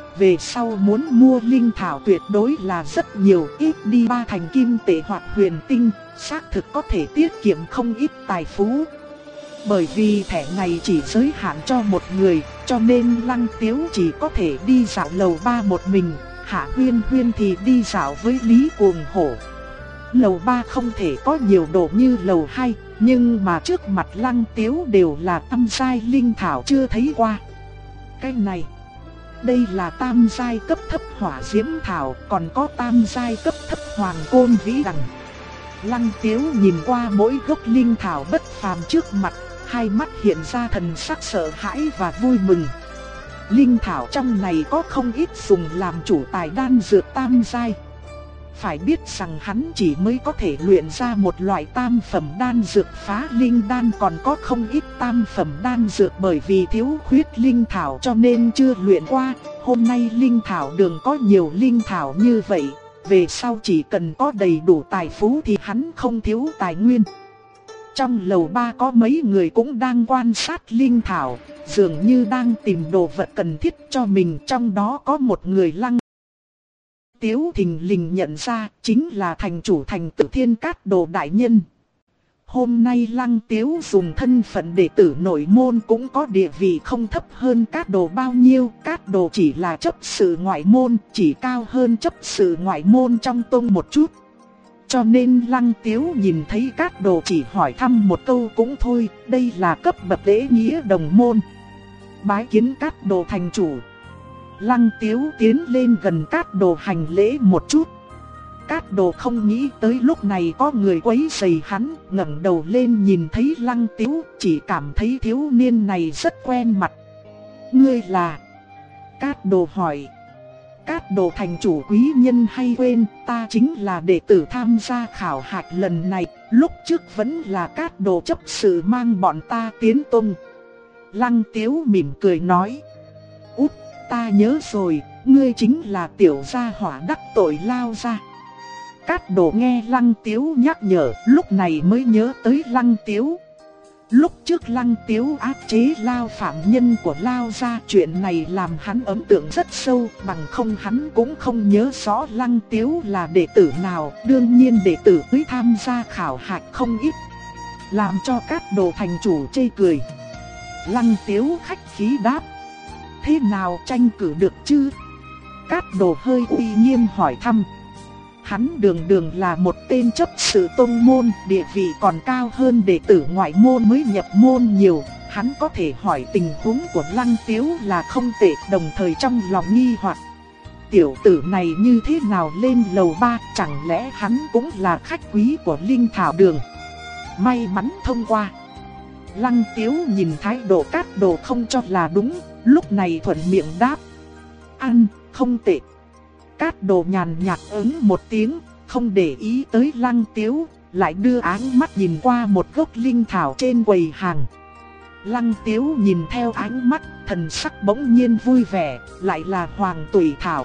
về sau muốn mua linh thảo tuyệt đối là rất nhiều, ít đi 3 thành kim tệ hoặc huyền tinh, xác thực có thể tiết kiệm không ít tài phú. Bởi vì thẻ này chỉ giới hạn cho một người, cho nên Lăng Tiếu chỉ có thể đi dạo lầu 3 một mình, Hạ Huyên Huyên thì đi dạo với Lý Cuồng Hổ. Lầu 3 không thể có nhiều đồ như lầu 2, nhưng mà trước mặt Lăng Tiếu đều là tam giai linh thảo chưa thấy qua. Cái này, đây là tam giai cấp thấp hỏa diễm thảo, còn có tam giai cấp thấp hoàng côn vĩ đằng. Lăng Tiếu nhìn qua mỗi gốc linh thảo bất phàm trước mặt, hai mắt hiện ra thần sắc sợ hãi và vui mừng. Linh thảo trong này có không ít dùng làm chủ tài đan dược tam giai. Phải biết rằng hắn chỉ mới có thể luyện ra một loại tam phẩm đan dược phá linh đan, còn có không ít tam phẩm đan dược bởi vì thiếu khuyết linh thảo cho nên chưa luyện qua. Hôm nay linh thảo đường có nhiều linh thảo như vậy, về sau chỉ cần có đầy đủ tài phú thì hắn không thiếu tài nguyên. Trong lầu 3 có mấy người cũng đang quan sát linh thảo, dường như đang tìm đồ vật cần thiết cho mình, trong đó có một người Lăng Tiếu thình lình nhận ra, chính là thành chủ thành Tử Thiên Cát Đồ đại nhân. Hôm nay Lăng Tiếu dùng thân phận đệ tử nội môn cũng có địa vị không thấp hơn Cát Đồ bao nhiêu, Cát Đồ chỉ là chấp sự ngoại môn, chỉ cao hơn chấp sự ngoại môn trong tông một chút. Cho nên Lăng Tiếu nhìn thấy Cát Đồ chỉ hỏi thăm một câu cũng thôi, đây là cấp bậc lễ nghĩa đồng môn. Bái kiến Cát Đồ thành chủ. Lăng Tiếu tiến lên gần Cát Đồ hành lễ một chút. Cát Đồ không nghĩ tới lúc này có người quấy rầy hắn, ngẩng đầu lên nhìn thấy Lăng Tiếu, chỉ cảm thấy thiếu niên này rất quen mặt. Ngươi là? Cát Đồ hỏi. Cát Đồ thành chủ quý nhân hay quên, ta chính là đệ tử tham gia khảo hạch lần này, lúc trước vẫn là Cát Đồ chấp sự mang bọn ta tiến tông. Lăng Tiếu mỉm cười nói. Út, ta nhớ rồi, ngươi chính là tiểu gia hỏa đắc tội Lao gia. Cát Đồ nghe Lăng Tiếu nhắc nhở, lúc này mới nhớ tới Lăng Tiếu. Lúc trước Lăng Tiếu áp chế Lao phạm nhân của Lao gia, chuyện này làm hắn ấn tượng rất sâu, bằng không hắn cũng không nhớ rõ Lăng Tiếu là đệ tử nào. Đương nhiên đệ tử tới tham gia khảo hạch không ít, làm cho Cát Đồ thành chủ chê cười. Lăng Tiếu khách khí đáp. Thế nào, tranh cử được chứ? Cát Đồ hơi uy nghiêm hỏi thăm. Hắn đường là một tên chấp sự tông môn, địa vị còn cao hơn đệ tử ngoại môn mới nhập môn nhiều. Hắn có thể hỏi tình huống của Lăng Tiếu là không tệ, đồng thời trong lòng nghi hoặc. Tiểu tử này như thế nào lên lầu 3, chẳng lẽ hắn cũng là khách quý của Linh Thảo Đường? May mắn thông qua. Lăng Tiếu nhìn thái độ Cát Đồ không cho là đúng, lúc này thuận miệng đáp. Ăn, không tệ. Cát Đồ nhàn nhạt ứng một tiếng, không để ý tới Lăng Tiếu, lại đưa ánh mắt nhìn qua một gốc linh thảo trên quầy hàng. Lăng Tiếu nhìn theo ánh mắt, thần sắc bỗng nhiên vui vẻ, lại là hoàng tủy thảo.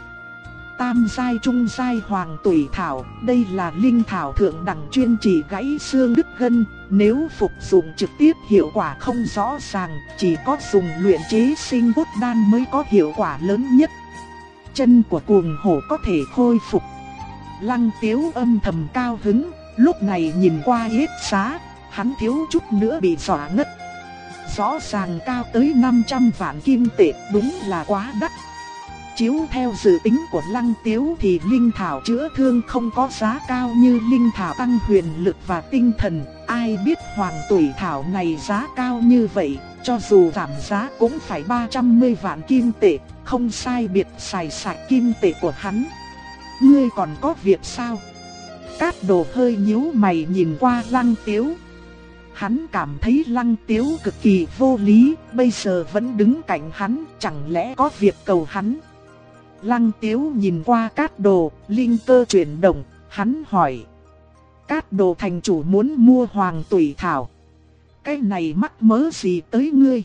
Tam giai trung giai hoàng tủy thảo, đây là linh thảo thượng đẳng chuyên trị gãy xương đứt gân, nếu phục dụng trực tiếp hiệu quả không rõ ràng, chỉ có dùng luyện chế sinh cốt đan mới có hiệu quả lớn nhất. Chân của Cuồng Hổ có thể khôi phục. Lăng Tiếu âm thầm cao hứng, lúc này nhìn qua hết giá, hắn thiếu chút nữa bị dọa ngất. Rõ ràng cao tới 500 vạn kim tệ, đúng là quá đắt. Chiếu theo dự tính của Lăng Tiếu thì linh thảo chữa thương không có giá cao như linh thảo tăng huyền lực và tinh thần. Ai biết hoàng tủy thảo này giá cao như vậy, cho dù giảm giá cũng phải 310 vạn kim tệ, không sai biệt xài sạch kim tệ của hắn. Ngươi còn có việc sao? Cát Đồ hơi nhíu mày nhìn qua Lăng Tiếu. Hắn cảm thấy Lăng Tiếu cực kỳ vô lý, bây giờ vẫn đứng cạnh hắn, chẳng lẽ có việc cầu hắn? Lăng Tiếu nhìn qua Cát Đồ, linh cơ chuyển động, hắn hỏi. Cát Đồ thành chủ muốn mua hoàng tủy thảo. Cái này mắc mớ gì tới ngươi?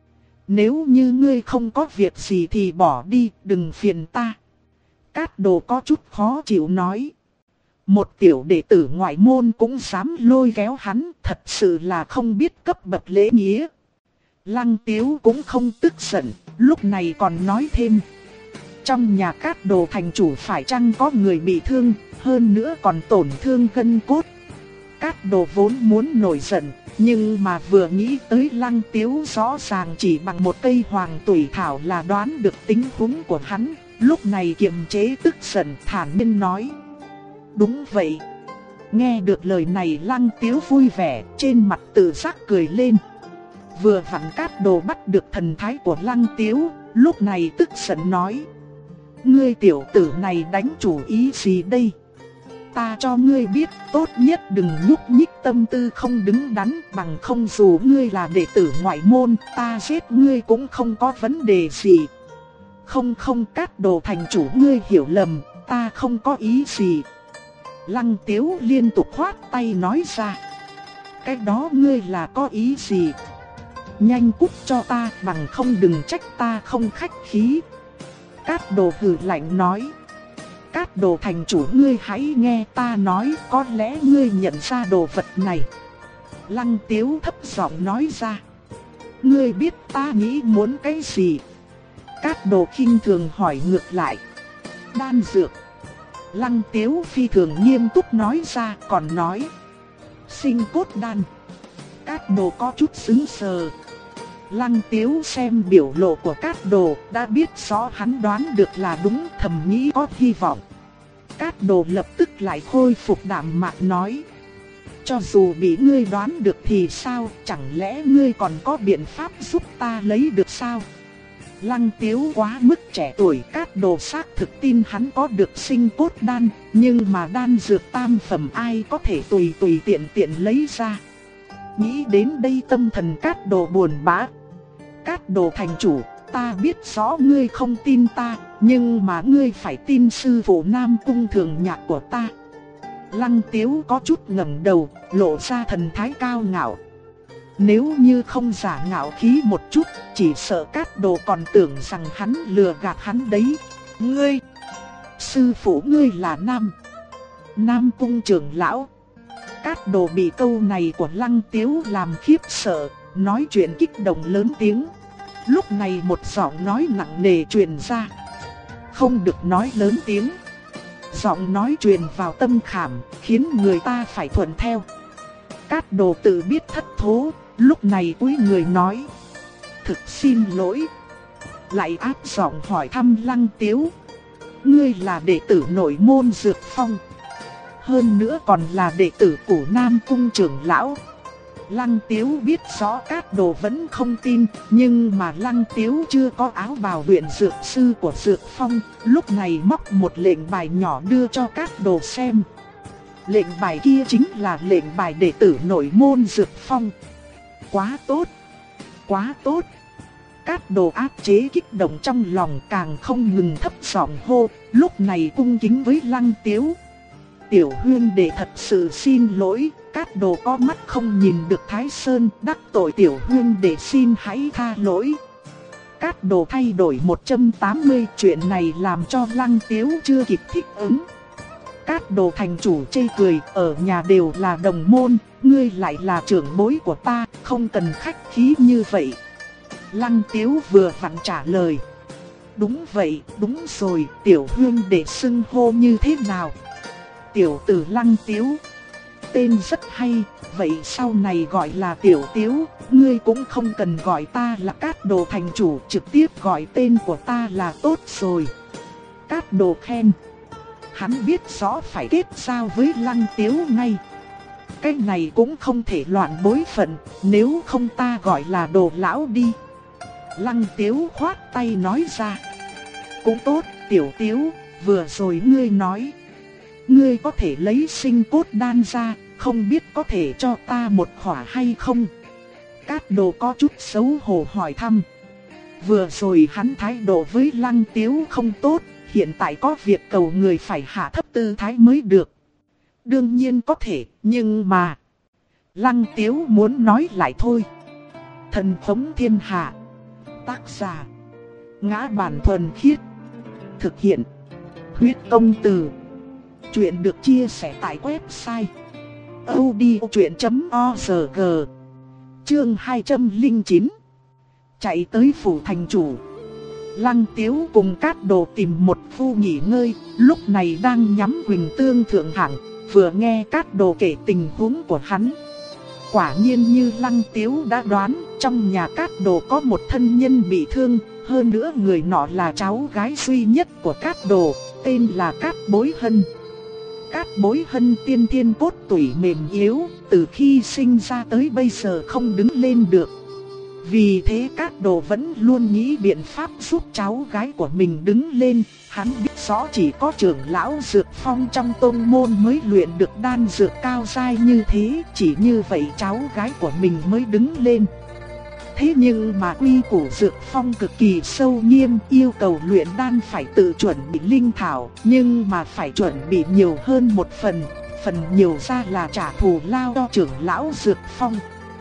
Nếu như ngươi không có việc gì thì bỏ đi, đừng phiền ta. Cát Đồ có chút khó chịu nói. Một tiểu đệ tử ngoại môn cũng dám lôi kéo hắn, thật sự là không biết cấp bậc lễ nghĩa. Lăng Tiếu cũng không tức giận, lúc này còn nói thêm. trong nhà Cát Đồ thành chủ phải chăng có người bị thương, hơn nữa còn tổn thương gân cốt. Cát Đồ vốn muốn nổi giận, nhưng mà vừa nghĩ tới Lăng Tiếu rõ ràng chỉ bằng một cây hoàng tủy thảo là đoán được tính huống của hắn, lúc này kiềm chế tức giận thản nhiên nói. Đúng vậy. Nghe được lời này Lăng Tiếu vui vẻ, trên mặt tự giác cười lên. Vừa vặn Cát Đồ bắt được thần thái của Lăng Tiếu, lúc này tức giận nói. Ngươi tiểu tử này đánh chủ ý gì đây? Ta cho ngươi biết, tốt nhất đừng nhúc nhích tâm tư không đứng đắn, bằng không dù ngươi là đệ tử ngoại môn, ta giết ngươi cũng không có vấn đề gì. Không, Cát Đồ thành chủ ngươi hiểu lầm, ta không có ý gì. Lăng Tiếu liên tục khoát tay nói ra. Cái đó ngươi là có ý gì? Nhanh cút cho ta, bằng không đừng trách ta không khách khí. Cát Đồ hừ lạnh nói. Cát Đồ thành chủ ngươi hãy nghe ta nói, có lẽ ngươi nhận ra đồ vật này. Lăng Tiếu thấp giọng nói ra. Ngươi biết ta nghĩ muốn cái gì? Cát Đồ khinh thường hỏi ngược lại. Đan dược. Lăng Tiếu phi thường nghiêm túc nói ra, còn nói. Sinh cốt đan. Cát Đồ có chút sững sờ. Lăng Tiếu xem biểu lộ của Cát Đồ, đã biết rõ hắn đoán được là đúng, thầm nghĩ có hy vọng. Cát Đồ lập tức lại khôi phục đạm mạc nói. Cho dù bị ngươi đoán được thì sao, chẳng lẽ ngươi còn có biện pháp giúp ta lấy được sao? Lăng Tiếu quá mức trẻ tuổi, Cát Đồ xác thực tin hắn có được sinh cốt đan, nhưng mà đan dược tam phẩm ai có thể tùy tiện lấy ra. Nghĩ đến đây tâm thần Cát Đồ buồn bã. Cát Đồ thành chủ, ta biết rõ ngươi không tin ta, nhưng mà ngươi phải tin sư phụ Nam Cung Thường Nhạc của ta. Lăng Tiếu có chút ngẩng đầu, lộ ra thần thái cao ngạo. Nếu như không giả ngạo khí một chút, chỉ sợ Cát Đồ còn tưởng rằng hắn lừa gạt hắn đấy. Ngươi, sư phụ ngươi là Nam Cung trưởng lão. Cát Đồ bị câu này của Lăng Tiếu làm khiếp sợ, nói chuyện kích động lớn tiếng. Lúc này một giọng nói nặng nề truyền ra. Không được nói lớn tiếng. Giọng nói truyền vào tâm khảm, khiến người ta phải thuận theo. Cát Đồ tự biết thất thố, lúc này cúi người nói. Thực xin lỗi. Lại áp giọng hỏi thăm Lăng Tiếu. Ngươi là đệ tử nội môn Dược Phong, hơn nữa còn là đệ tử của Nam Cung trưởng lão. Lăng Tiếu biết rõ Cát Đồ vẫn không tin, nhưng mà Lăng Tiếu chưa có áo bào luyện dược sư của Dược Phong, lúc này móc một lệnh bài nhỏ đưa cho Cát Đồ xem. Lệnh bài kia chính là lệnh bài đệ tử nội môn Dược Phong. Quá tốt, quá tốt. Cát Đồ áp chế kích động trong lòng, càng không ngừng thấp giọng hô, lúc này cung kính với Lăng Tiếu. Tiểu huynh đệ thật sự xin lỗi, Cát Đồ có mắt không nhìn được Thái Sơn, đắc tội tiểu huynh đệ xin hãy tha lỗi. Cát Đồ thay đổi 180, chuyện này làm cho Lăng Tiếu chưa kịp thích ứng. Cát Đồ thành chủ chê cười, ở nhà đều là đồng môn, ngươi lại là trưởng bối của ta, không cần khách khí như vậy. Lăng Tiếu vừa vặn trả lời. Đúng vậy, đúng rồi, tiểu huynh đệ xưng hô như thế nào? Tiểu tử Lăng Tiếu. Tên rất hay, vậy sau này gọi là Tiểu Tiếu, ngươi cũng không cần gọi ta là Cát Đồ thành chủ, trực tiếp gọi tên của ta là tốt rồi. Cát Đồ khen. Hắn biết rõ phải kết giao với Lăng Tiếu ngay. Cái này cũng không thể loạn bối phận, nếu không ta gọi là Đồ lão đi. Lăng Tiếu khoát tay nói ra. Cũng tốt, Tiểu Tiếu, vừa rồi ngươi nói ngươi có thể lấy sinh cốt đan ra, không biết có thể cho ta một khỏa hay không? Cát Đồ có chút xấu hổ hỏi thăm. Vừa rồi hắn thái độ với Lăng Tiếu không tốt, hiện tại có việc cầu người phải hạ thấp tư thái mới được. Đương nhiên có thể, nhưng mà Lăng Tiếu muốn nói lại thôi. Thần Phóng Thiên Hạ. Tác giả Ngã Bản Thuần Khiết. Thực hiện Huyết Công Từ. Chuyện được chia sẻ tại website audiochuyện.org. Chương 209. Chạy tới phủ thành chủ. Lăng Tiếu cùng Cát Đồ tìm một khu nghỉ ngơi, lúc này đang nhắm Huỳnh Tương thượng hạng, vừa nghe Cát Đồ kể tình huống của hắn. Quả nhiên như Lăng Tiếu đã đoán, trong nhà Cát Đồ có một thân nhân bị thương, hơn nữa người nọ là cháu gái duy nhất của Cát Đồ, tên là Cát Bối Hân. Cát Bối Hân tiên thiên cốt tủy mềm yếu, từ khi sinh ra tới bây giờ không đứng lên được. Vì thế Cát Đồ vẫn luôn nghĩ biện pháp giúp cháu gái của mình đứng lên. Hắn biết rõ chỉ có trưởng lão Dược Phong trong tông môn mới luyện được đan dược cao giai như thế, chỉ như vậy cháu gái của mình mới đứng lên. Thế nhưng mà quy củ Dược Phong cực kỳ sâu nghiêm, yêu cầu luyện đan phải tự chuẩn bị linh thảo, nhưng mà phải chuẩn bị nhiều hơn một phần nhiều ra là trả thù lao cho trưởng lão Dược Phong.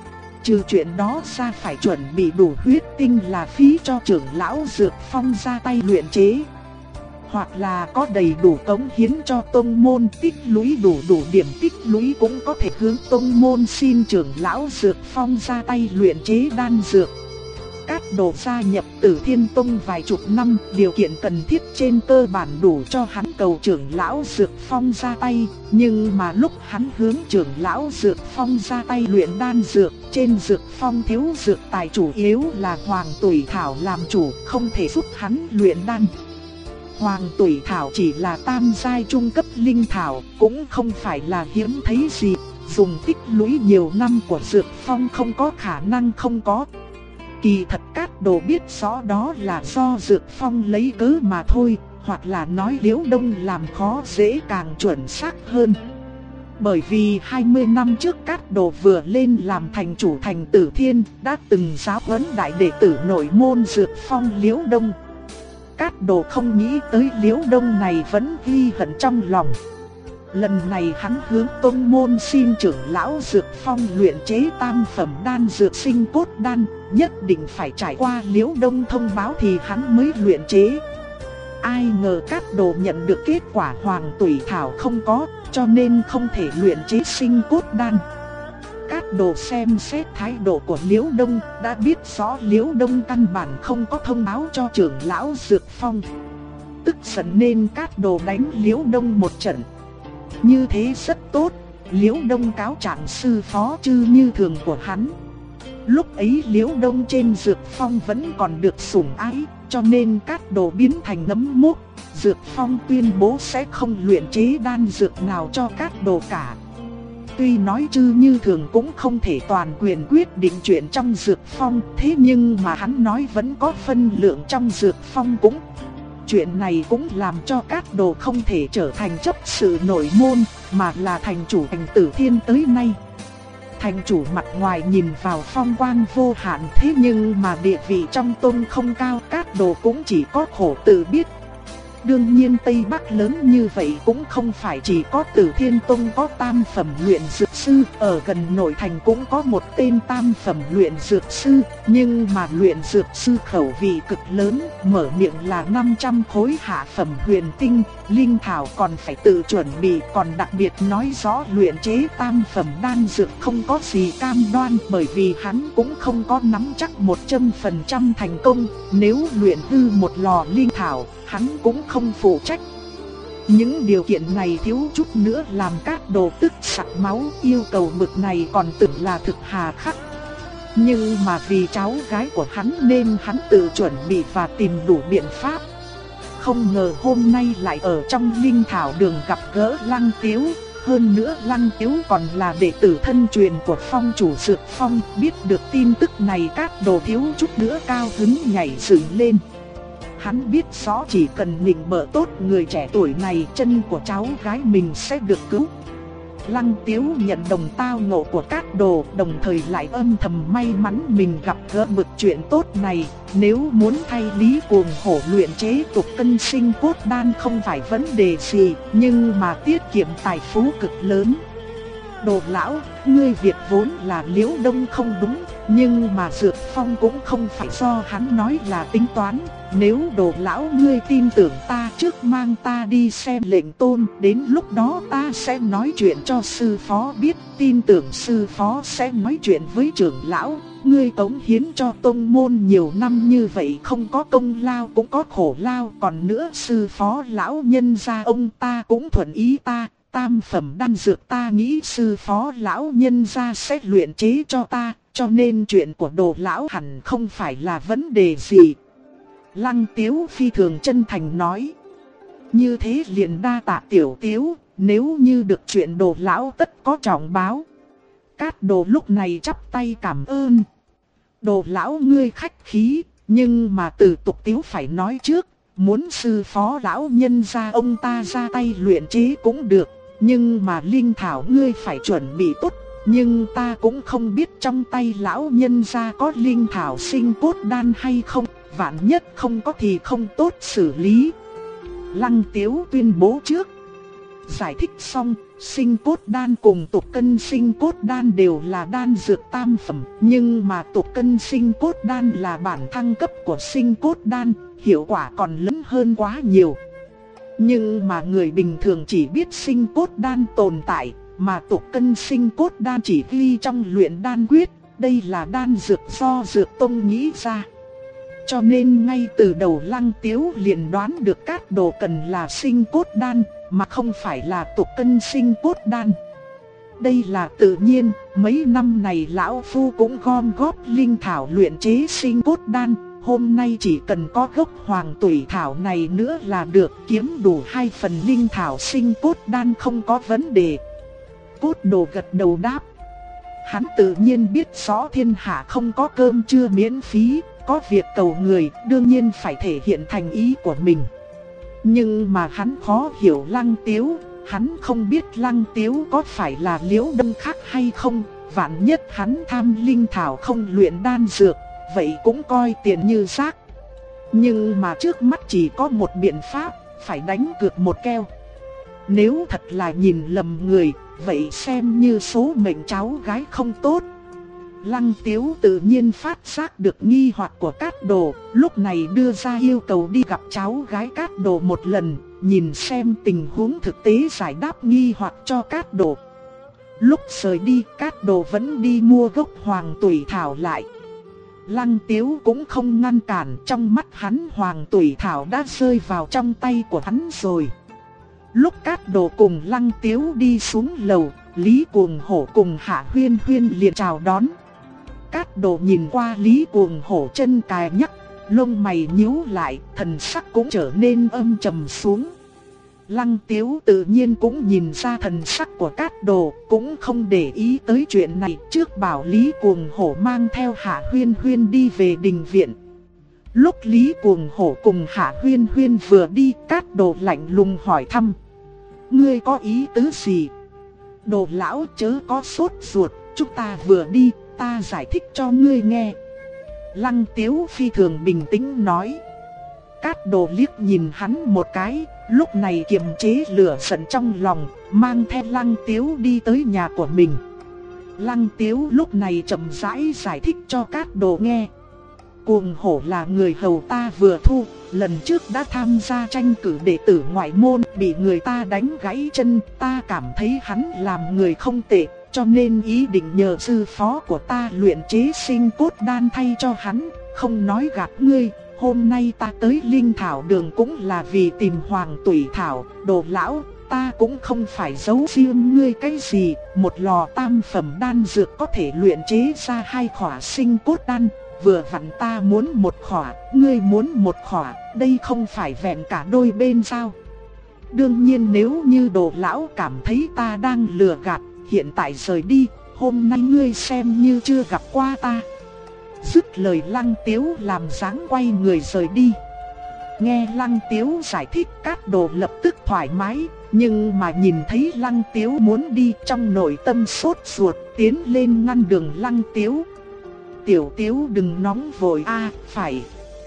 Trừ chuyện đó ra phải chuẩn bị đủ huyết tinh là phí cho trưởng lão Dược Phong ra tay luyện chế. Hoặc là có đầy đủ cống hiến cho tông môn, tích lũy đủ điểm tích lũy cũng có thể hướng tông môn xin trưởng lão Dược Phong ra tay luyện chế đan dược. Cát Đồ gia nhập Tử Thiên Tông vài chục năm, điều kiện cần thiết trên cơ bản đủ cho hắn cầu trưởng lão Dược Phong ra tay, nhưng mà lúc hắn hướng trưởng lão Dược Phong ra tay luyện đan dược, trên Dược Phong thiếu dược tài chủ yếu là Hoàng Tủy Thảo làm chủ, không thể giúp hắn luyện đan. Hoàng Tủy Thảo chỉ là tam giai trung cấp linh thảo, cũng không phải là hiếm thấy gì, dùng tích lũy nhiều năm của Dược Phong không có khả năng không có. Kỳ thật Cát Đồ biết rõ đó là do Dược Phong lấy cớ mà thôi, hoặc là nói Liễu Đông làm khó dễ càng chuẩn xác hơn. Bởi vì 20 năm trước Cát Đồ vừa lên làm thành chủ thành Tử Thiên, đã từng giáo huấn đại đệ tử nội môn Dược Phong Liễu Đông. Cát Đồ không nghĩ tới Liễu Đông này vẫn ghi hận trong lòng. Lần này hắn hướng tông môn xin trưởng lão Dược Phong luyện chế tam phẩm đan dược sinh cốt đan, nhất định phải trải qua Liễu Đông thông báo thì hắn mới luyện chế. Ai ngờ Cát Đồ nhận được kết quả Hoàng Tủy Thảo không có, cho nên không thể luyện chế sinh cốt đan. Cát Đồ xem xét thái độ của Liễu Đông, đã biết rõ Liễu Đông căn bản không có thông báo cho trưởng lão Dược Phong. Tức giận nên Cát Đồ đánh Liễu Đông một trận. Như thế rất tốt, Liễu Đông cáo trạng sư phó Trư Như Thường của hắn. Lúc ấy Liễu Đông trên Dược Phong vẫn còn được sủng ái, cho nên Cát Đồ biến thành nấm mốc. Dược Phong tuyên bố sẽ không luyện chế đan dược nào cho Cát Đồ cả. Tuy nói Trư Như Thường cũng không thể toàn quyền quyết định chuyện trong Dược Phong, thế nhưng mà hắn nói vẫn có phân lượng trong Dược Phong cũng. Chuyện này cũng làm cho Cát Đồ không thể trở thành chấp sự nội môn, mà là thành chủ thành Tử Thiên tới nay. Thành chủ mặt ngoài nhìn vào phong quang vô hạn, thế nhưng mà địa vị trong tông không cao, Cát Đồ cũng chỉ có khổ tự biết. Đương nhiên Tây Bắc lớn như vậy cũng không phải chỉ có Tử Thiên Tông có tam phẩm luyện dược sư, ở gần nội thành cũng có một tên tam phẩm luyện dược sư, nhưng mà luyện dược sư khẩu vị cực lớn, mở miệng là 500 khối hạ phẩm huyền tinh, linh thảo còn phải tự chuẩn bị, còn đặc biệt nói rõ luyện chế tam phẩm đan dược không có gì cam đoan, bởi vì hắn cũng không có nắm chắc 100% thành công, nếu luyện hư một lò linh thảo, hắn cũng không phụ trách. Những điều kiện này thiếu chút nữa làm Cát Đồ tức sặc máu, yêu cầu mực này còn tưởng là thực hà khắc. Nhưng mà vì cháu gái của hắn nên hắn tự chuẩn bị và tìm đủ biện pháp. Không ngờ hôm nay lại ở trong linh thảo đường gặp gỡ Lăng Tiếu. Hơn nữa Lăng Tiếu còn là đệ tử thân truyền của Phong chủ Dược Phong. Biết được tin tức này Cát Đồ thiếu chút nữa cao hứng nhảy dựng lên. Hắn biết rõ chỉ cần nịnh bợ tốt người trẻ tuổi này, chân của cháu gái mình sẽ được cứu. Lăng Tiếu nhận đồng tao ngộ của Cát Đồ, đồng thời lại âm thầm may mắn mình gặp gỡ bực chuyện tốt này. Nếu muốn thay Lý Cuồng Hổ luyện chế tục cân sinh cốt đan không phải vấn đề gì, nhưng mà tiết kiệm tài phú cực lớn. Đồ lão, ngươi việc vốn là Liễu Đông không đúng, nhưng mà Dược Phong cũng không phải do hắn nói là tính toán. Nếu đồ lão ngươi tin tưởng ta, trước mang ta đi xem lệnh tôn, đến lúc đó ta sẽ nói chuyện cho sư phó biết, tin tưởng sư phó sẽ nói chuyện với trưởng lão. Ngươi cống hiến cho tông môn nhiều năm như vậy, không có công lao cũng có khổ lao, còn nữa sư phó lão nhân gia ông ta cũng thuận ý ta. Tam phẩm đan dược ta nghĩ sư phó lão nhân gia sẽ luyện chế cho ta, cho nên chuyện của đồ lão hẳn không phải là vấn đề gì. Lăng Tiếu phi thường chân thành nói. Như thế liền đa tạ tiểu Tiếu, nếu như được chuyện đồ lão tất có trọng báo. Cát Đồ lúc này chắp tay cảm ơn. Đồ lão ngươi khách khí, nhưng mà từ tục Tiếu phải nói trước, muốn sư phó lão nhân gia ông ta ra tay luyện chế cũng được. Nhưng mà linh thảo ngươi phải chuẩn bị tốt, nhưng ta cũng không biết trong tay lão nhân gia có linh thảo sinh cốt đan hay không, vạn nhất không có thì không tốt xử lý. Lăng Tiếu tuyên bố trước. Giải thích xong, sinh cốt đan cùng tục cân sinh cốt đan đều là đan dược tam phẩm, nhưng mà tục cân sinh cốt đan là bản thăng cấp của sinh cốt đan, hiệu quả còn lớn hơn quá nhiều. Nhưng mà người bình thường chỉ biết sinh cốt đan tồn tại, mà tục cân sinh cốt đan chỉ ghi trong luyện đan quyết, đây là đan dược do Dược Tông nghĩ ra. Cho nên ngay từ đầu Lăng Tiếu liền đoán được Cát Đồ cần là sinh cốt đan, mà không phải là tục cân sinh cốt đan. Đây là tự nhiên, mấy năm này lão phu cũng gom góp linh thảo luyện chế sinh cốt đan. Hôm nay chỉ cần có gốc hoàng tủy thảo này nữa là được, kiếm đủ 2 phần linh thảo sinh cốt đan không có vấn đề. Cốt Đồ gật đầu đáp. Hắn tự nhiên biết rõ thiên hạ không có cơm trưa miễn phí, có việc cầu người đương nhiên phải thể hiện thành ý của mình. Nhưng mà hắn khó hiểu Lăng Tiếu, hắn không biết Lăng Tiếu có phải là Liễu Đông khác hay không, vạn nhất hắn tham linh thảo không luyện đan dược, vậy cũng coi tiền như rác. Nhưng mà trước mắt chỉ có một biện pháp, phải đánh cược một keo. Nếu thật là nhìn lầm người, vậy xem như số mệnh cháu gái không tốt. Lăng Tiếu tự nhiên phát giác được nghi hoặc của Cát Đồ, lúc này đưa ra yêu cầu đi gặp cháu gái Cát Đồ một lần, nhìn xem tình huống thực tế giải đáp nghi hoặc cho Cát Đồ. Lúc rời đi, Cát Đồ vẫn đi mua gốc hoàng tủy thảo lại. Lăng Tiếu cũng không ngăn cản, trong mắt hắn hoàng tủy thảo đã rơi vào trong tay của hắn rồi. Lúc Cát Đồ cùng Lăng Tiếu đi xuống lầu, Lý Cuồng Hổ cùng Hạ Huyên Huyên liền chào đón. Cát Đồ nhìn qua Lý Cuồng Hổ chân cài nhắc, lông mày nhíu lại, thần sắc cũng trở nên âm trầm xuống. Lăng Tiếu tự nhiên cũng nhìn ra thần sắc của Cát Đồ, cũng không để ý tới chuyện này, trước bảo Lý Cuồng Hổ mang theo Hạ Huyên Huyên đi về đình viện. Lúc Lý Cuồng Hổ cùng Hạ Huyên Huyên vừa đi, Cát Đồ lạnh lùng hỏi thăm. Ngươi có ý tứ gì? Đồ lão chớ có sốt ruột, chúng ta vừa đi, ta giải thích cho ngươi nghe. Lăng Tiếu phi thường bình tĩnh nói. Cát Đồ liếc nhìn hắn một cái, lúc này kiềm chế lửa giận trong lòng, mang theo Lăng Tiếu đi tới nhà của mình. Lăng Tiếu lúc này chậm rãi giải thích cho Cát Đồ nghe. Cuồng Hổ là người hầu ta vừa thu, lần trước đã tham gia tranh cử đệ tử ngoại môn, bị người ta đánh gãy chân, ta cảm thấy hắn làm người không tệ, cho nên ý định nhờ sư phó của ta luyện chế sinh cốt đan thay cho hắn, không nói gạt ngươi. Hôm nay ta tới Linh Thảo Đường cũng là vì tìm hoàng tủy thảo. Đồ lão, ta cũng không phải giấu riêng ngươi cái gì, một lò tam phẩm đan dược có thể luyện chế ra 2 khỏa sinh cốt đan. Vừa vặn ta muốn 1 khỏa, ngươi muốn 1 khỏa, đây không phải vẹn cả đôi bên sao? Đương nhiên nếu như đồ lão cảm thấy ta đang lừa gạt, hiện tại rời đi, hôm nay ngươi xem như chưa gặp qua ta. Dứt lời Lăng Tiếu làm dáng quay người rời đi. Nghe Lăng Tiếu giải thích, Cát Đồ lập tức thoải mái, nhưng mà nhìn thấy Lăng Tiếu muốn đi, trong nội tâm sốt ruột, tiến lên ngăn đường Lăng Tiếu. Tiểu Tiếu đừng nóng vội phải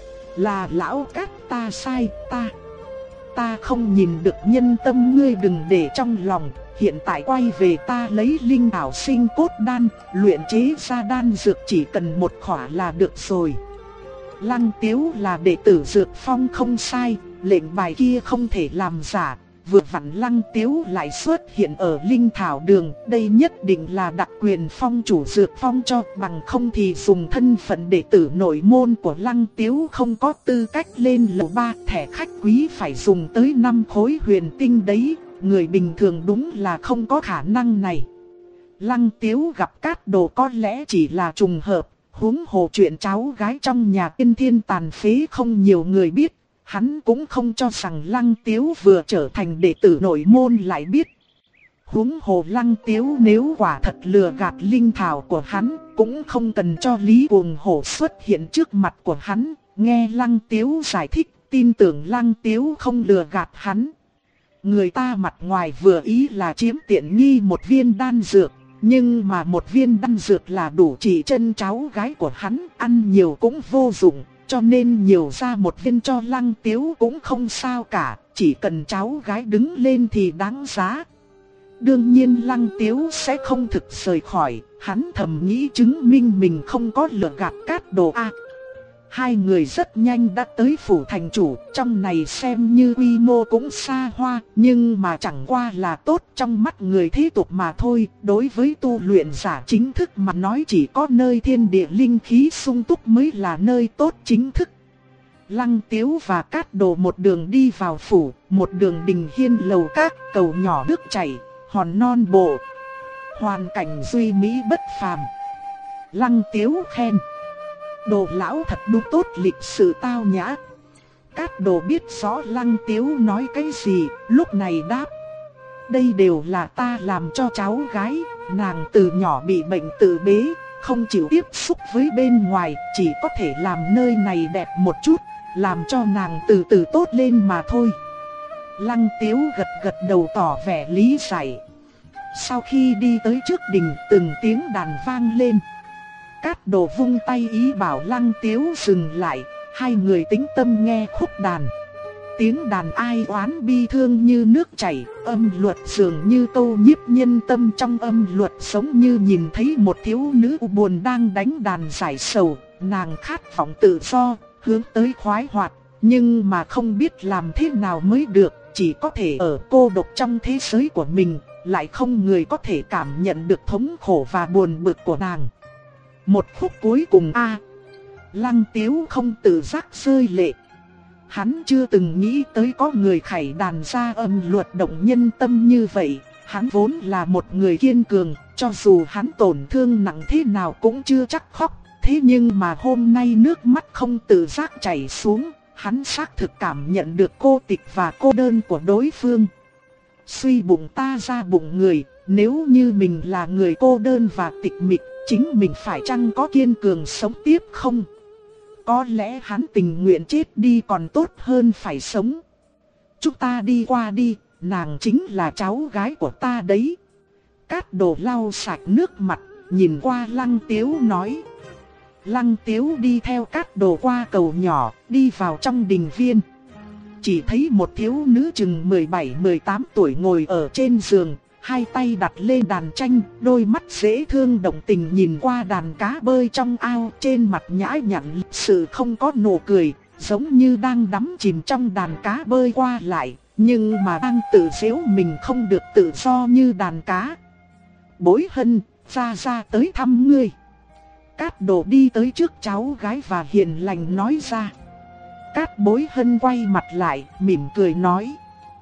là lão Cát ta sai, ta không nhìn được nhân tâm, ngươi đừng để trong lòng, hiện tại quay về ta lấy linh thảo sinh cốt đan, luyện chế ra đan dược chỉ cần một khỏa là được rồi. Lăng Tiếu là đệ tử Dược Phong không sai, lệnh bài kia không thể làm giả. Vừa vặn Lăng Tiếu lại xuất hiện ở Linh Thảo Đường, đây nhất định là đặc quyền phong chủ Dược Phong cho, bằng không thì dùng thân phận đệ tử nội môn của Lăng Tiếu không có tư cách lên lầu 3, thẻ khách quý phải dùng tới 5 khối huyền tinh đấy, người bình thường đúng là không có khả năng này. Lăng Tiếu gặp Cát Đồ có lẽ chỉ là trùng hợp, huống hồ chuyện cháu gái trong nhà Tiên Thiên tàn phế không nhiều người biết. Hắn cũng không cho rằng Lăng Tiếu vừa trở thành đệ tử nội môn lại biết. Huống hồ Lăng Tiếu nếu quả thật lừa gạt linh thảo của hắn, cũng không cần cho Lý Cuồng Hổ xuất hiện trước mặt của hắn. Nghe Lăng Tiếu giải thích, tin tưởng Lăng Tiếu không lừa gạt hắn. Người ta mặt ngoài vừa ý là chiếm tiện nghi một viên đan dược, nhưng mà một viên đan dược là đủ trị chân cháu gái của hắn, ăn nhiều cũng vô dụng. Cho nên nhiều ra một viên cho Lăng Tiếu cũng không sao cả, chỉ cần cháu gái đứng lên thì đáng giá. Đương nhiên Lăng Tiếu sẽ không thực rời khỏi, hắn thầm nghĩ chứng minh mình không có lừa gạt Cát Đồ a. Hai người rất nhanh đã tới phủ thành chủ, trong này xem như quy mô cũng xa hoa, nhưng mà chẳng qua là tốt trong mắt người thế tục mà thôi. Đối với tu luyện giả chính thức mà nói chỉ có nơi thiên địa linh khí sung túc mới là nơi tốt chính thức. Lăng Tiếu và Cát Đồ một đường đi vào phủ, một đường đình hiên lầu các, cầu nhỏ nước chảy, hòn non bộ. Hoàn cảnh duy mỹ bất phàm. Lăng Tiếu khen: Đồ lão thật đúng tốt lịch sự tao nhã. Cát Đồ biết rõ Lăng Tiếu nói cái gì, lúc này đáp: Đây đều là ta làm cho cháu gái, nàng từ nhỏ bị bệnh tự bế, không chịu tiếp xúc với bên ngoài, chỉ có thể làm nơi này đẹp một chút, làm cho nàng từ từ tốt lên mà thôi. Lăng Tiếu gật gật đầu tỏ vẻ lý giải. Sau khi đi tới trước đình, từng tiếng đàn vang lên. Cát Đồ vung tay ý bảo Lăng Tiếu dừng lại, hai người tĩnh tâm nghe khúc đàn. Tiếng đàn ai oán bi thương như nước chảy, âm luật dường như câu nhiếp nhân tâm, trong âm luật giống như nhìn thấy một thiếu nữ buồn đang đánh đàn giải sầu. Nàng khát vọng tự do, hướng tới khoái hoạt, nhưng mà không biết làm thế nào mới được, chỉ có thể ở cô độc trong thế giới của mình, lại không người có thể cảm nhận được thống khổ và buồn bực của nàng. Một khúc cuối cùng Lăng Tiếu không tự giác rơi lệ. Hắn chưa từng nghĩ tới có người khải đàn ra âm luật động nhân tâm như vậy. Hắn vốn là một người kiên cường, cho dù hắn tổn thương nặng thế nào cũng chưa chắc khóc. Thế nhưng mà hôm nay nước mắt không tự giác chảy xuống, hắn xác thực cảm nhận được cô tịch và cô đơn của đối phương. Suy bụng ta ra bụng người, nếu như mình là người cô đơn và tịch mịch, chính mình phải chăng có kiên cường sống tiếp không? Có lẽ hắn tình nguyện chết đi còn tốt hơn phải sống. Chúng ta đi qua đi, nàng chính là cháu gái của ta đấy. Cát Đồ lau sạch nước mặt, nhìn qua Lăng Tiếu nói. Lăng Tiếu đi theo Cát Đồ qua cầu nhỏ, đi vào trong đình viên. Chỉ thấy một thiếu nữ chừng 17-18 tuổi ngồi ở trên giường, hai tay đặt lên đàn tranh, đôi mắt dễ thương động tình nhìn qua đàn cá bơi trong ao, trên mặt nhã nhặn lịch sự không có nụ cười, giống như đang đắm chìm trong đàn cá bơi qua lại, nhưng mà đang tự giễu mình không được tự do như đàn cá. Bối Hân, ra tới thăm ngươi. Cát Đồ đi tới trước cháu gái và hiền lành nói ra. Cát Bối Hân quay mặt lại, mỉm cười nói.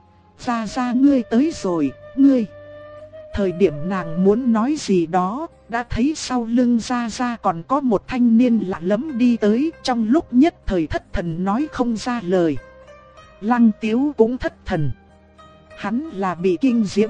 Ra ngươi tới rồi, ngươi. Thời điểm nàng muốn nói gì đó, đã thấy sau lưng ra còn có một thanh niên lạ lẫm đi tới, trong lúc nhất thời thất thần nói không ra lời. Lăng Tiếu cũng thất thần. Hắn là bị kinh diễm.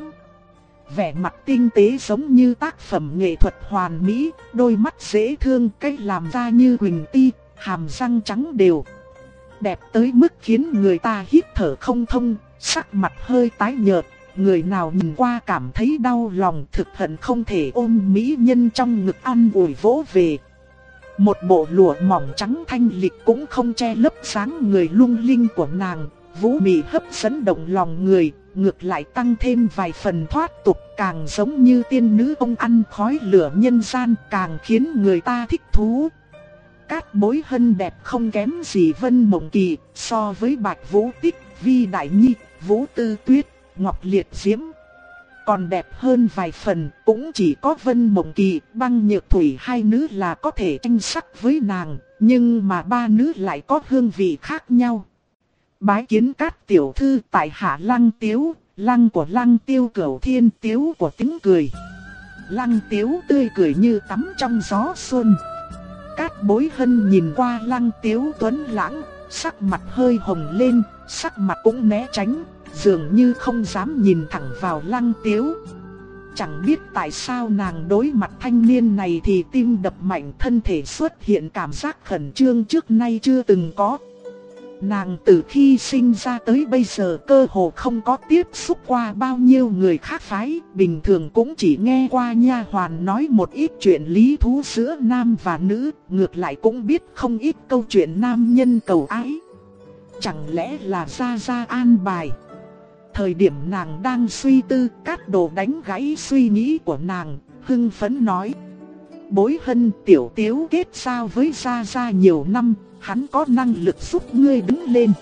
Vẻ mặt tinh tế giống như tác phẩm nghệ thuật hoàn mỹ, đôi mắt dễ thương, cái làm ra như huỳnh ti, hàm răng trắng đều. Đẹp tới mức khiến người ta hít thở không thông, sắc mặt hơi tái nhợt. Người nào nhìn qua cảm thấy đau lòng, thực hận không thể ôm mỹ nhân trong ngực ăn ủi vỗ về. Một bộ lụa mỏng trắng thanh lịch cũng không che lấp dáng người lung linh của nàng, vũ mị hấp dẫn động lòng người, ngược lại tăng thêm vài phần thoát tục, càng giống như tiên nữ ông ăn khói lửa nhân gian, càng khiến người ta thích thú. Cát Bối Hân đẹp không kém gì Vân Mộng Kỳ, so với Bạch Vũ Tích, Vi Đại Nhi, Vũ Tư Tuyết, Ngọc Liệt Diễm còn đẹp hơn vài phần. Cũng chỉ có Vân Mộng Kỳ, Băng Nhược Thủy hai nữ là có thể tranh sắc với nàng, nhưng mà ba nữ lại có hương vị khác nhau. Bái kiến Cát tiểu thư, tại hạ Lăng Tiếu, Lăng của Lăng Tiêu Cửu Thiên, Tiếu của tiếng cười. Lăng Tiếu tươi cười như tắm trong gió xuân. Cát Bối Hân nhìn qua Lăng Tiếu tuấn lãng, sắc mặt hơi hồng lên, sắc mặt cũng né tránh, dường như không dám nhìn thẳng vào Lăng Tiếu. Chẳng biết tại sao nàng đối mặt thanh niên này thì tim đập mạnh, thân thể xuất hiện cảm giác khẩn trương trước nay chưa từng có. Nàng từ khi sinh ra tới bây giờ cơ hồ không có tiếp xúc qua bao nhiêu người khác phái, bình thường cũng chỉ nghe qua nha hoàn nói một ít chuyện lý thú giữa nam và nữ, ngược lại cũng biết không ít câu chuyện nam nhân cầu ái. Chẳng lẽ là gia gia an bài? Thời điểm nàng đang suy tư, Cát Đồ đánh gãy suy nghĩ của nàng, hưng phấn nói: Bối Hân, tiểu Tiếu kết giao với gia gia nhiều năm, hắn có năng lực giúp ngươi đứng lên.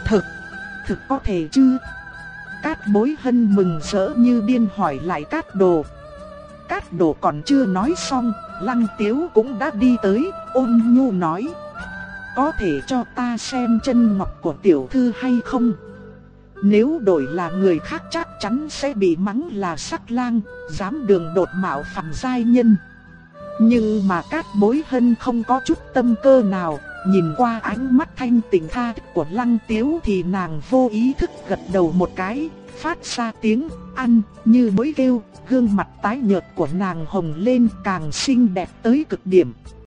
Thực có thể chứ? Cát Bối Hân mừng rỡ như điên hỏi lại Cát Đồ. Cát Đồ còn chưa nói xong, Lăng Tiếu cũng đã đi tới, ôn nhu nói: có thể cho ta xem chân ngọc của tiểu thư hay không? Nếu đổi là người khác chắc chắn sẽ bị mắng là sắc lang, dám đường đột mạo phạm giai nhân. Nhưng mà Cát Bối Hân không có chút tâm cơ nào, nhìn qua ánh mắt thanh tỉnh tha thức của Lăng Tiếu thì nàng vô ý thức gật đầu một cái, phát ra tiếng ăn như mới kêu, gương mặt tái nhợt của nàng hồng lên càng xinh đẹp tới cực điểm.